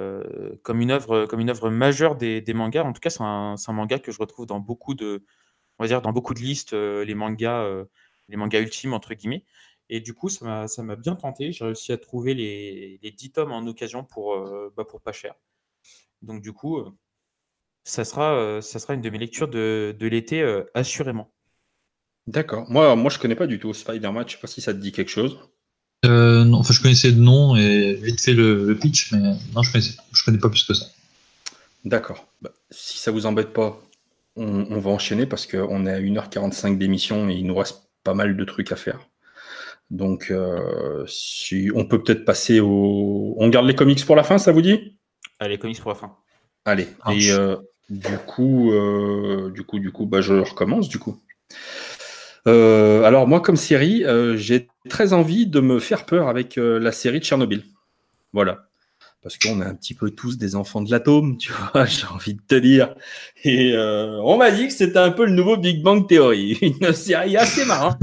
comme une œuvre majeure des mangas. En tout cas, c'est un manga que je retrouve dans beaucoup on va dire, dans beaucoup de listes, les mangas ultimes, entre guillemets. Et du coup, ça m'a bien tenté. J'ai réussi à trouver les 10 tomes en occasion pour pas cher. Donc, du coup, ça sera une de mes lectures de l'été, assurément. D'accord. Moi, je connais pas du tout Spider-Man. Je sais pas si ça te dit quelque chose. Non, enfin, je connaissais de nom et vite fait le pitch, mais non, je connais pas plus que ça. D'accord. Bah, si ça vous embête pas, on va enchaîner parce qu'on est à 1h45 d'émission et il nous reste pas mal de trucs à faire. Donc, si on peut peut-être passer au... On garde les comics pour la fin, ça vous dit? Allez, comics pour la fin. Allez. Et du coup, bah, je recommence du coup. Alors moi, comme série, j'ai très envie de me faire peur avec la série de Tchernobyl. Voilà. Parce qu'on est un petit peu tous des enfants de l'atome, tu vois, j'ai envie de te dire. Et on m'a dit que c'était un peu le nouveau Big Bang Theory, une série assez marrante.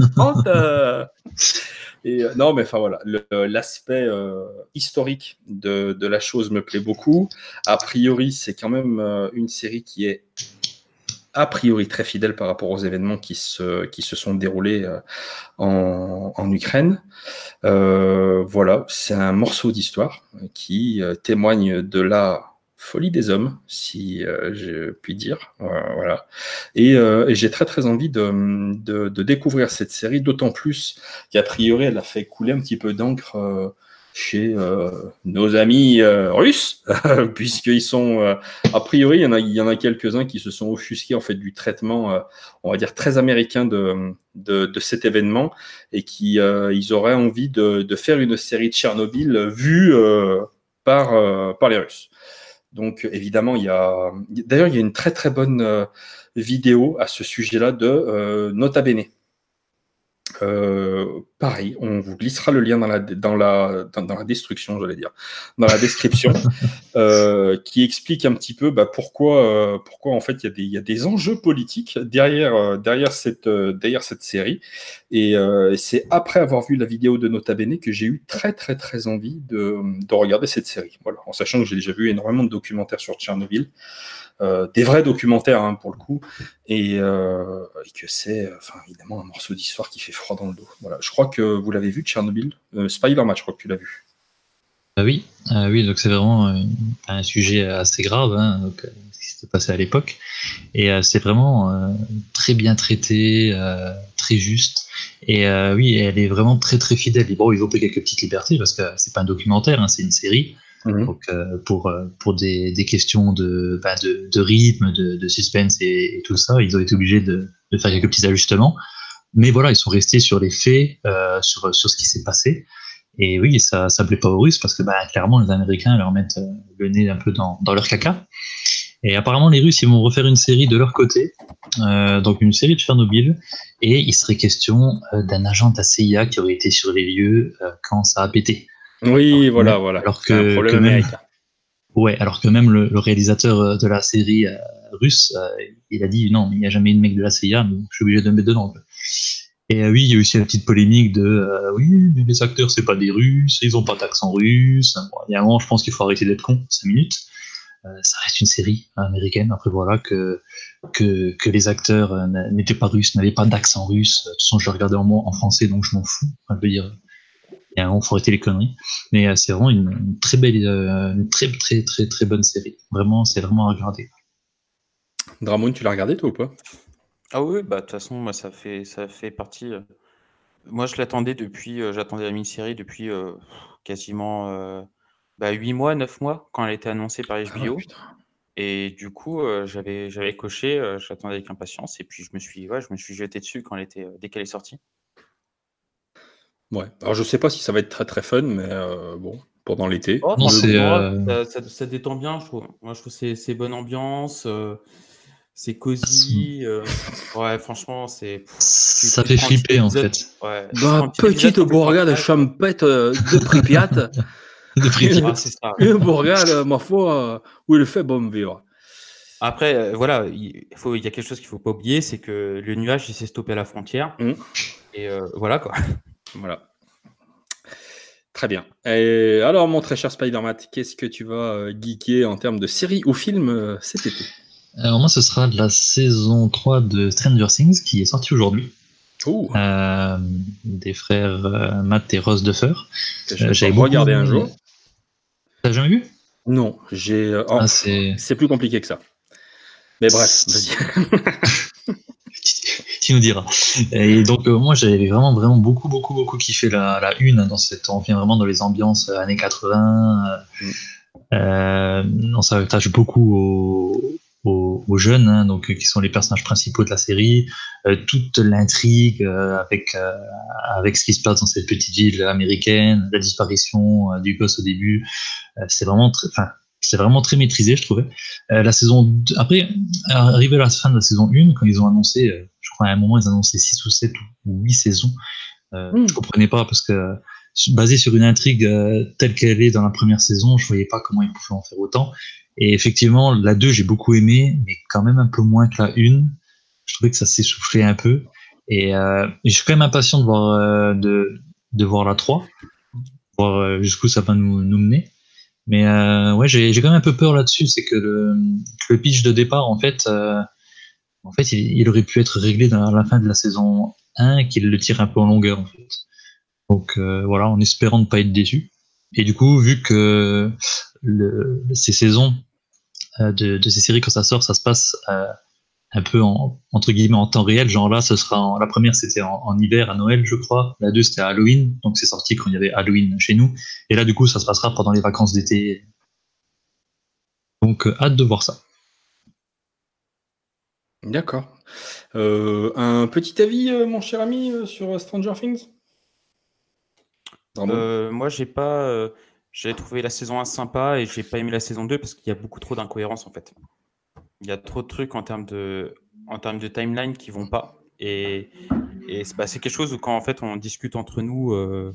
Non, mais enfin voilà, l'aspect historique de la chose me plaît beaucoup. A priori, c'est quand même une série qui est a priori très fidèle par rapport aux événements qui se sont déroulés en Ukraine. Voilà, c'est un morceau d'histoire qui témoigne de la folie des hommes, si je puis dire. Voilà. Et j'ai très très envie de découvrir cette série, d'autant plus qu'a priori elle a fait couler un petit peu d'encre chez nos amis russes, puisqu'ils sont, a priori, il y en a quelques-uns qui se sont offusqués en fait du traitement, on va dire, très américain de cet événement, et qui ils auraient envie de faire une série de Tchernobyl vue par les Russes. Donc évidemment, d'ailleurs, il y a une très très bonne vidéo à ce sujet-là de Nota Bene. Pareil, on vous glissera le lien dans la destruction, j'allais dire, dans la description, qui explique un petit peu pourquoi en fait il y a des enjeux politiques derrière cette série. Et c'est après avoir vu la vidéo de Nota Bene que j'ai eu très très très envie de regarder cette série. Voilà, en sachant que j'ai déjà vu énormément de documentaires sur Tchernobyl. Des vrais documentaires hein, pour le coup, et que c'est évidemment un morceau d'histoire qui fait froid dans le dos. Voilà. Je crois que vous l'avez vu, Tchernobyl. Spider-Man, je crois que tu l'as vu. Oui, oui, donc c'est vraiment un sujet assez grave, hein, donc, ce qui s'était passé à l'époque. Et c'est vraiment très bien traité, très juste. Et oui, elle est vraiment très très fidèle. Bon, ils ont pris quelques petites libertés parce que c'est pas un documentaire, hein, c'est une série. Donc pour des questions de rythme, de suspense et tout ça, ils ont été obligés de faire quelques petits ajustements. Mais voilà, ils sont restés sur les faits, sur ce qui s'est passé. Et oui, ça plaît pas aux Russes parce que clairement les Américains leur mettent le nez un peu dans leur caca. Et apparemment les Russes ils vont refaire une série de leur côté, donc une série de Tchernobyl, et il serait question d'un agent de la CIA qui aurait été sur les lieux quand ça a pété. Oui, voilà. Alors c'est un problème que même, américain. ouais, alors que même le réalisateur de la série russe, il a dit non, il n'y a jamais eu de mec de la CIA, mais je suis obligé de me mettre dedans. Et oui, il y a aussi la petite polémique de oui, mais les acteurs c'est pas des Russes, ils ont pas d'accent russe. Bon, il y a un moment, je pense qu'il faut arrêter d'être con, 5 minutes. Ça reste une série américaine. Après voilà que les acteurs n'étaient pas russes, n'avaient pas d'accent russe. De toute façon, je le regardais en français, donc je m'en fous. Enfin, je veux dire, il y a un moment, faut arrêter les conneries. Mais c'est vraiment une très belle, une très très très très bonne série. Vraiment, c'est vraiment à regarder. Dramoun, tu l'as regardé toi ou pas? Ah oui, bah de toute façon, moi ça fait partie. Moi je l'attendais depuis, j'attendais la mini-série depuis quasiment 8 mois, 9 mois quand elle a été annoncée par Ah ouais, HBO. putain. Et du coup, j'avais coché, j'attendais avec impatience et puis je me suis jeté dessus quand dès qu'elle est sortie. Ouais. Alors je sais pas si ça va être très très fun, mais bon, pendant l'été. Oh Non, c'est ça détend bien, je trouve. Moi je trouve que c'est bonne ambiance, c'est cosy, ouais franchement ça tu te fait prends un petit flipper en épisode, fait. ouais, tu te prends un petit épisode Petite quand tu es sur la bourgade plage. champêtre de Pripyat. De Pripyat. Ah c'est ça. Une bourgade, ma foi, où il fait bon vivre. Après, voilà, il y a quelque chose qu'il faut pas oublier, c'est que le nuage, il s'est stoppé à la frontière et voilà quoi. Voilà. Très bien. Et alors, mon très cher Spider-Man, qu'est-ce que tu vas geeker en termes de séries ou films cet été? Alors moi, ce sera de la saison 3 de Stranger Things qui est sortie aujourd'hui. Ouh, Des frères Matt et Ross Duffer. je vais J'avais pouvoir beaucoup regarder un aimé. jour. T'as jamais vu? Non, C'est... c'est plus compliqué que ça. Mais bref, vas-y. Tu nous diras. Et donc moi j'avais vraiment vraiment beaucoup kiffé la une dans cette, on vient vraiment dans les ambiances années 80. On s'attache beaucoup aux jeunes, hein, donc qui sont les personnages principaux de la série. Toute l'intrigue avec ce qui se passe dans cette petite ville américaine, la disparition du gosse au début, c'est vraiment très maîtrisé, je trouvais. La saison 2, après, arrivé à la fin de la saison 1, quand ils ont annoncé, je crois à un moment, ils annonçaient 6 ou 7 ou 8 saisons, je comprenais pas parce que basé sur une intrigue telle qu'elle est dans la première saison, je voyais pas comment ils pouvaient en faire autant. Et effectivement, la 2, j'ai beaucoup aimé, mais quand même un peu moins que la 1. Je trouvais que ça s'essoufflait un peu. Et je suis quand même impatient de voir la 3, voir jusqu'où ça va nous mener. Mais ouais, j'ai quand même un peu peur là-dessus, c'est que le pitch de départ, en fait, il aurait pu être réglé à la fin de la saison 1 et qu'il le tire un peu en longueur, en fait. Donc voilà, en espérant ne pas être déçu. Et du coup, vu que ces saisons de ces séries, quand ça sort, ça se passe un peu entre guillemets en temps réel. Genre là, la première, c'était en hiver à Noël, je crois. La 2, c'était à Halloween. Donc c'est sorti quand il y avait Halloween chez nous. Et là, du coup, ça se passera pendant les vacances d'été. Donc hâte de voir ça. D'accord. Un petit avis, mon cher ami, sur Stranger Things? Moi, j'ai trouvé la saison 1 sympa et j'ai pas aimé la saison 2 parce qu'il y a beaucoup trop d'incohérences en fait. Il y a trop de trucs en termes de timeline qui vont pas. Et c'est quelque chose où quand en fait on discute entre nous,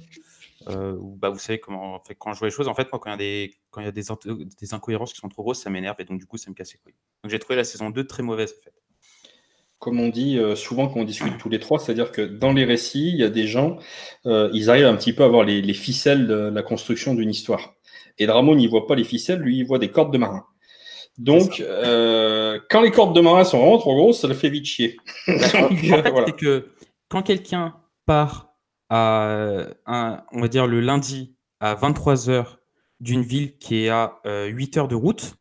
où, vous savez comment, en fait, quand je vois les choses, en fait, moi, quand il y a des incohérences qui sont trop grosses, ça m'énerve et donc du coup, ça me casse les couilles. Donc j'ai trouvé la saison 2 très mauvaise en fait. Comme on dit souvent quand on discute tous les trois, c'est-à-dire que dans les récits, il y a des gens, ils arrivent un petit peu à voir les ficelles de la construction d'une histoire. Et Dramon n'y voit pas les ficelles, lui, il voit des cordes de marin. Donc, quand les cordes de marin sont vraiment trop grosses, ça le fait vite chier. En fait, voilà. c'est que quand quelqu'un part on va dire le lundi à 23h d'une ville qui est à 8 heures de route,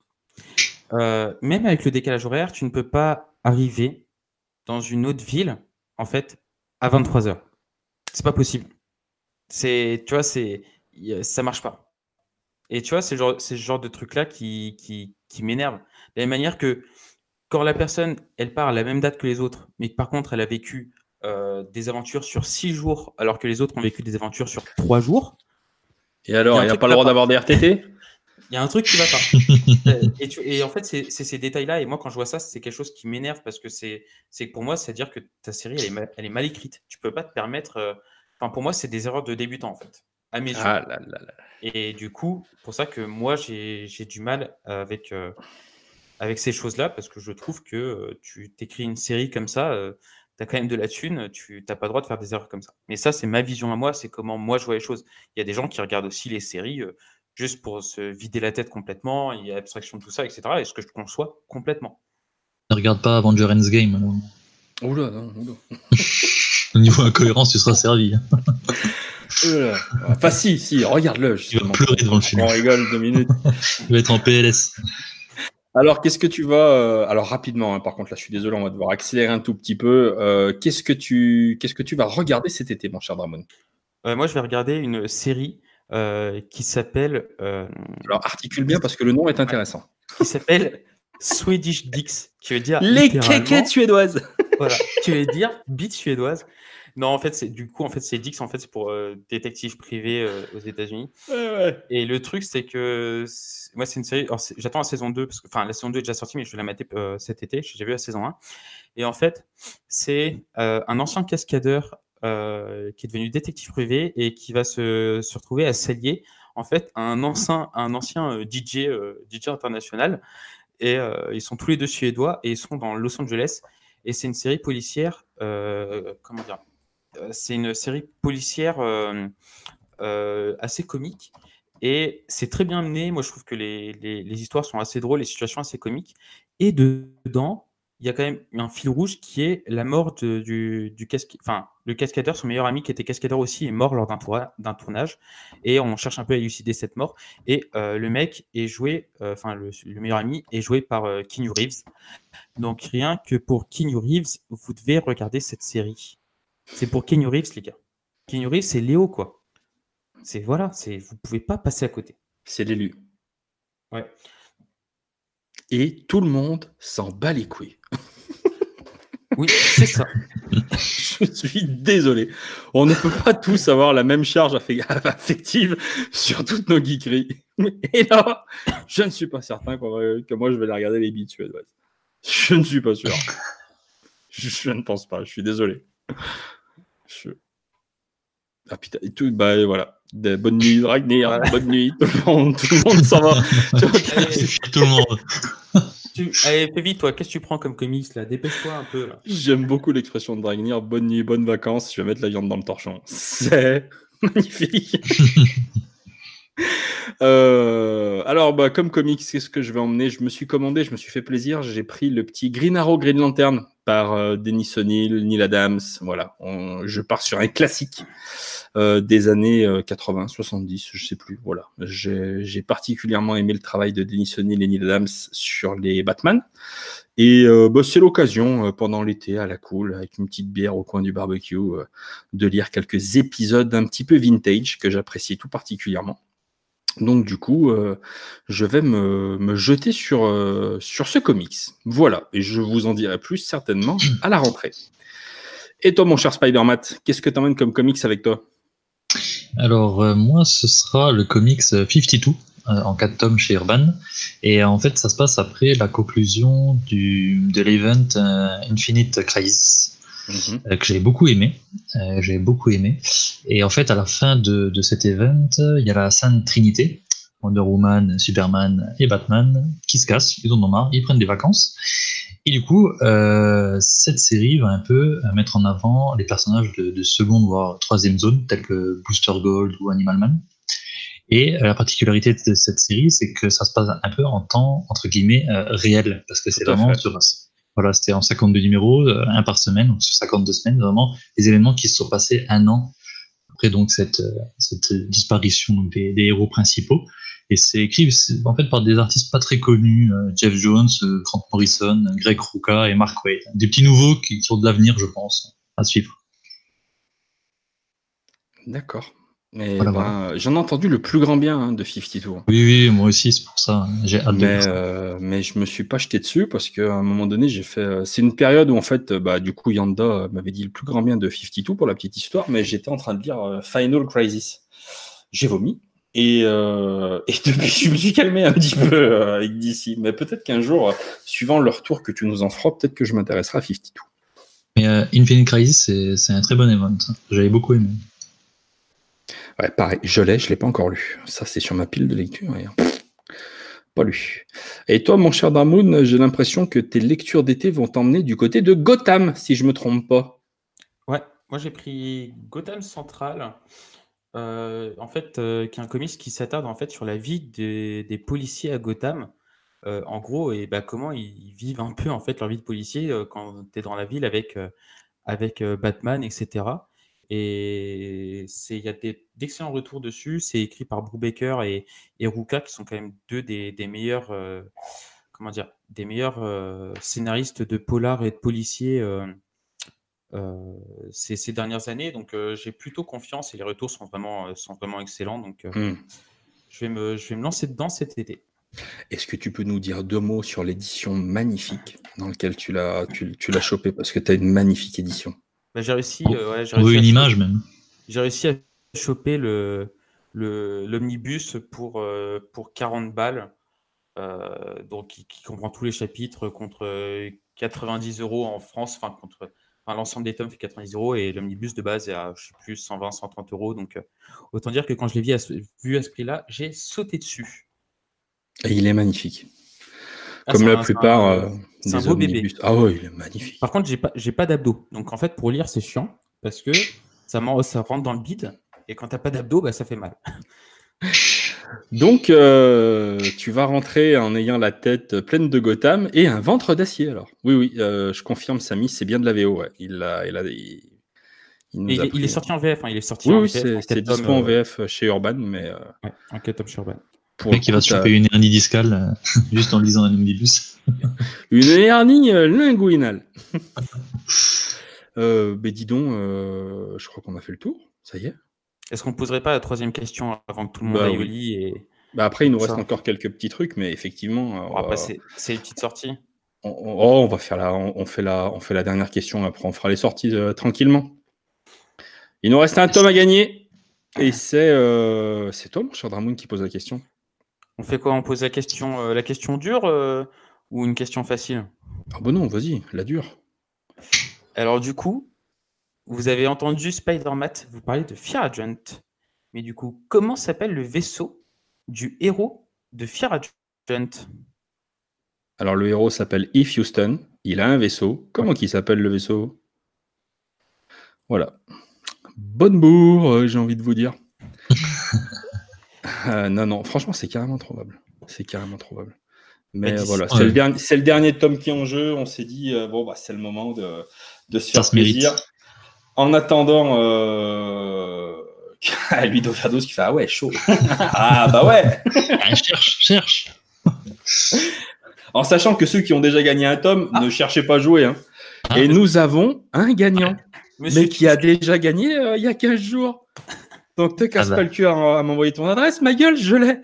même avec le décalage horaire, tu ne peux pas arriver dans une autre ville, en fait, à 23h. C'est pas possible. Tu vois, ça marche pas. Et tu vois, c'est ce genre de truc-là qui m'énerve. De la même manière que quand la personne, elle part à la même date que les autres, mais que par contre, elle a vécu des aventures sur 6 jours, alors que les autres ont vécu des aventures sur 3 jours. Et alors, il n'y a pas le droit d'avoir des RTT? Il y a un truc qui va pas. Et en fait, c'est ces détails-là. Et moi, quand je vois ça, c'est quelque chose qui m'énerve parce que c'est que pour moi, c'est-à-dire que ta série, elle est mal écrite. Tu peux pas te permettre. Enfin, pour moi, c'est des erreurs de débutant, en fait, à mes yeux. Ah là là là. Et du coup, pour ça que moi, j'ai du mal avec ces choses-là parce que je trouve que tu t'écris une série comme ça, tu as quand même de la thune, tu n'as pas le droit de faire des erreurs comme ça. Mais ça, c'est ma vision à moi, c'est comment moi je vois les choses. Il y a des gens qui regardent aussi les séries juste pour se vider la tête complètement, il y a abstraction de tout ça, etc. Et ce que je conçois complètement. Ne regarde pas Avengers Endgame. Alors. Oula, non, oula. Au niveau incohérence, tu seras servi. Enfin, si, regarde-le. Tu vas pleurer devant le film. On rigole 2 minutes. Tu vas être en PLS. Alors, qu'est-ce que tu vas... alors, rapidement, hein, par contre, là, je suis désolé, on va devoir accélérer un tout petit peu. Qu'est-ce que tu vas regarder cet été, mon cher Dramon? Moi, je vais regarder une série qui s'appelle... alors, articule bien parce que le nom est intéressant. Qui s'appelle Swedish Dicks, qui veut dire les quéquettes suédoises. Voilà, qui veut dire bite suédoise. Non, en fait, c'est Dix, en fait, c'est pour détective privé aux États-Unis. Ouais. Et le truc, c'est que moi, c'est une série. J'attends la saison 2, parce que la saison 2 est déjà sortie, mais je vais la mater cet été. J'ai vu la saison 1. Et en fait, c'est un ancien cascadeur qui est devenu détective privé et qui va se retrouver à s'allier en fait à un ancien DJ international. Et ils sont tous les deux suédois et ils sont dans Los Angeles. Et c'est une série policière. Comment dire c'est une série policière assez comique. Et c'est très bien mené. Moi, je trouve que les histoires sont assez drôles, les situations assez comiques. Et dedans, il y a quand même un fil rouge qui est la mort du cascadeur. Enfin, le cascadeur, son meilleur ami qui était cascadeur aussi, est mort lors d'un tournage. Et on cherche un peu à élucider cette mort. Et le mec est joué, enfin, le meilleur ami est joué par Keanu Reeves. Donc, rien que pour Keanu Reeves, vous devez regarder cette série. C'est pour Keanu Reeves, les gars. Keanu Reeves, c'est Léo, quoi. Voilà, vous pouvez pas passer à côté. C'est l'élu. Ouais. Et tout le monde s'en bat les couilles. Oui, c'est ça. Je suis désolé. On ne peut pas tous avoir la même charge affective sur toutes nos geekeries. Et là, je ne suis pas certain que moi je vais la regarder les bites suédoises. Je ne suis pas sûr. Je ne pense pas. Je suis désolé. Ah putain, et tout, bah et voilà. Bonne nuit, Dragnir. Voilà. Bonne nuit, tout le monde s'en va. Tout le monde. Allez, fais vite, toi. Qu'est-ce que tu prends comme comics là? Dépêche-toi un peu là. J'aime beaucoup l'expression de Dragnir. Bonne nuit, bonnes vacances. Je vais mettre la viande dans le torchon. C'est magnifique. Alors, bah, comme comics, qu'est-ce que je vais emmener? Je me suis fait plaisir. J'ai pris le petit Green Arrow Green Lantern par Dennis O'Neil, Neil Adams. Voilà, je pars sur un classique des années 80, 70, je sais plus. Voilà, j'ai particulièrement aimé le travail de Dennis O'Neil et Neil Adams sur les Batman. Et bah, c'est l'occasion, pendant l'été, à la cool, avec une petite bière au coin du barbecue, de lire quelques épisodes un petit peu vintage que j'apprécie tout particulièrement. Donc du coup, je vais me jeter sur ce comics. Voilà, et je vous en dirai plus certainement à la rentrée. Et toi, mon cher Spider-Matt, qu'est-ce que tu emmènes comme comics avec toi? Alors, moi, ce sera le comics 52 en 4 tomes chez Urban. Et en fait, ça se passe après la conclusion de l'event Infinite Crisis. Que j'avais beaucoup aimé. Et en fait, à la fin de cet event, il y a la Sainte Trinité, Wonder Woman, Superman et Batman, qui se cassent, ils en ont marre, ils prennent des vacances. Et du coup, cette série va un peu mettre en avant les personnages de seconde voire troisième zone, tels que Booster Gold ou Animal Man. Et la particularité de cette série, c'est que ça se passe un peu en temps, entre guillemets, réel, parce que c'est vraiment sur... Voilà, c'était en 52 numéros, un par semaine, donc sur 52 semaines, vraiment des événements qui se sont passés un an après donc cette disparition donc, des héros principaux. Et c'est écrit en fait par des artistes pas très connus, Jeff Jones, Grant Morrison, Greg Rucka et Mark Waid. Des petits nouveaux qui ont de l'avenir, je pense, à suivre. D'accord. Mais voilà. j'en ai entendu le plus grand bien de 52. Oui, moi aussi, c'est pour ça. J'ai hâte de voir ça. Mais je me suis pas jeté dessus parce qu'à un moment donné, j'ai fait. C'est une période où en fait, du coup, Yanda m'avait dit le plus grand bien de 52 pour la petite histoire, mais j'étais en train de lire Final Crisis. J'ai vomi et depuis, je me suis calmé un petit peu avec DC. Mais peut-être qu'un jour, suivant le retour que tu nous en feras, peut-être que je m'intéresserai à 52. Mais Infinite Crisis, c'est un très bon event. J'avais beaucoup aimé. Ouais, pareil, je l'ai pas encore lu. Ça, c'est sur ma pile de lecture. Et... pas lu. Et toi, mon cher Dramoun, j'ai l'impression que tes lectures d'été vont t'emmener du côté de Gotham, si je me trompe pas. Ouais, moi j'ai pris Gotham Central, en fait, qui est un comics qui s'attarde en fait sur la vie des policiers à Gotham. En gros, et comment ils vivent un peu en fait leur vie de policier quand tu es dans la ville avec Batman, etc. Et il y a d'excellents retours dessus. C'est écrit par Brubaker et Rucka, qui sont quand même deux des meilleurs, des meilleurs scénaristes de polar et de policiers ces dernières années. Donc, j'ai plutôt confiance et les retours sont vraiment excellents. Donc, je vais me lancer dedans cet été. Est-ce que tu peux nous dire 2 mots sur l'édition magnifique dans laquelle tu l'as chopé, parce que tu as une magnifique édition. J'ai réussi, une image même. J'ai réussi à choper l'omnibus pour 40 balles, donc qui comprend tous les chapitres contre 90 € en France, l'ensemble des tomes fait 90 € et l'omnibus de base est à, je sais plus, 120, 130 €. Donc, autant dire que quand je l'ai vu à ce prix-là, j'ai sauté dessus. Et il est magnifique. Comme la plupart des un beau omnibus. Bébé. Ah ouais, il est magnifique. Par contre, j'ai pas d'abdos. Donc, en fait, pour lire, c'est chiant parce que ça rentre dans le bide et quand t'as pas d'abdos, ça fait mal. Donc, tu vas rentrer en ayant la tête pleine de Gotham et un ventre d'acier, alors. Oui, je confirme, Samy, c'est bien de la VO, ouais. Il nous Et a il est pris. sorti en VF, hein, il est sorti Oui, en oui, VF en c'est 4 tomes. dispo en VF chez Urban, mais Ouais, en 4 tomes chez Urban. pour Le le mec qui coup, va se choper une hernie discale juste en lisant un omnibus. une hernie linguinale. Mais dis donc, je crois qu'on a fait le tour, ça y est. Est-ce qu'on ne poserait pas la troisième question avant que tout le monde Bah aille au oui. lit et Après, il nous tout reste ça. encore quelques petits trucs, mais effectivement, Bon, après, c'est une petite sortie. on va faire on fait la dernière question, après on fera les sorties tranquillement. Il nous reste un tome à gagner, et c'est toi, mon cher Dramoun, qui pose la question. On fait quoi? On pose la question dure ou une question facile? Ah bah non, vas-y, la dure. Alors du coup, vous avez entendu Spider-Man vous parler de Fear Agent. Mais du coup, comment s'appelle le vaisseau du héros de Fear Agent? Alors le héros s'appelle Eve Houston, il a un vaisseau. Comment qu'il s'appelle le vaisseau? Voilà. Bonne bourre, j'ai envie de vous dire. Non, franchement, c'est carrément trouvable. C'est carrément trouvable. Mais voilà, c'est le dernier tome qui est en jeu. On s'est dit, bon, bah, c'est le moment de se faire plaisir. En attendant, lui d'Overdose qui fait, ah ouais, chaud. Ah bah ouais. Cherche. En sachant que ceux qui ont déjà gagné un tome, ne cherchez pas à jouer. Hein. Et nous avons un gagnant, mais qui a déjà gagné il y a 15 jours. Donc te casse pas le cul à m'envoyer ton adresse, ma gueule, je l'ai.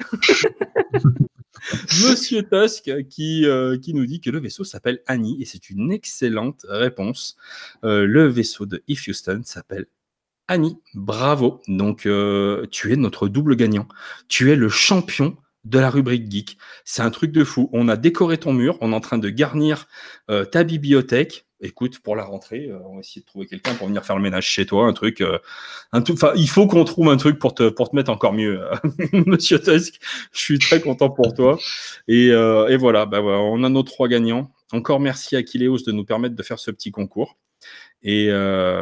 Monsieur Tusk qui nous dit que le vaisseau s'appelle Annie, et c'est une excellente réponse. Le vaisseau de Eve Houston s'appelle Annie. Bravo. Donc tu es notre double gagnant. Tu es le champion de la rubrique geek. C'est un truc de fou. On a décoré ton mur, on est en train de garnir ta bibliothèque. Écoute, pour la rentrée, on va essayer de trouver quelqu'un pour venir faire le ménage chez toi, un truc. Enfin, il faut qu'on trouve un truc pour te mettre encore mieux, Monsieur Tusk. Je suis très content pour toi. Et voilà, bah voilà, on a nos 3 gagnants. Encore merci à Kileos de nous permettre de faire ce petit concours. Et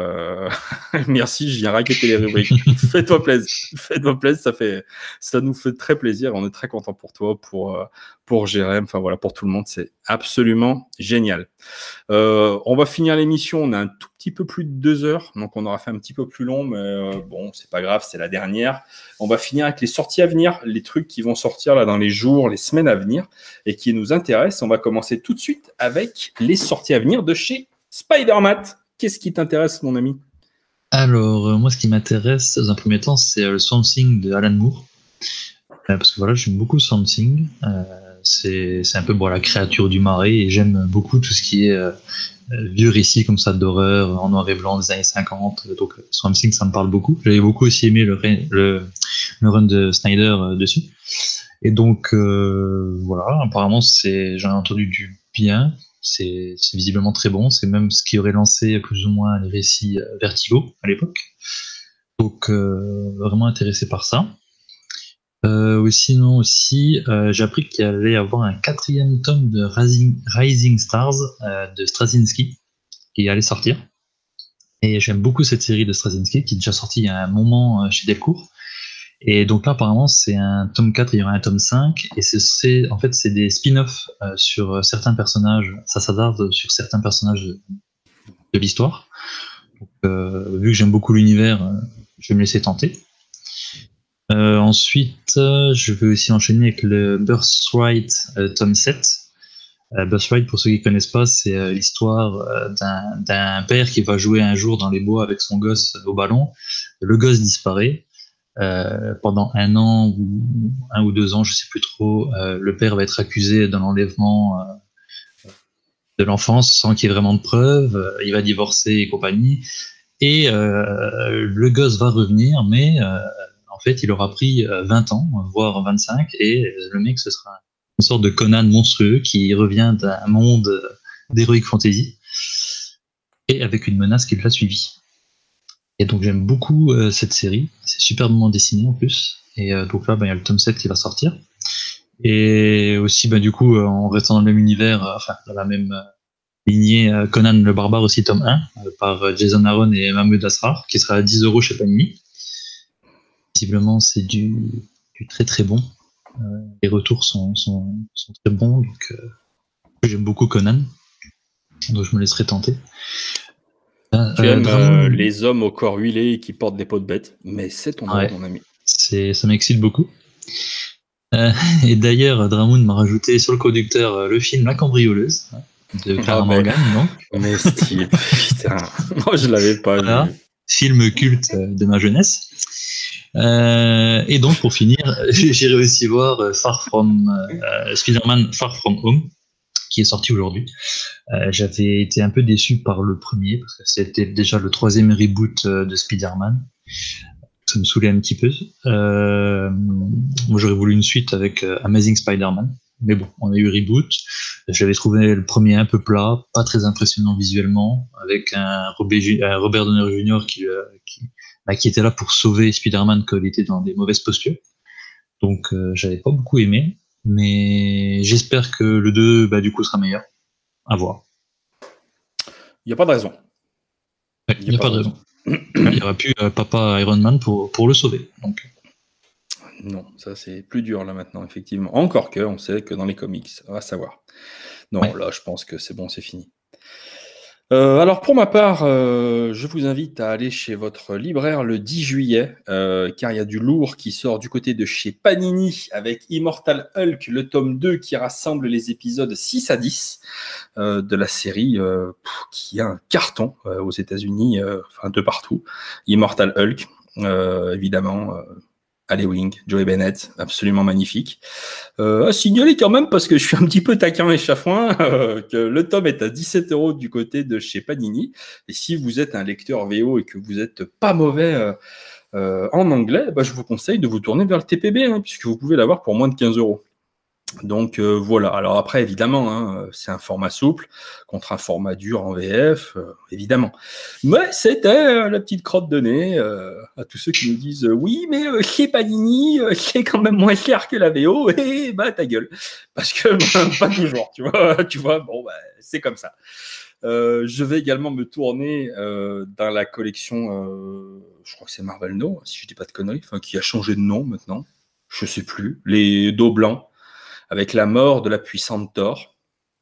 merci, je viens raqueter les rubriques. Fais-toi plaisir, ça nous fait très plaisir. On est très content pour toi, pour Jérém, enfin voilà, pour tout le monde, c'est absolument génial. On va finir l'émission, on a un tout petit peu plus de 2 heures, donc on aura fait un petit peu plus long, mais bon, c'est pas grave, c'est la dernière. On va finir avec les sorties à venir, les trucs qui vont sortir là dans les jours, les semaines à venir, et qui nous intéressent. On va commencer tout de suite avec les sorties à venir de chez Spider-Man. Qu'est-ce qui t'intéresse, mon ami? Alors, moi, ce qui m'intéresse, dans un premier temps, c'est le Swamp Thing de Alan Moore. Parce que voilà, j'aime beaucoup Swamp Thing. C'est un peu la créature du marais, et j'aime beaucoup tout ce qui est vieux récits comme ça d'horreur en noir et blanc des années 50. Donc, Swamp Thing, ça me parle beaucoup. J'avais beaucoup aussi aimé le run de Snyder dessus. Et donc, voilà, apparemment, j'en ai entendu du bien. C'est visiblement très bon. C'est même ce qui aurait lancé plus ou moins les récits Vertigo à l'époque. Donc, vraiment intéressé par ça. Sinon aussi, j'ai appris qu'il allait y avoir un 4e tome de Rising Stars de Straczynski qui allait sortir. Et j'aime beaucoup cette série de Straczynski qui est déjà sortie il y a un moment chez Delcourt. Et donc là, apparemment, c'est un tome 4, il y aura un tome 5, et en fait, c'est des spin-offs sur certains personnages, ça s'adapte sur certains personnages de l'histoire. Donc, vu que j'aime beaucoup l'univers, je vais me laisser tenter. Ensuite, je vais aussi enchaîner avec le Birthright tome 7. Birthright, pour ceux qui ne connaissent pas, c'est l'histoire d'un père qui va jouer un jour dans les bois avec son gosse au ballon. Le gosse disparaît. Pendant 1 an ou 1 ou 2 ans, je sais plus trop, le père va être accusé d'un enlèvement de l'enfance sans qu'il y ait vraiment de preuves. Il va divorcer et compagnie. Et le gosse va revenir, mais en fait, il aura pris 20 ans, voire 25, et le mec, ce sera une sorte de Conan monstrueux qui revient d'un monde d'heroic fantasy et avec une menace qui l'a suivi. Et donc j'aime beaucoup cette série, c'est superbement dessiné en plus, et donc là il y a le tome 7 qui va sortir, et aussi du coup en restant dans le même univers, dans la même lignée, Conan le Barbare aussi tome 1, par Jason Aaron et Mahmoud Asrar, qui sera à 10 € chez Panini. Visiblement c'est du très très bon. Les retours sont très bons, donc j'aime beaucoup Conan, donc je me laisserai tenter. Tu aimes Dramoun, les hommes au corps huilé et qui portent des peaux de bête, mais c'est ton droit, ouais, mon ami. ça m'excite beaucoup. Et d'ailleurs, Dramoun m'a rajouté sur le conducteur le film La Cambrioleuse, de Clara Morgan, donc. Mais Steve, putain, moi je l'avais pas Voilà, vu. film culte de ma jeunesse. Et donc, pour finir, j'irai aussi voir Spider-Man Far From Home, qui est sorti aujourd'hui. J'avais été un peu déçu par le premier, parce que c'était déjà le 3e reboot de Spider-Man. Ça me saoulait un petit peu. Moi, j'aurais voulu une suite avec Amazing Spider-Man. Mais bon, on a eu reboot. J'avais trouvé le premier un peu plat, pas très impressionnant visuellement, avec un Robert Downey Jr. qui était là pour sauver Spider-Man quand il était dans des mauvaises postures. Donc, j'avais pas beaucoup aimé. Mais j'espère que le 2, du coup, sera meilleur. À voir. Il n'y a pas de raison. Il n'y a pas de raison. Il n'y aura plus Papa Iron Man pour le sauver. Donc. Non, ça c'est plus dur là maintenant, effectivement. Encore que, on sait que dans les comics, on va savoir. Non, Ouais. là je pense que c'est bon, c'est fini. Alors pour ma part, je vous invite à aller chez votre libraire le 10 juillet, car il y a du lourd qui sort du côté de chez Panini avec Immortal Hulk, le tome 2 qui rassemble les épisodes 6 à 10 de la série qui a un carton aux États-Unis, enfin de partout. Immortal Hulk, évidemment. Allez Wing, Joey Bennett, absolument magnifique. À signaler quand même, parce que je suis un petit peu taquin et chafouin, que le tome est à 17 € du côté de chez Panini. Et si vous êtes un lecteur VO et que vous n'êtes pas mauvais en anglais, je vous conseille de vous tourner vers le TPB, puisque vous pouvez l'avoir pour moins de 15 €. Donc voilà. Alors après, évidemment, c'est un format souple contre un format dur en VF, évidemment. Mais c'était la petite crotte de nez à tous ceux qui nous disent oui, mais chez Panini, c'est quand même moins cher que la VO. Et ta gueule, parce que pas toujours, tu vois. Bon, c'est comme ça. Je vais également me tourner dans la collection, je crois que c'est Marvel No, si je dis pas de conneries, qui a changé de nom maintenant. Je sais plus. Les dos blancs. Avec la mort de la puissante Thor,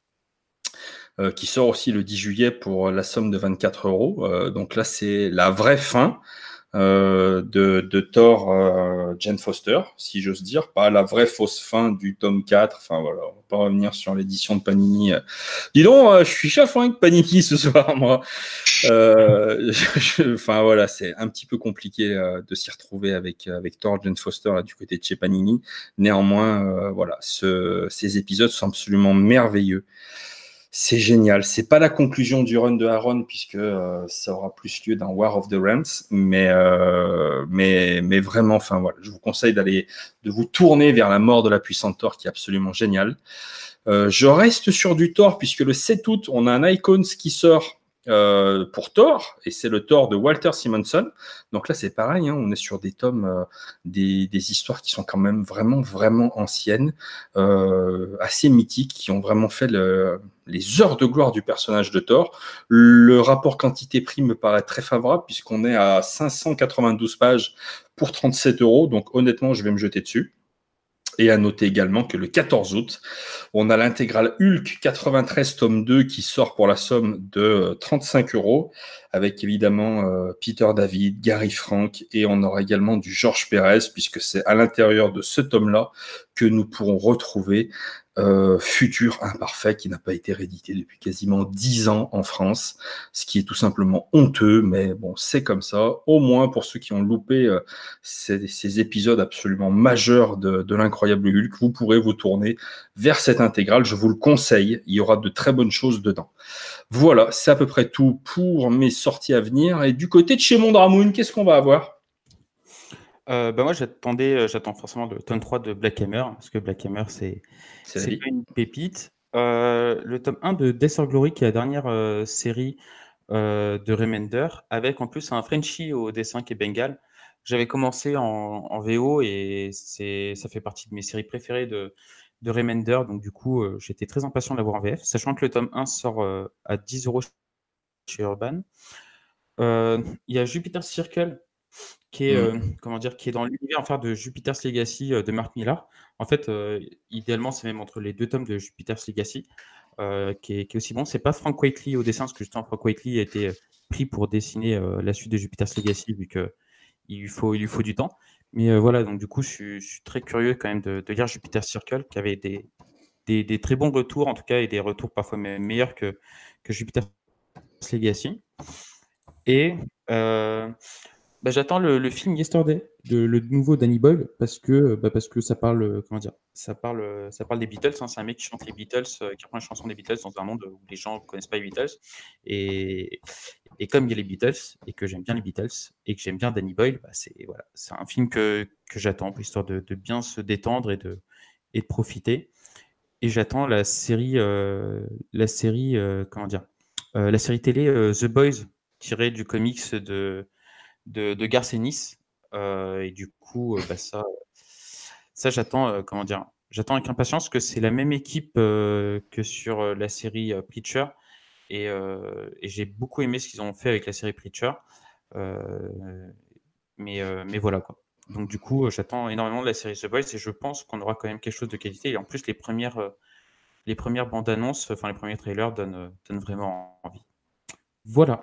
qui sort aussi le 10 juillet pour la somme de 24 €. Donc là, c'est la vraie fin de Thor Jane Foster, si j'ose dire, pas la vraie fausse fin du tome 4. Enfin voilà, on va pas revenir sur l'édition de Panini. Dis donc, je suis chafouin avec Panini ce soir, moi. Enfin voilà, c'est un petit peu compliqué de s'y retrouver avec Thor Jane Foster là, du côté de chez Panini. Néanmoins, voilà, ces épisodes sont absolument merveilleux. C'est génial. C'est pas la conclusion du run de Aaron puisque ça aura plus lieu dans War of the Realms, mais vraiment, enfin voilà, je vous conseille de vous tourner vers la mort de la puissante Thor qui est absolument géniale. Je reste sur du Thor puisque le 7 août, on a un Icons qui sort pour Thor, et c'est le Thor de Walter Simonson. Donc là, c'est pareil, on est sur des tomes, des histoires qui sont quand même vraiment, vraiment anciennes, assez mythiques, qui ont vraiment fait les heures de gloire du personnage de Thor. Le rapport quantité-prix me paraît très favorable, puisqu'on est à 592 pages pour 37 €. Donc honnêtement, je vais me jeter dessus. Et à noter également que le 14 août, on a l'intégrale Hulk 93 tome 2 qui sort pour la somme de 35 €, avec évidemment Peter David, Gary Frank, et on aura également du Georges Pérez, puisque c'est à l'intérieur de ce tome-là que nous pourrons retrouver Futur Imparfait, qui n'a pas été réédité depuis quasiment 10 ans en France, ce qui est tout simplement honteux, mais bon, c'est comme ça. Au moins, pour ceux qui ont loupé ces épisodes absolument majeurs de l'incroyable Hulk, vous pourrez vous tourner vers cette intégrale, je vous le conseille, il y aura de très bonnes choses dedans. Voilà, c'est à peu près tout pour mes sorties à venir. Et du côté de chez Mondramoon, qu'est-ce qu'on va avoir ? Moi, j'attends forcément le tome 3 de Black Hammer, parce que Black Hammer, c'est pas une pépite. Le tome 1 de Death or Glory, qui est la dernière série de Remender, avec en plus un Frenchie au dessin qui est Bengal. J'avais commencé en VO et ça fait partie de mes séries préférées de Remender, donc du coup, j'étais très impatient de l'avoir en VF, sachant que le tome 1 sort à 10 € chez Urban. Il y a Jupiter Circle qui est, comment dire, qui est dans l'univers enfin, de Jupiter's Legacy de Mark Millar. En fait, idéalement, c'est même entre les 2 tomes de Jupiter's Legacy, qui est aussi bon. C'est pas Frank Whiteley au dessin, parce que justement, Frank Whiteley a été pris pour dessiner la suite de Jupiter's Legacy, vu qu'il lui faut du temps. Mais voilà, donc du coup, je suis très curieux quand même de lire Jupiter's Circle, qui avait des très bons retours, en tout cas, et des retours parfois même meilleurs que Jupiter's Legacy. Et j'attends le film Yesterday, le nouveau Danny Boyle, parce que ça parle, comment dire, ça parle des Beatles. Hein. C'est un mec qui chante les Beatles, qui reprend une chanson des Beatles dans un monde où les gens ne connaissent pas les Beatles. Et, et comme il y a les Beatles, et que j'aime bien les Beatles, et que j'aime bien Danny Boyle, c'est un film que j'attends, histoire de bien se détendre et de profiter. Et j'attends la série, comment dire, la série télé The Boys, tirée du comics de Garth Ennis. Et du coup, ça j'attends, comment dire, j'attends avec impatience, que c'est la même équipe que sur la série Preacher. Et j'ai beaucoup aimé ce qu'ils ont fait avec la série Preacher. Mais voilà quoi. Donc du coup, j'attends énormément de la série The Boys, et je pense qu'on aura quand même quelque chose de qualité. Et en plus, les premières bandes annonces, enfin les premiers trailers donnent vraiment envie. Voilà.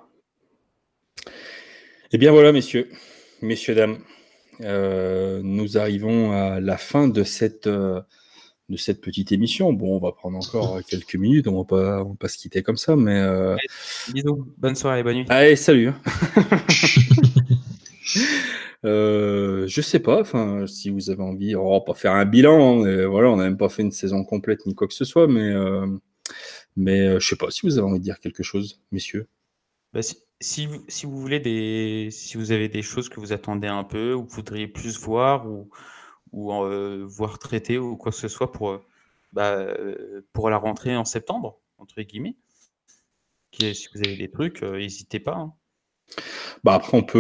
Eh bien voilà, messieurs, dames, nous arrivons à la fin de cette petite émission. Bon, on va prendre encore quelques minutes, on va pas se quitter comme ça, mais... Bisous, bonne soirée, bonne nuit. Allez, salut. Je sais pas, enfin, si vous avez envie, on va pas faire un bilan, hein, voilà, on n'a même pas fait une saison complète ni quoi que ce soit, mais je sais pas si vous avez envie de dire quelque chose, messieurs. Si vous voulez si vous avez des choses que vous attendez un peu, ou que vous voudriez plus voir, ou voir traiter, ou quoi que ce soit pour la rentrée en septembre, entre guillemets, si vous avez des trucs, n'hésitez pas. Hein. Après, on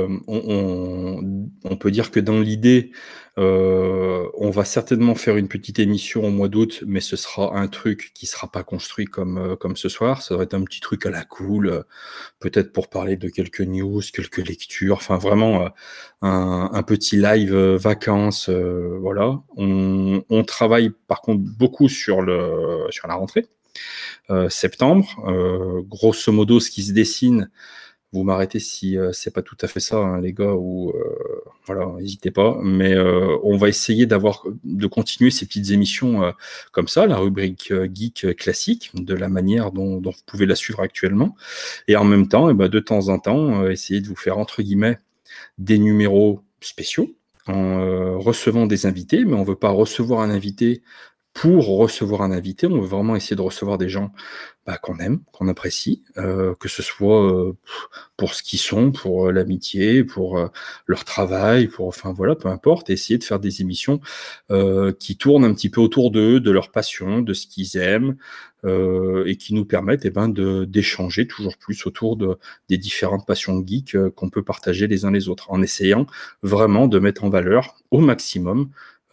peut dire que dans l'idée, on va certainement faire une petite émission au mois d'août, mais ce sera un truc qui sera pas construit comme ce soir. Ça va être un petit truc à la cool, peut-être pour parler de quelques news, quelques lectures, enfin vraiment un petit live vacances, voilà. On travaille par contre beaucoup sur la rentrée, septembre. Grosso modo, ce qui se dessine. Vous m'arrêtez si c'est pas tout à fait ça, hein, les gars, ou voilà, n'hésitez pas. Mais on va essayer de continuer ces petites émissions comme ça, la rubrique geek classique, de la manière dont vous pouvez la suivre actuellement. Et en même temps, de temps en temps, essayer de vous faire, entre guillemets, des numéros spéciaux en recevant des invités. Mais on veut pas recevoir un invité pour recevoir un invité, on veut vraiment essayer de recevoir des gens qu'on aime, qu'on apprécie, que ce soit pour ce qu'ils sont, pour l'amitié, pour leur travail, enfin voilà, peu importe, essayer de faire des émissions qui tournent un petit peu autour d'eux, de leur passion, de ce qu'ils aiment, et qui nous permettent d'échanger toujours plus autour des différentes passions geeks qu'on peut partager les uns les autres, en essayant vraiment de mettre en valeur au maximum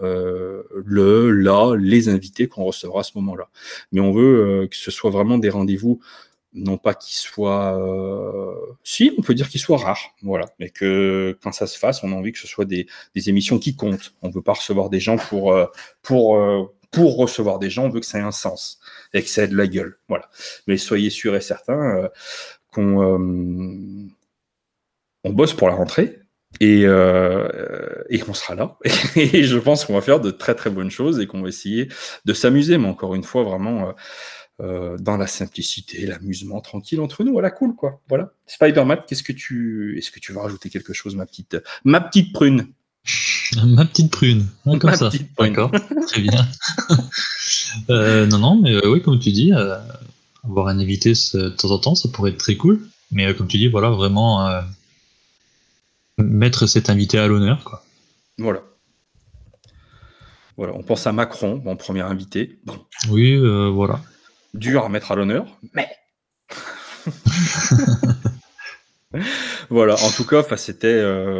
les invités qu'on recevra à ce moment-là. Mais on veut que ce soit vraiment des rendez-vous, non pas qu'ils soient... si, on peut dire qu'ils soient rares, voilà. Mais que quand ça se fasse, on a envie que ce soit des émissions qui comptent. On ne veut pas recevoir des gens pour recevoir des gens, on veut que ça ait un sens et que ça ait de la gueule, voilà. Mais soyez sûrs et certains qu'on bosse pour la rentrée, et qu'on sera là. Et je pense qu'on va faire de très très bonnes choses et qu'on va essayer de s'amuser, mais encore une fois, vraiment dans la simplicité, l'amusement, tranquille entre nous, voilà, cool, quoi. Voilà. Spider-Man, est-ce que tu veux rajouter quelque chose, ma petite prune? Ma petite prune, comme ça. D'accord, très bien. Non, mais oui, comme tu dis, avoir un invité de temps en temps, ça pourrait être très cool. Mais comme tu dis, voilà, vraiment mettre cet invité à l'honneur, quoi. Voilà. Voilà, on pense à Macron, mon premier invité. Bon. Oui, voilà. Dur à mettre à l'honneur, mais... Voilà, en tout cas, c'était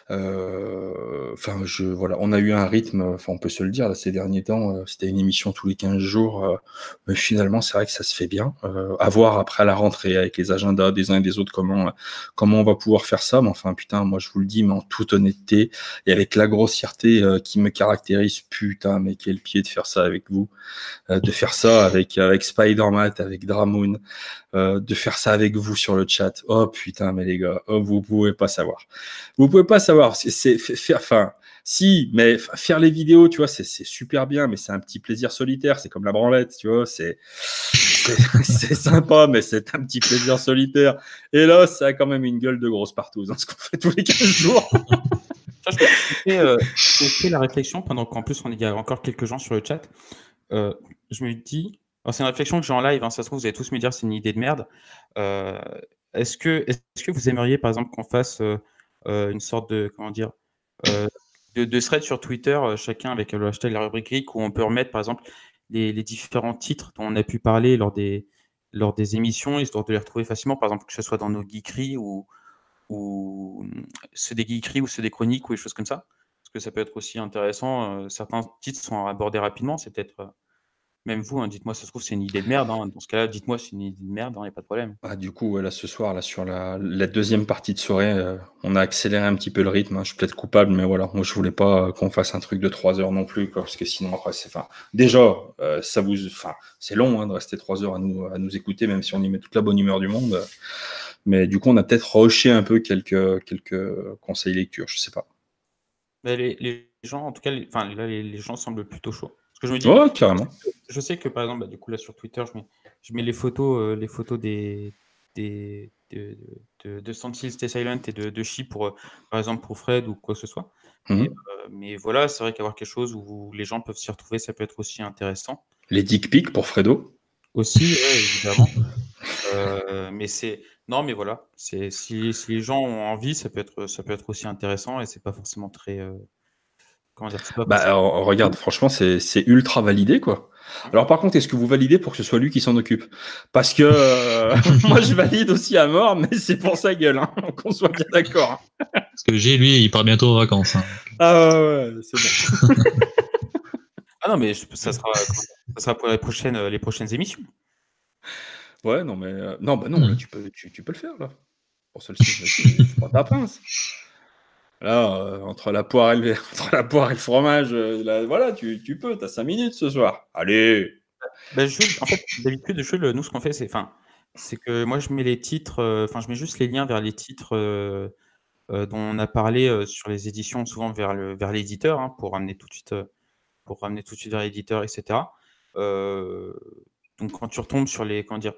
Enfin, voilà, on a eu un rythme, enfin, on peut se le dire, là, ces derniers temps, c'était une émission tous les 15 jours, mais finalement, c'est vrai que ça se fait bien. À voir après à la rentrée avec les agendas des uns et des autres comment on va pouvoir faire ça. Mais enfin, putain, moi, je vous le dis, mais en toute honnêteté et avec la grossièreté qui me caractérise, putain, mais quel pied de faire ça avec vous, de faire ça avec Spider-Man, avec Dramoon, de faire ça avec vous sur le chat. Oh putain, mais les gars, oh, vous pouvez pas savoir. Vous pouvez pas savoir. C'est faire, enfin, si, mais faire les vidéos, tu vois, c'est super bien, mais c'est un petit plaisir solitaire. C'est comme la branlette, tu vois, c'est sympa, mais c'est un petit plaisir solitaire. Et là, ça a quand même une gueule de grosse partouze, ce qu'on fait tous les 15 jours. Ça, je me fais la réflexion pendant qu'en plus, il y a encore quelques gens sur le chat. Je me dis, c'est une réflexion que j'ai en live, ça se trouve, vous allez tous me dire c'est une idée de merde. Est-ce que vous aimeriez, par exemple, qu'on fasse une sorte de, comment dire, de thread sur Twitter, chacun avec le hashtag la rubrique geek, où on peut remettre, par exemple, les différents titres dont on a pu parler lors des émissions, histoire de les retrouver facilement, par exemple, que ce soit dans nos geekeries ou ceux des geekeries ou ceux des chroniques ou des choses comme ça. Parce que ça peut être aussi intéressant. Certains titres sont abordés rapidement. C'est peut-être, même vous, dites-moi, ça se trouve, c'est une idée de merde. Dans ce cas-là, dites-moi, c'est une idée de merde, il n'y a pas de problème. Ah, du coup, là, ce soir, là, sur la deuxième partie de soirée, on a accéléré un petit peu le rythme. Je suis peut-être coupable, mais voilà, moi, je voulais pas qu'on fasse un truc de 3 heures non plus, quoi, parce que sinon, après, déjà, c'est long de rester 3 heures à nous écouter, même si on y met toute la bonne humeur du monde. Mais du coup, on a peut-être rushé un peu quelques conseils lecture, je sais pas. Mais les gens, en tout cas, les gens semblent plutôt chauds. Parce que je me dis, Ouais, carrément. je sais que par exemple, du coup, là sur Twitter, je mets les photos de Stand Stay Silent et de Chi pour, par exemple, pour Fred ou quoi que ce soit. Mais voilà, c'est vrai qu'avoir quelque chose où les gens peuvent s'y retrouver, ça peut être aussi intéressant. Les dick pics pour Fredo. Aussi, ouais, évidemment. Non, mais voilà, si les gens ont envie, ça peut être aussi intéressant et c'est pas forcément très, comment dire, c'est pas Bah, forcément. regarde, franchement, c'est ultra validé, quoi. Alors, par contre, est-ce que vous validez pour que ce soit lui qui s'en occupe? Parce que moi, je valide aussi à mort, mais c'est pour sa gueule, qu'on soit bien d'accord. Parce que lui, il part bientôt en vacances. Ah ouais, c'est bon. Ah non, mais ça sera pour les prochaines émissions. Ouais, non, mais non, bah non, là, tu peux le faire, là. Pour celle-ci, vas-y, prends ta pince. Là, entre la poire et le fromage, là, voilà, tu peux, t'as 5 minutes ce soir. Allez. Bah, Jules, en fait, d'habitude, Jules, nous, ce qu'on fait, c'est que moi, je mets les titres, je mets juste les liens vers les titres dont on a parlé sur les éditions, souvent vers l'éditeur, pour ramener tout de suite vers l'éditeur, etc. Donc, quand tu retombes sur les, comment dire,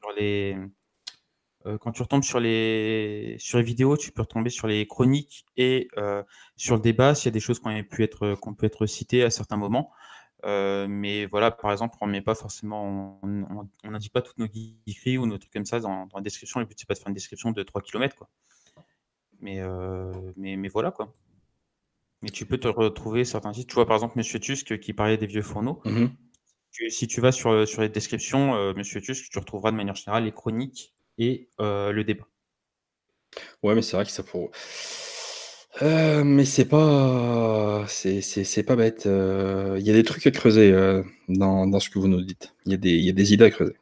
quand tu retombes sur les vidéos, tu peux retomber sur les chroniques et sur le débat, s'il y a des choses qui ont pu être citées à certains moments. Mais voilà, par exemple, on met pas forcément, on n'indique pas toutes nos geekeries ou nos trucs comme ça dans la description. Le but, c'est pas de faire une description de 3 km, quoi. Mais voilà, quoi. Mais tu peux te retrouver certains titres. Tu vois, par exemple, Monsieur Tusk qui parlait des vieux fourneaux. Si tu vas sur les descriptions, Monsieur Tusk, tu retrouveras de manière générale les chroniques et le débat. Ouais, mais c'est vrai que ça pour. Mais c'est pas bête. Il y a des trucs à creuser dans ce que vous nous dites. Il y a des idées à creuser.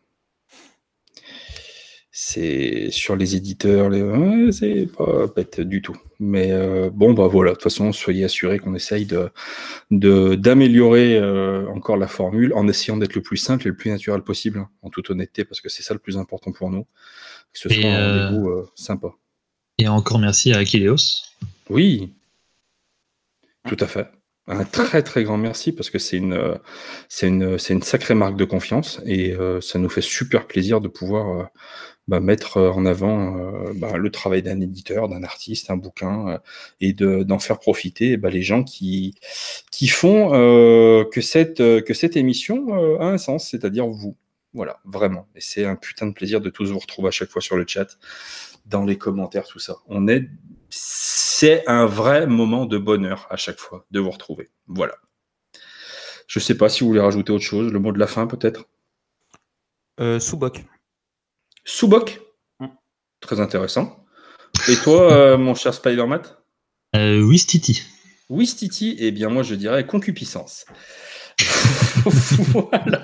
C'est sur les éditeurs, ouais, c'est pas bête du tout. Mais bon, bah voilà, de toute façon, soyez assurés qu'on essaye d'améliorer encore la formule en essayant d'être le plus simple et le plus naturel possible, en toute honnêteté, parce que c'est ça le plus important pour nous, que ce soit un rendez-vous sympa. Et encore merci à Akileos. Oui, tout à fait. Un très très grand merci parce que c'est une sacrée marque de confiance et ça nous fait super plaisir de pouvoir mettre en avant le travail d'un éditeur, d'un artiste, un bouquin et d'en faire profiter les gens qui font que cette émission a un sens, c'est-à-dire vous. Voilà, vraiment. Et c'est un putain de plaisir de tous vous retrouver à chaque fois sur le chat, dans les commentaires, tout ça. C'est un vrai moment de bonheur à chaque fois de vous retrouver. Voilà. Je sais pas si vous voulez rajouter autre chose, le mot de la fin peut-être. Soubok. Soubok. Très intéressant. Et toi, mon cher Spider-Man? Wistiti. Wistiti, eh bien moi je dirais concupiscence. Voilà.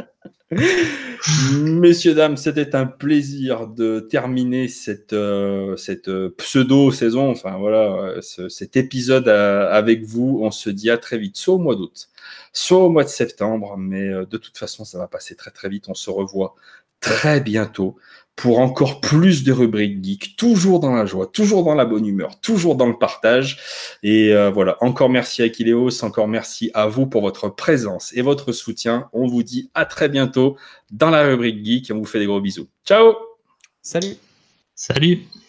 Messieurs, dames, c'était un plaisir de terminer cette pseudo-saison, enfin voilà, cet épisode avec vous. On se dit à très vite, soit au mois d'août, soit au mois de septembre, mais de toute façon, ça va passer très très vite. On se revoit très bientôt pour encore plus de rubriques geek, toujours dans la joie, toujours dans la bonne humeur, toujours dans le partage. Et voilà, encore merci à Akileos, encore merci à vous pour votre présence et votre soutien. On vous dit à très bientôt dans la rubrique geek et on vous fait des gros bisous. Ciao! Salut! Salut!